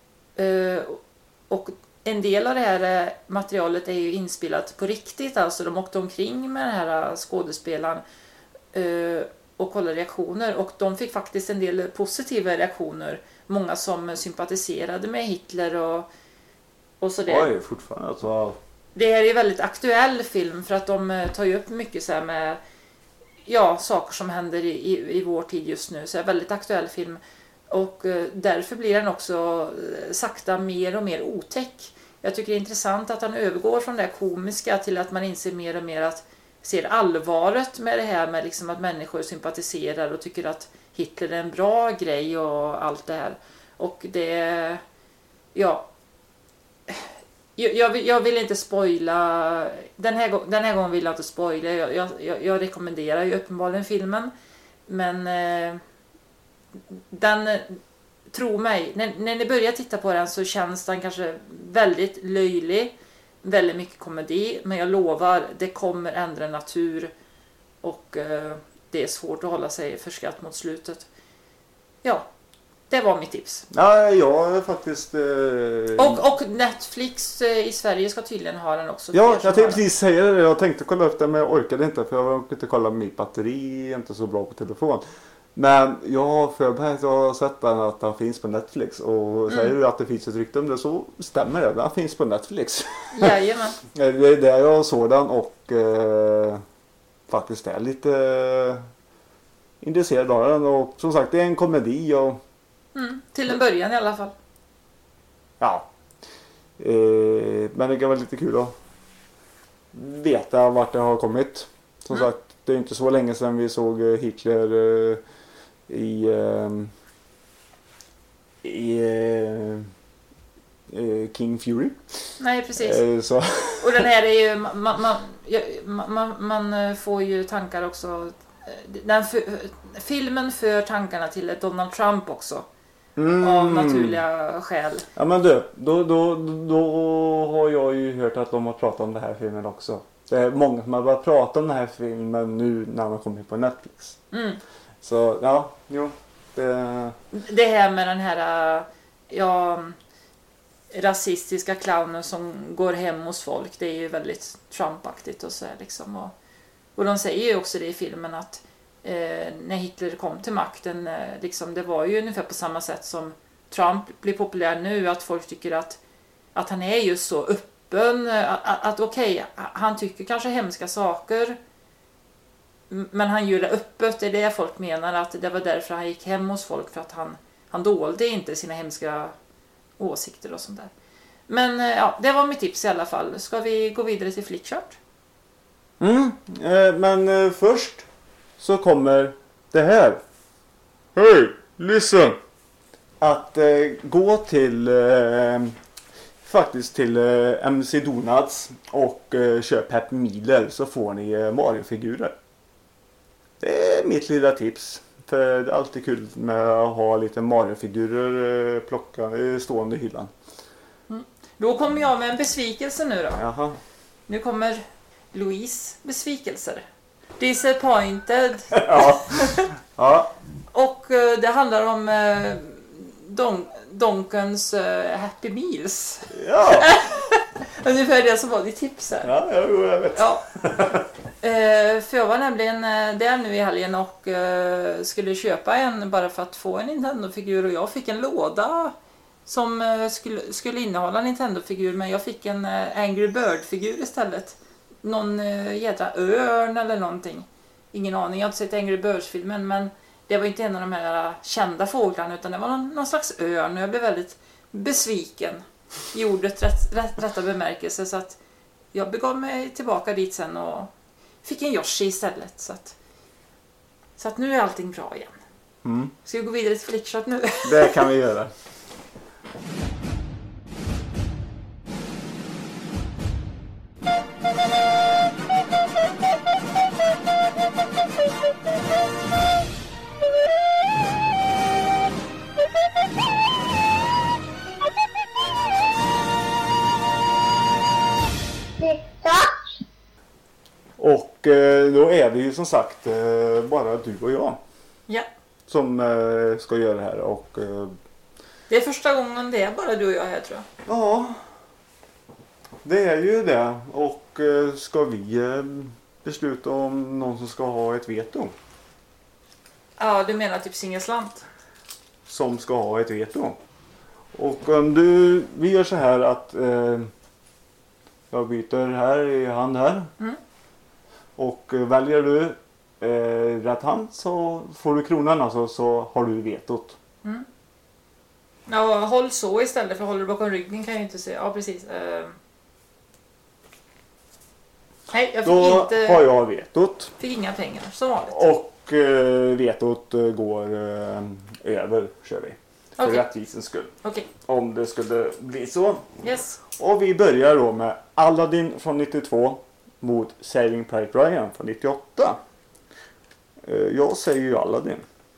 Och en del av det här materialet är ju inspelat på riktigt, alltså de åkte omkring med den här skådespelaren och kollade reaktioner, och de fick faktiskt en del positiva reaktioner. Många som sympatiserade med Hitler och sådär. Oj, fortfarande alltså. Det här är ju väldigt aktuell film, för att de tar ju upp mycket så här med saker som händer i vår tid just nu. Så det är en väldigt aktuell film. Och därför blir den också sakta mer och mer otäck. Jag tycker det är intressant att han övergår från det komiska till att man inser mer och mer att ser allvaret med det här med liksom att människor sympatiserar och tycker att Hitler är en bra grej och allt det här. Och det jag vill inte spoila. Den här gången vill jag inte spoila. Jag rekommenderar ju uppenbarligen filmen. Men den, tro mig, när ni börjar titta på den så känns den kanske väldigt löjlig. Väldigt mycket komedi. Men jag lovar, det kommer ändra natur. Och det är svårt att hålla sig för skratt mot slutet. Ja. Det var mitt tips. Ja, jag faktiskt... Och Netflix i Sverige ska tydligen ha den också. Ja, jag tänkte precis säga det. Jag tänkte kolla upp den, men jag orkade inte. För jag orkade inte kolla, mitt batteri är inte så bra på telefon. Men jag har förberett och sett att den finns på Netflix. Och säger du att det finns ett rykte om det, så stämmer det. Den finns på Netflix. Jajamän. Det är där jag såg den och faktiskt är lite intresserad av den. Och som sagt, det är en komedi och... till en början i alla fall. Ja. Men det kan vara lite kul att veta vart det har kommit. Som sagt, det är inte så länge sedan vi såg Hitler i King Fury. Nej, precis. Så. Och den här är ju... Man får ju tankar också... filmen för tankarna till Donald Trump också. Av naturliga skäl. Ja, men då har jag ju hört att de har pratat om den här filmen också. Det är många som har börjat prata om den här filmen nu när man kommer på Netflix. Så ja, jo. Det här med den här rasistiska clownen som går hem hos folk, det är ju väldigt Trumpaktigt och så här, liksom. Och de säger ju också det i filmen att när Hitler kom till makten, liksom, det var ju ungefär på samma sätt som Trump blir populär nu, att folk tycker att han är just så öppen, att okej, han tycker kanske hemska saker, men han gör det öppet. Det är det folk menar, att det var därför han gick hem hos folk, för att han dolde inte sina hemska åsikter och sånt där. Men ja, det var mitt tips i alla fall. Ska vi gå vidare till Flickchart? Men först så kommer det här. Hej, lyssna! Att gå till faktiskt till MC Donuts och köp Happy Mealer så får ni Mario-figurer. Det är mitt lilla tips. För det är alltid kul med att ha lite Mario-figurer stående i hyllan. Då kommer jag med en besvikelse nu då. Jaha. Nu kommer Louise besvikelser. Disappointed. Ja. Ja. Och det handlar om Donkens Happy Meals. Ja. Ungefär det som var ditt tips här. Ja, jag vet. Ja. För jag var nämligen där nu i helgen och skulle köpa en bara för att få en Nintendo-figur. Och jag fick en låda som skulle innehålla en Nintendo-figur. Men jag fick en Angry Bird-figur istället. Någon jädra örn eller någonting. Ingen aning, jag har inte sett Angry Birds-filmen. Men det var inte en av de här kända fåglarna utan det var någon slags örn. Och jag blev väldigt besviken i ordet rätta bemärkelse. Så att jag begav mig tillbaka dit sen och fick en Yoshi istället. Så att nu är allting bra igen. Ska vi gå vidare till Flickshot nu? Det kan vi göra. Och då är det ju som sagt bara du och jag Ja. som ska göra det här. Och, det är första gången det är bara du och jag här, tror jag. ja, det är ju det. Och ska vi besluta om någon som ska ha ett veto? Ja, du menar typ Singeslant? Som ska ha ett veto. Och om vi gör så här att jag byter här i hand här. Och väljer du rätt hand så får du kronan, alltså, så har du vetot. Ja, håll så istället, för håller du bakom ryggen kan jag inte se. Ja, precis. Nej, jag fick Då inte... har jag vetot. Fick inga pengar, som vanligt. Och vetot går över, kör vi. För Okej. rättvisens skull. Okej, Om det skulle bli så. yes. Och vi börjar då med Aladdin från 92 mot Saving Private Ryan från 98. Jag säger ju Aladdin.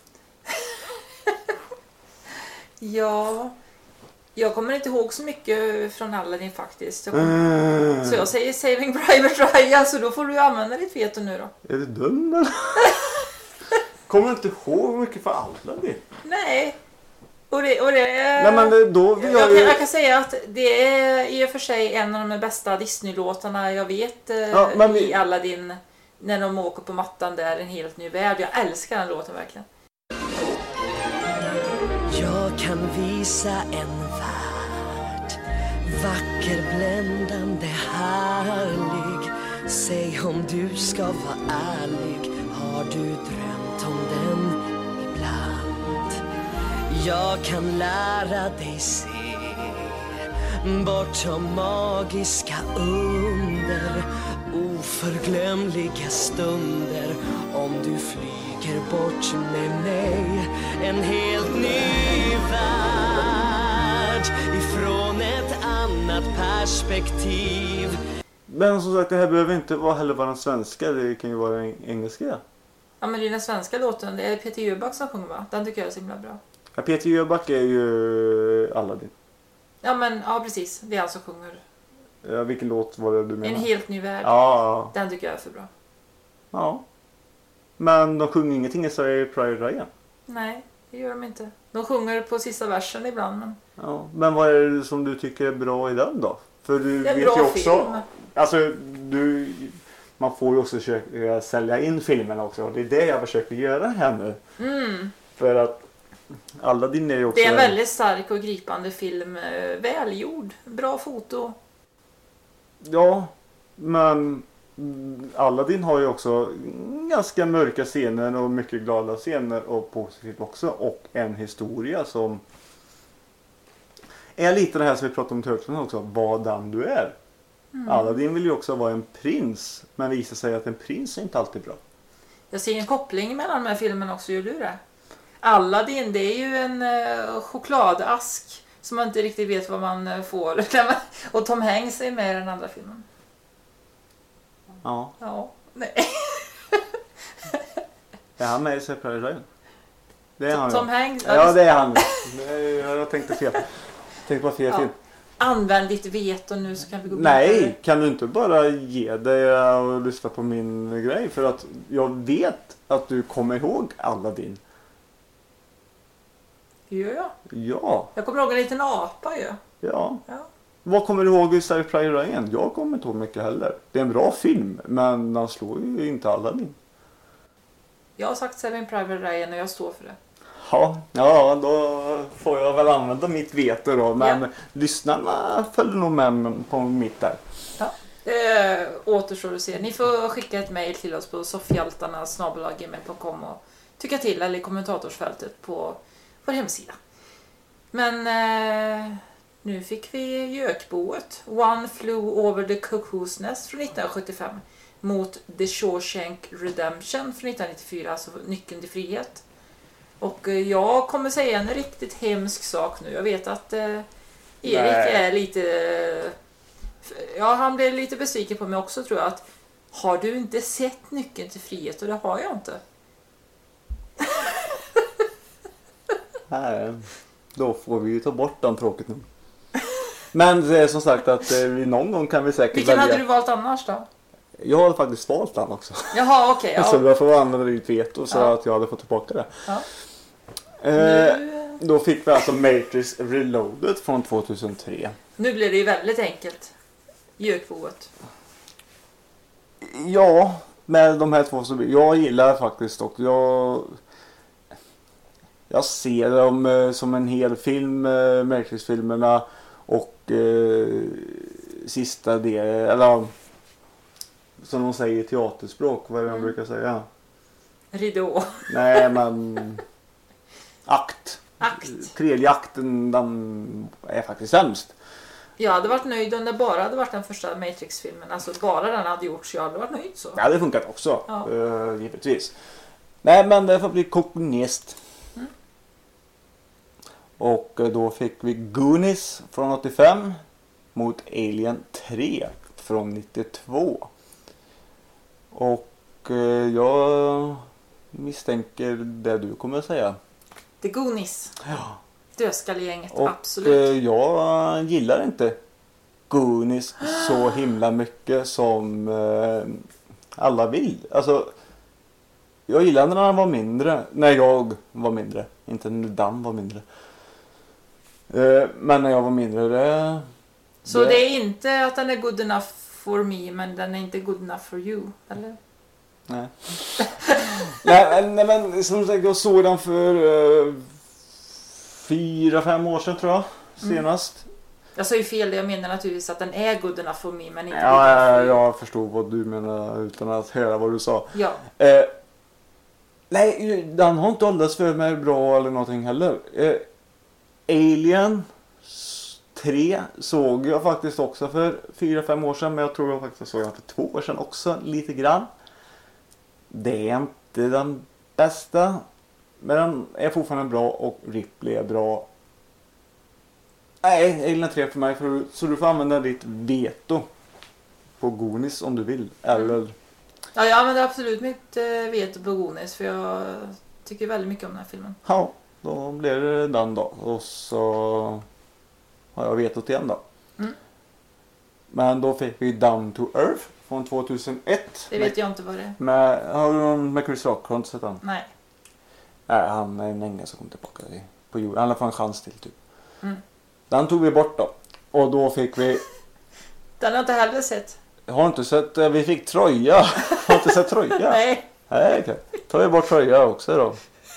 Ja, jag kommer inte ihåg så mycket från Aladdin faktiskt. Så jag säger Saving Private Ryan, så då får du använda ditt veto nu då. Är du dum eller? Kommer du inte ihåg mycket för Aladdin? Nej. Och det Nej, men då jag kan säga att det är i och för sig en av de bästa Disney-låtarna jag vet i Aladdin. När de åker på mattan där, en helt ny värld. Jag älskar den låten verkligen. Jag kan visa en värld, vacker, bländande, härlig. Säg om du ska vara ärlig, har du drömt om den ibland? Jag kan lära dig se bortom magiska under, oförglömliga stunder. Om du flyger bort med mig, en helt ny värld ifrån ett annat perspektiv. Men som sagt, det här behöver inte heller vara den svenska, det kan ju vara den engelska. Ja, men det är den svenska låten. Det är Peter Jöback som sjunger, va? Den tycker jag är så himla bra. Ja, Peter Jöback är ju Aladdin. Ja, precis. Det är han som sjunger. Ja, vilken låt var det du menar? En helt ny värld. Ja. Den tycker jag är för bra. Ja. Men de sjunger ingenting i Sverige Private Ryan. Nej, det gör de inte. De sjunger på sista versen ibland. Men... Ja. Men vad är det som du tycker är bra i den då? För du det är en vet bra ju också... film. Alltså, man får ju också försöka sälja in filmerna också. Och det är det jag försöker göra här nu. För att Aladdin är ju också... Det är en väldigt stark och gripande film. Välgjord. Bra foto. Ja, men Aladdin har ju också ganska mörka scener och mycket glada scener och positivt också. Och en historia som är lite det här som vi pratade om Turtles också. Vadan du är. Aladdin vill ju också vara en prins. Men visar sig att en prins är inte alltid bra. Jag ser en koppling mellan de här filmerna också, gör du det? Aladdin, det är ju en chokladask som man inte riktigt vet vad man får. Och Tom Hanks är med i den andra filmen. Ja. Ja, nej. Är han med i Surprise Ryan? Det är han. Tom Hanks? Ja, det är han. Jag tänkte fel. Tänkte på fel film. Använd ditt veto nu så kan vi gå Nej, vidare. kan du inte bara ge dig och lyssna på min grej? För att jag vet att du kommer ihåg Aladdin. Gör jag? Ja. Jag kommer ihåg en liten apa ju. Ja. Ja. Vad kommer du ihåg i Surprise Ryan? Jag kommer inte ihåg mycket heller. Det är en bra film, men den slår ju inte Aladdin. Jag har sagt Saving Private Ryan och jag står för det. Ja, då får jag väl använda mitt veto då. Men lyssnarna följer nog med på mitt där. Ja. Det återstår att se. Ni får skicka ett mejl till oss på soffhjältarna@gmail.com och tycka till eller i kommentatorsfältet på vår hemsida. Men nu fick vi Gökboet. One Flew Over the Cuckoo's Nest från 1975 mot The Shawshank Redemption från 1994, alltså Nyckeln till frihet. Och jag kommer säga en riktigt hemsk sak nu. Jag vet att Erik är lite... Ja, han blev lite besviken på mig också, tror jag. Att, har du inte sett Nyckeln till frihet? Och det har jag inte. Nej, då får vi ju ta bort den, tråkigt nog. Men det är som sagt att någon gång kan vi säkert Vilken välja. hade du valt annars då? Jag har faktiskt valt den också. Jaha, okej. Ja. Så jag får använda ditt veto så att jag hade fått tillbaka det. Ja. Då fick vi alltså Matrix Reloaded från 2003. Nu blir det ju väldigt enkelt. Gökboet. Ja, med de här två som jag gillar faktiskt, och jag ser dem som en hel film, Matrix-filmerna, och sista del, eller som de säger i teaterspråk, vad är det de brukar säga? Ridå. Nej, men akt. Akt. Tredje akten, den är faktiskt sämst. Jag hade varit nöjd om det bara hade varit den första Matrix-filmen. Alltså bara den hade gjorts, jag hade varit nöjd så. Ja, det funkat också, Ja. givetvis. Nej, men det får bli Kokonist. Och då fick vi Goonies från 85 mot Alien 3 från 92. Och jag misstänker det du kommer att säga. The Goonies. Ja. Dödskallegänget, Och absolut. jag gillar inte Goonies så himla mycket som alla vill. Alltså, jag gillade när han var mindre. När jag var mindre. Inte när Dan var mindre. Men när jag var mindre. Så det är inte att den är good enough for me, men den är inte good enough for you, eller? Nej. nej, men som sagt, jag såg den för 4-5 år sedan, tror jag. Senast. Jag sa ju fel, jag menar naturligtvis att den är good enough for me, men inte good Ja, enough for you. jag förstod vad du menar utan att höra vad du sa. Ja. Nej, den har inte åldrats för mig bra eller någonting heller. Alien 3 såg jag faktiskt också för 4-5 år sedan, men jag tror jag faktiskt såg den för 2 år sedan också, lite grann. Det är inte den bästa, men den är fortfarande bra och Ripley är bra. Nej, Alien 3 för mig, så du får använda ditt veto på Goonies om du vill, eller... Ja, jag använder absolut mitt veto på Goonies, för jag tycker väldigt mycket om den här filmen. Ja, då blir det den då. Och så har jag vetot igen då. Men då fick vi Down to Earth från 2001. Det vet jag inte vad det är. Har du någon med Chris Rock? Har du inte sett den? Nej. Nej, han är en ängel som kommer tillbaka på jorden. Han får en chans till typ. Den tog vi bort då. Och då fick vi... Den har jag inte heller sett. Har inte sett... Vi fick Troja. Har inte sett Troja? Nej. Nej, okej. Tar vi bort Troja också då.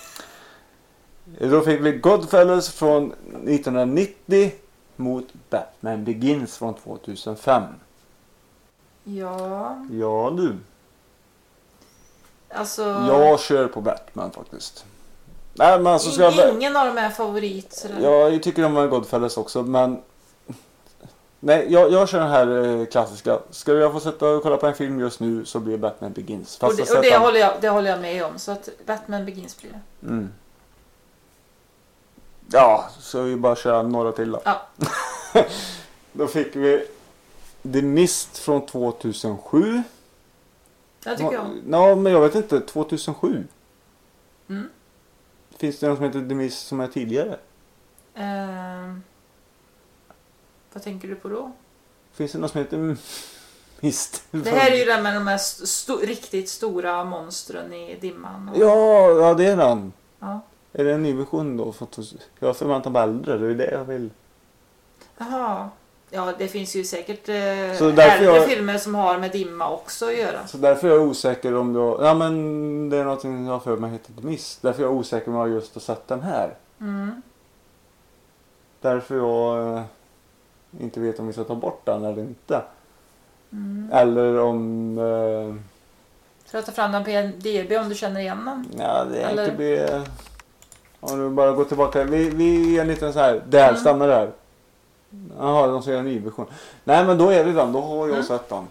Då fick vi Goodfellas från 1990 mot Batman Begins från 2005. Ja. Ja, du. Alltså... Jag kör på Batman faktiskt. Nej, men alltså ska Ingen av dem är favorit. Sådär. jag tycker om Goodfellas också, men Nej, jag kör den här klassiska. Ska jag få sätta och kolla på en film just nu så blir Batman Begins. Och det håller jag med om. Så att Batman Begins blir det. Mm. Ja, så vi bara köra några till då. Ja. Då fick vi The Mist från 2007. Det tycker jag. Ja, men jag vet inte. 2007. Mm. Finns det någon som heter The Mist som är tidigare? Vad tänker du på då? Finns det någon som heter Mist? Det här är ju den med de här riktigt stora monstren i dimman. Och... Ja, det är den. Ja. Är det en ny version då? Jag förväntar mig äldre, det är det jag vill. Jaha. Ja, det finns ju säkert äldre filmer som har med dimma också att göra. Så därför är jag osäker om då... Ja, men det är någonting jag för mig heter The Mist. Därför är jag osäker om jag just har sett den här. Mm. Därför jag inte vet om vi ska ta bort den eller inte. Mm. Eller om... Ska jag ta fram den på DB om du känner igen den? Ja, det är inte... Om du bara går tillbaka. Vi är en liten så här... Där stannar där. Jaha, de säger en ny version. Nej, men då är det den. Då har jag sett den.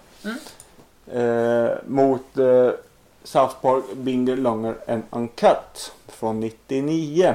Mot South Park Bigger, Longer and Uncut från 99.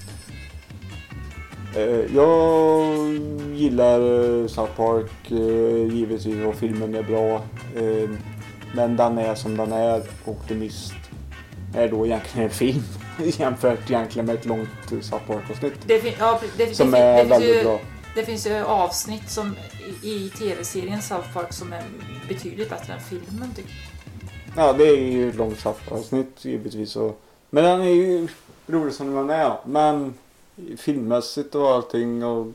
Jag gillar South Park givetvis och filmen är bra. Men den är som den är och The Mist är då egentligen en film jämfört egentligen med ett långt South Park-avsnitt. Som är väldigt bra. Det finns ju avsnitt som i tv-serien South Park som är betydligt bättre än filmen tycker jag. Ja, det är ju ett långt avsnitt givetvis. Men den är ju rolig som den är. Men filmmässigt och allting och...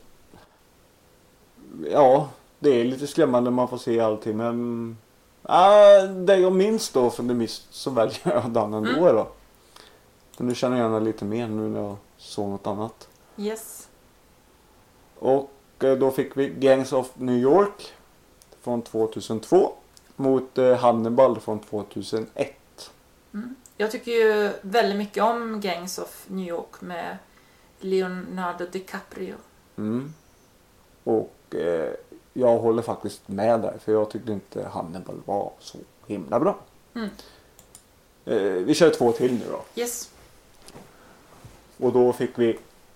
Ja, det är lite skrämmande man får se allting. Men det jag minns då från The Mist så väljer jag den ändå då. För nu känner jag gärna lite mer nu när jag såg något annat. Yes. Och då fick vi Gangs of New York från 2002 mot Hannibal från 2001. Mm. Jag tycker ju väldigt mycket om Gangs of New York med Leonardo DiCaprio. Mm. Och jag håller faktiskt med där för jag tyckte inte Hannibal var så himla bra. Mm. Vi kör 2 till nu då. Yes. Och då fick vi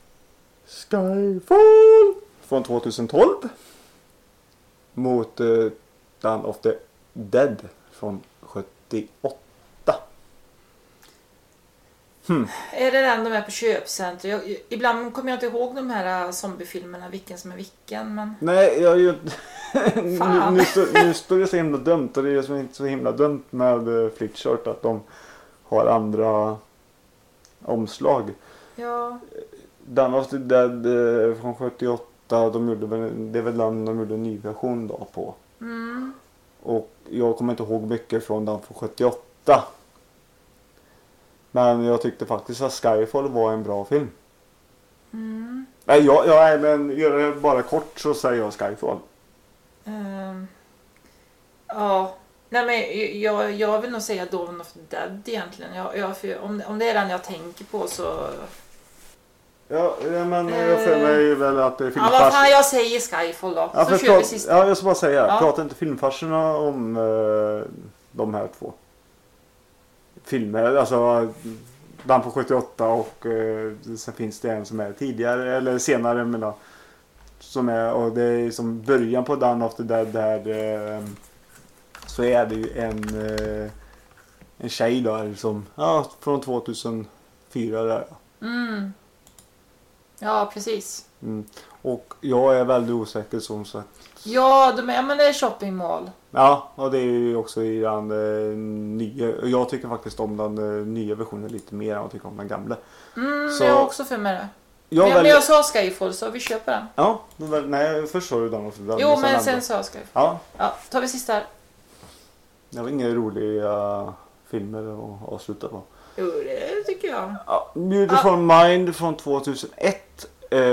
Skyfall från 2012 mot Dawn of the Dead från 78. Är det den de är på köpcenter? Ibland kommer jag inte ihåg de här zombiefilmerna, vilken som är vilken. Men... Nej, jag ju... nu står det så himla dumt och det är inte så himla dumt med Flickchart att de har andra omslag. Ja. Dawn of the Dead från 78, det är väl den de gjorde en ny version då på. Mm. Och jag kommer inte ihåg mycket från den från 78. Men jag tyckte faktiskt att Skyfall var en bra film. Mm. Nej, men gör det bara kort så säger jag Skyfall. Ja. Nej, men jag vill nog säga Dawn of the Dead egentligen. Om det är den jag tänker på så... Ja, men jag för mig väl att det är filmfarsen. Ja, vad fan, jag säger Skyfall då. Ja, så kör vi sista. Ja, jag ska bara säga. Pratar inte filmfarserna om de här 2 filmer? Alltså, den på 78 och sen finns det en som är tidigare eller senare. Men då, som är, och det är som början på Dawn of the Dead där så är det ju en tjej där som, från 2004 där. Mm. Ja, precis. Mm. Och jag är väldigt osäker som sagt. Ja, men det är shopping mall. Ja, och det är ju också i den nya. Jag tycker faktiskt om den nya versionen lite mer än jag tycker om den gamla. Så, jag har också för mig det. Men jag sa Skyfall så vi köper den. Ja, nej först sa du den. Jo, men sen sa jag Skyfall. Ja, tar vi sista här. Det var inga roliga filmer att avsluta på. Jo, det tycker jag. Ja, Beautiful Mind från 2001.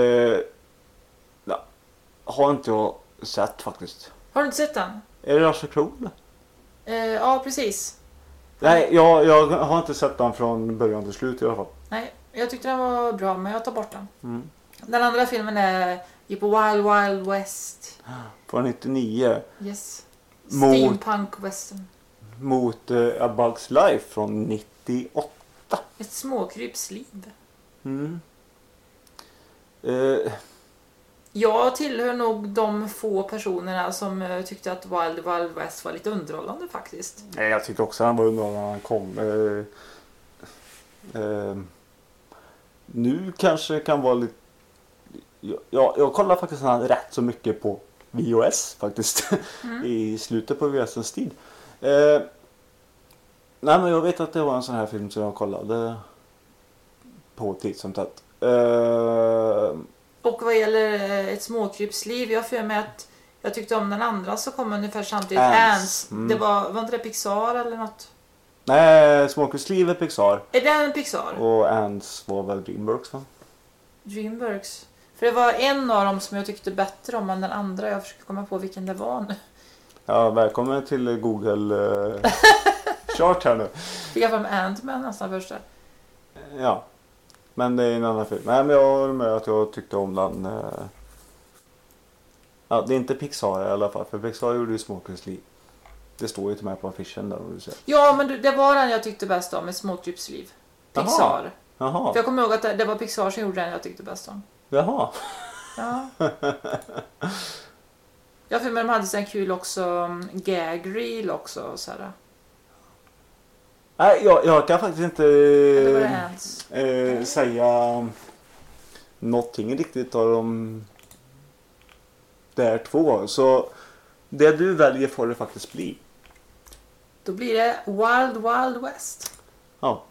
Har inte jag sett faktiskt. Har du inte sett den? Är det Russell Crowe? Ja, precis. Nej, jag har inte sett den från början till slut i alla fall. Nej, jag tyckte den var bra men jag tar bort den. Mm. Den andra filmen är Gick på Wild Wild West. Från 99. Yes. Mot- Steampunk western. Mot A Bug's Life från 98. Ett småkrypsliv. Jag tillhör nog de få personerna som tyckte att Wild Wild West var lite underhållande faktiskt. Nej, jag tyckte också han var underhållande när han kom. Nu kanske kan vara lite... Jag kollar faktiskt han rätt så mycket på VHS faktiskt. I slutet på VHSens tid. Nej, men jag vet att det var en sån här film som jag kollade på tid som tätt. Och vad gäller ett småkrypsliv, jag för mig att jag tyckte om den andra så kom ungefär samtidigt. Ants. Det var inte det Pixar eller något? Nej, Småkrypsliv är Pixar. Är det en Pixar? Och Ants var väl Dreamworks, va? Dreamworks. För det var en av dem som jag tyckte bättre om än den andra. Jag försöker komma på vilken det var nu. Ja, välkommen till Google chart här nu. Fick jag fram Ant-Man nästan första. Ja, men det är en annan film. Nej, men jag håller med att jag tyckte om den. Ja, det är inte Pixar i alla fall, för Pixar gjorde ju Småkrypsliv. Det står ju till mig på affischen där, om du ser. Ja, men det var den jag tyckte bäst om, ett småkrypsliv. Pixar. Jaha. För jag kommer ihåg att det var Pixar som gjorde den jag tyckte bäst om. Jaha. Ja. Jag för mig de hade en kul också gag reel också så här. Nej, jag kan faktiskt inte Det var det Ants. säga någonting riktigt av de där två. Så det du väljer får det faktiskt bli. Då blir det Wild Wild West. Ja,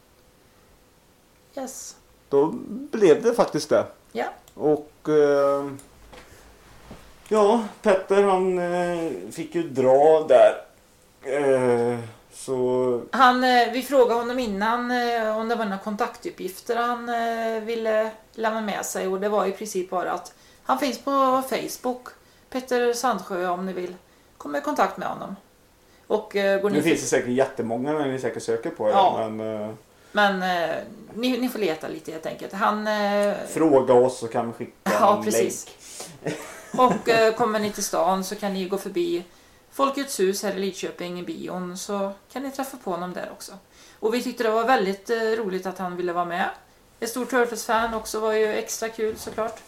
Yes. då blev det faktiskt det. Ja. Och ja, Petter han fick ju dra där. Så Vi frågade honom innan om det var några kontaktuppgifter han ville lämna med sig. Och det var i princip bara att han finns på Facebook. Petter Sandsjö, om ni vill komma i kontakt med honom. Och går nu finns det säkert jättemånga när ni säkert söker på det. Ja. Men ni får leta lite helt enkelt. fråga oss så kan vi skicka en precis. länk. Och kommer ni till stan så kan ni gå förbi Folkets hus här i Lidköping i bion, så kan ni träffa på honom där också. Och vi tyckte det var väldigt roligt att han ville vara med. Ett stort Turtles-fan också, var ju extra kul såklart.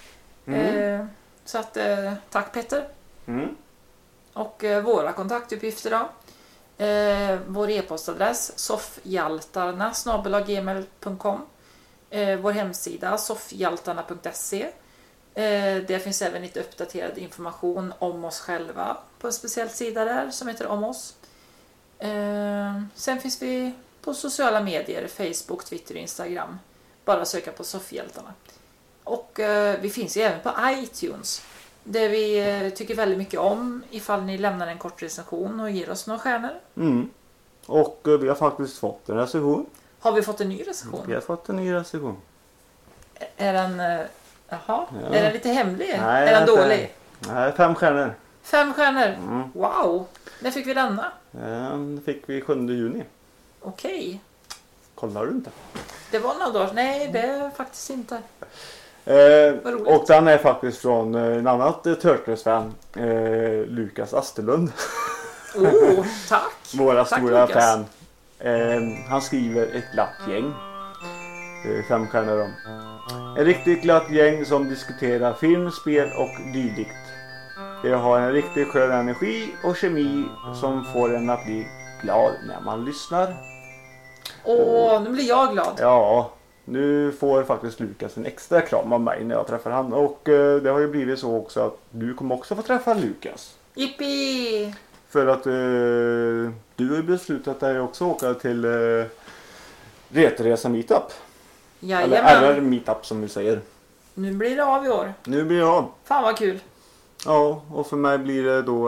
Så att tack Petter. Och våra kontaktuppgifter då. Vår e-postadress soffhjaltarna@gmail.com. Vår hemsida soffhjaltarna.se. Det finns även lite uppdaterad information om oss själva på en speciell sida där som heter om oss. Sen finns vi på sociala medier, Facebook, Twitter och Instagram. Bara söka på Soffhjältarna. Och vi finns ju även på iTunes. Det vi tycker väldigt mycket om ifall ni lämnar en kort recension och ger oss några stjärnor. Och vi har faktiskt fått en recension. Har vi fått en ny recension? Vi har fått en ny recension. Är den... Jaha, är den lite hemlig? Nej, är den dålig? Nej, 5 stjärnor. 5 stjärnor? Wow! När fick vi denna? Den fick vi 7 juni. Okej. Kollar du inte? Det var några dagar. Nej, det är faktiskt inte. Och den är faktiskt från en annat Turtles-fan. Lukas Asterlund. Tack! Våra Tack, stora Lukas. fan. Han skriver ett glatt gäng. 5 stjärnor om. En riktigt glatt gäng som diskuterar film, spel och dylikt. De har en riktigt skön energi och kemi som får en att bli glad när man lyssnar. Nu blir jag glad. Ja, nu får faktiskt Lukas en extra kram av mig när jag träffar han. Och det har ju blivit så också att du kommer också få träffa Lukas. Yippie! För att du har ju beslutat dig också åka till Retresa Meetup. Eller Jajamän. RR Meetup som vi säger. Nu blir det av i år. Nu blir det av. Fan vad kul. Ja, och för mig blir det då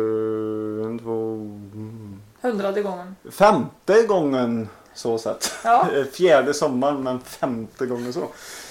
100:e gången. 5:e gången så sett. Ja. 4:e sommaren men 5:e gången så.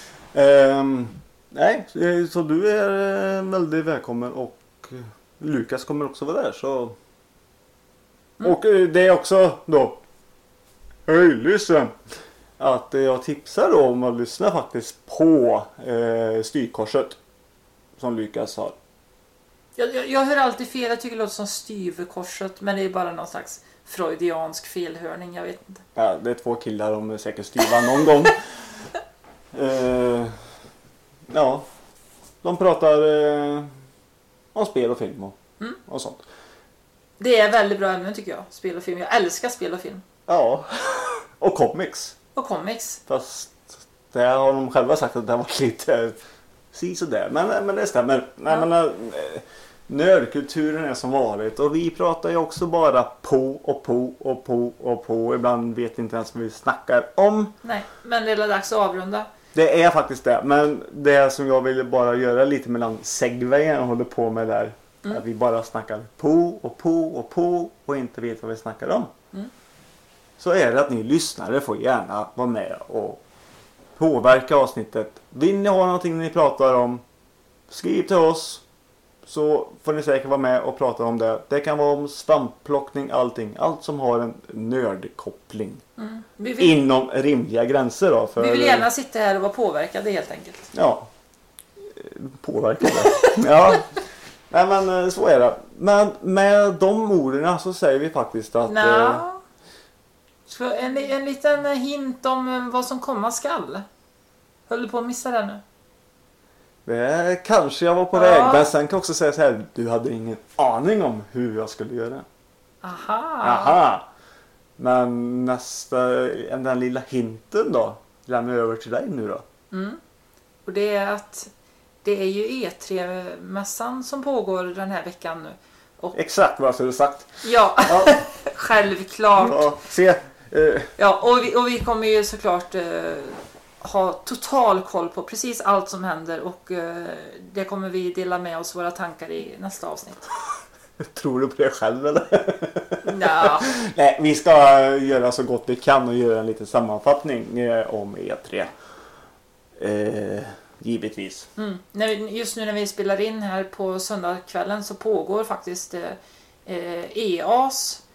Nej, så du är väldigt välkommen och Lukas kommer också vara där så. Och det är också då hej, lyssna. Att jag tipsar då om att lyssna faktiskt på Styrkorset. som Lukas har. Jag hör alltid fel. Jag tycker det låter som styvkorset. Men det är bara någon slags freudiansk felhörning. Jag vet inte. Ja, det är 2 killar. De är säkert styva någon gång. Ja. De pratar om spel och film och sånt. Det är väldigt bra ämnen tycker jag. Spel och film. Jag älskar spel och film. Ja. Och comics. Och comics. Fast det har de själva sagt att det var lite sådär. Men det stämmer. Nej, men, nördkulturen är som vanligt. Och vi pratar ju också bara på. Ibland vet inte ens vad vi snackar om. Nej, men det är dags att avrunda. Det är faktiskt det. Men det som jag ville bara göra lite mellan segwayen och håller på med där. Att vi bara snackar på och inte vet vad vi snackar om. Så är det att ni lyssnare får gärna vara med och påverka avsnittet. Vill ni ha någonting ni pratar om, skriv till oss. Så får ni säkert vara med och prata om det. Det kan vara om svampplockning, allting. Allt som har en nördkoppling. Inom rimliga gränser då. Vi vill gärna sitta här och vara påverkade helt enkelt. Ja. Påverkade. Ja. Nej men så är det. Men med de orden så säger vi faktiskt att... En liten hint om vad som komma skall. Höll du på att missa det nu? Det kanske jag var på väg. Men sen kan jag också säga så här. Du hade ingen aning om hur jag skulle göra. Aha. Men den lilla hinten då. Lämnar över till dig nu då. Och det är att det är ju E3-mässan som pågår den här veckan nu. Och... Exakt vad du sagt. Ja. Självklart. Ja, se. Ja, och vi kommer ju såklart ha total koll på precis allt som händer och det kommer vi dela med oss våra tankar i nästa avsnitt. Tror du på det själv eller? Ja. Nej, vi ska göra så gott vi kan och göra en liten sammanfattning om E3. Givetvis. Just nu när vi spelar in här på söndagskvällen så pågår faktiskt EAs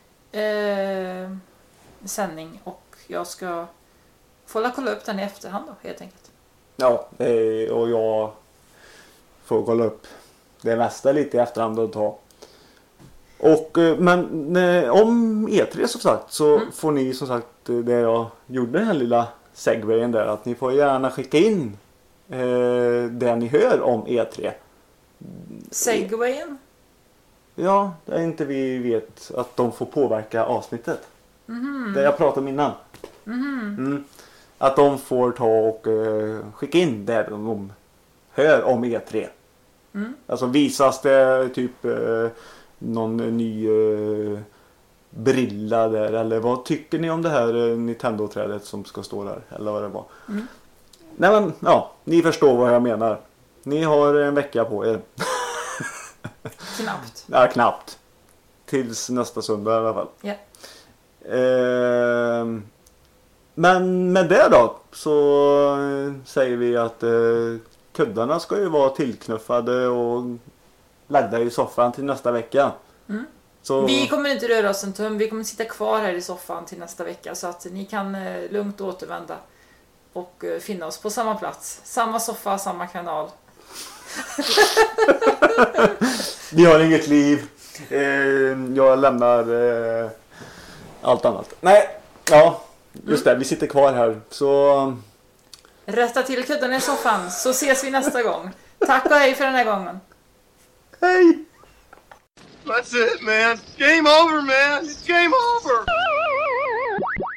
sändning och jag ska få kolla upp den i efterhand då, helt enkelt. Ja, och jag får kolla upp det mesta lite i efterhand och ta. Och, men om E3 som sagt så får ni som sagt det jag gjorde den här lilla segwayen där att ni får gärna skicka in det ni hör om E3. Segwayen? Ja, det är inte vi vet att de får påverka avsnittet. Det jag pratade om innan. Att de får ta och skicka in det de hör om E3. Alltså visas det typ någon ny brilla där eller vad tycker ni om det här Nintendo-trädet som ska stå där eller vad det var. Nej men ja, ni förstår vad jag menar. Ni har en vecka på er. Knappt. Ja, knappt. Tills nästa söndag i alla fall. Ja. Men med det då så säger vi att kuddarna ska ju vara tillknuffade och lagda i soffan till nästa vecka. Så... Vi kommer inte röra oss en tum. Vi kommer sitta kvar här i soffan till nästa vecka så att ni kan lugnt återvända och finna oss på samma plats. Samma soffa, samma kanal. Vi har inget liv. Jag lämnar allt annat. Nej, ja, just det. Vi sitter kvar här. Så... Rätta till kuddarna i soffan så ses vi nästa gång. Tack och hej för den här gången. Hej! That's it, man. Game over, man. It's game over.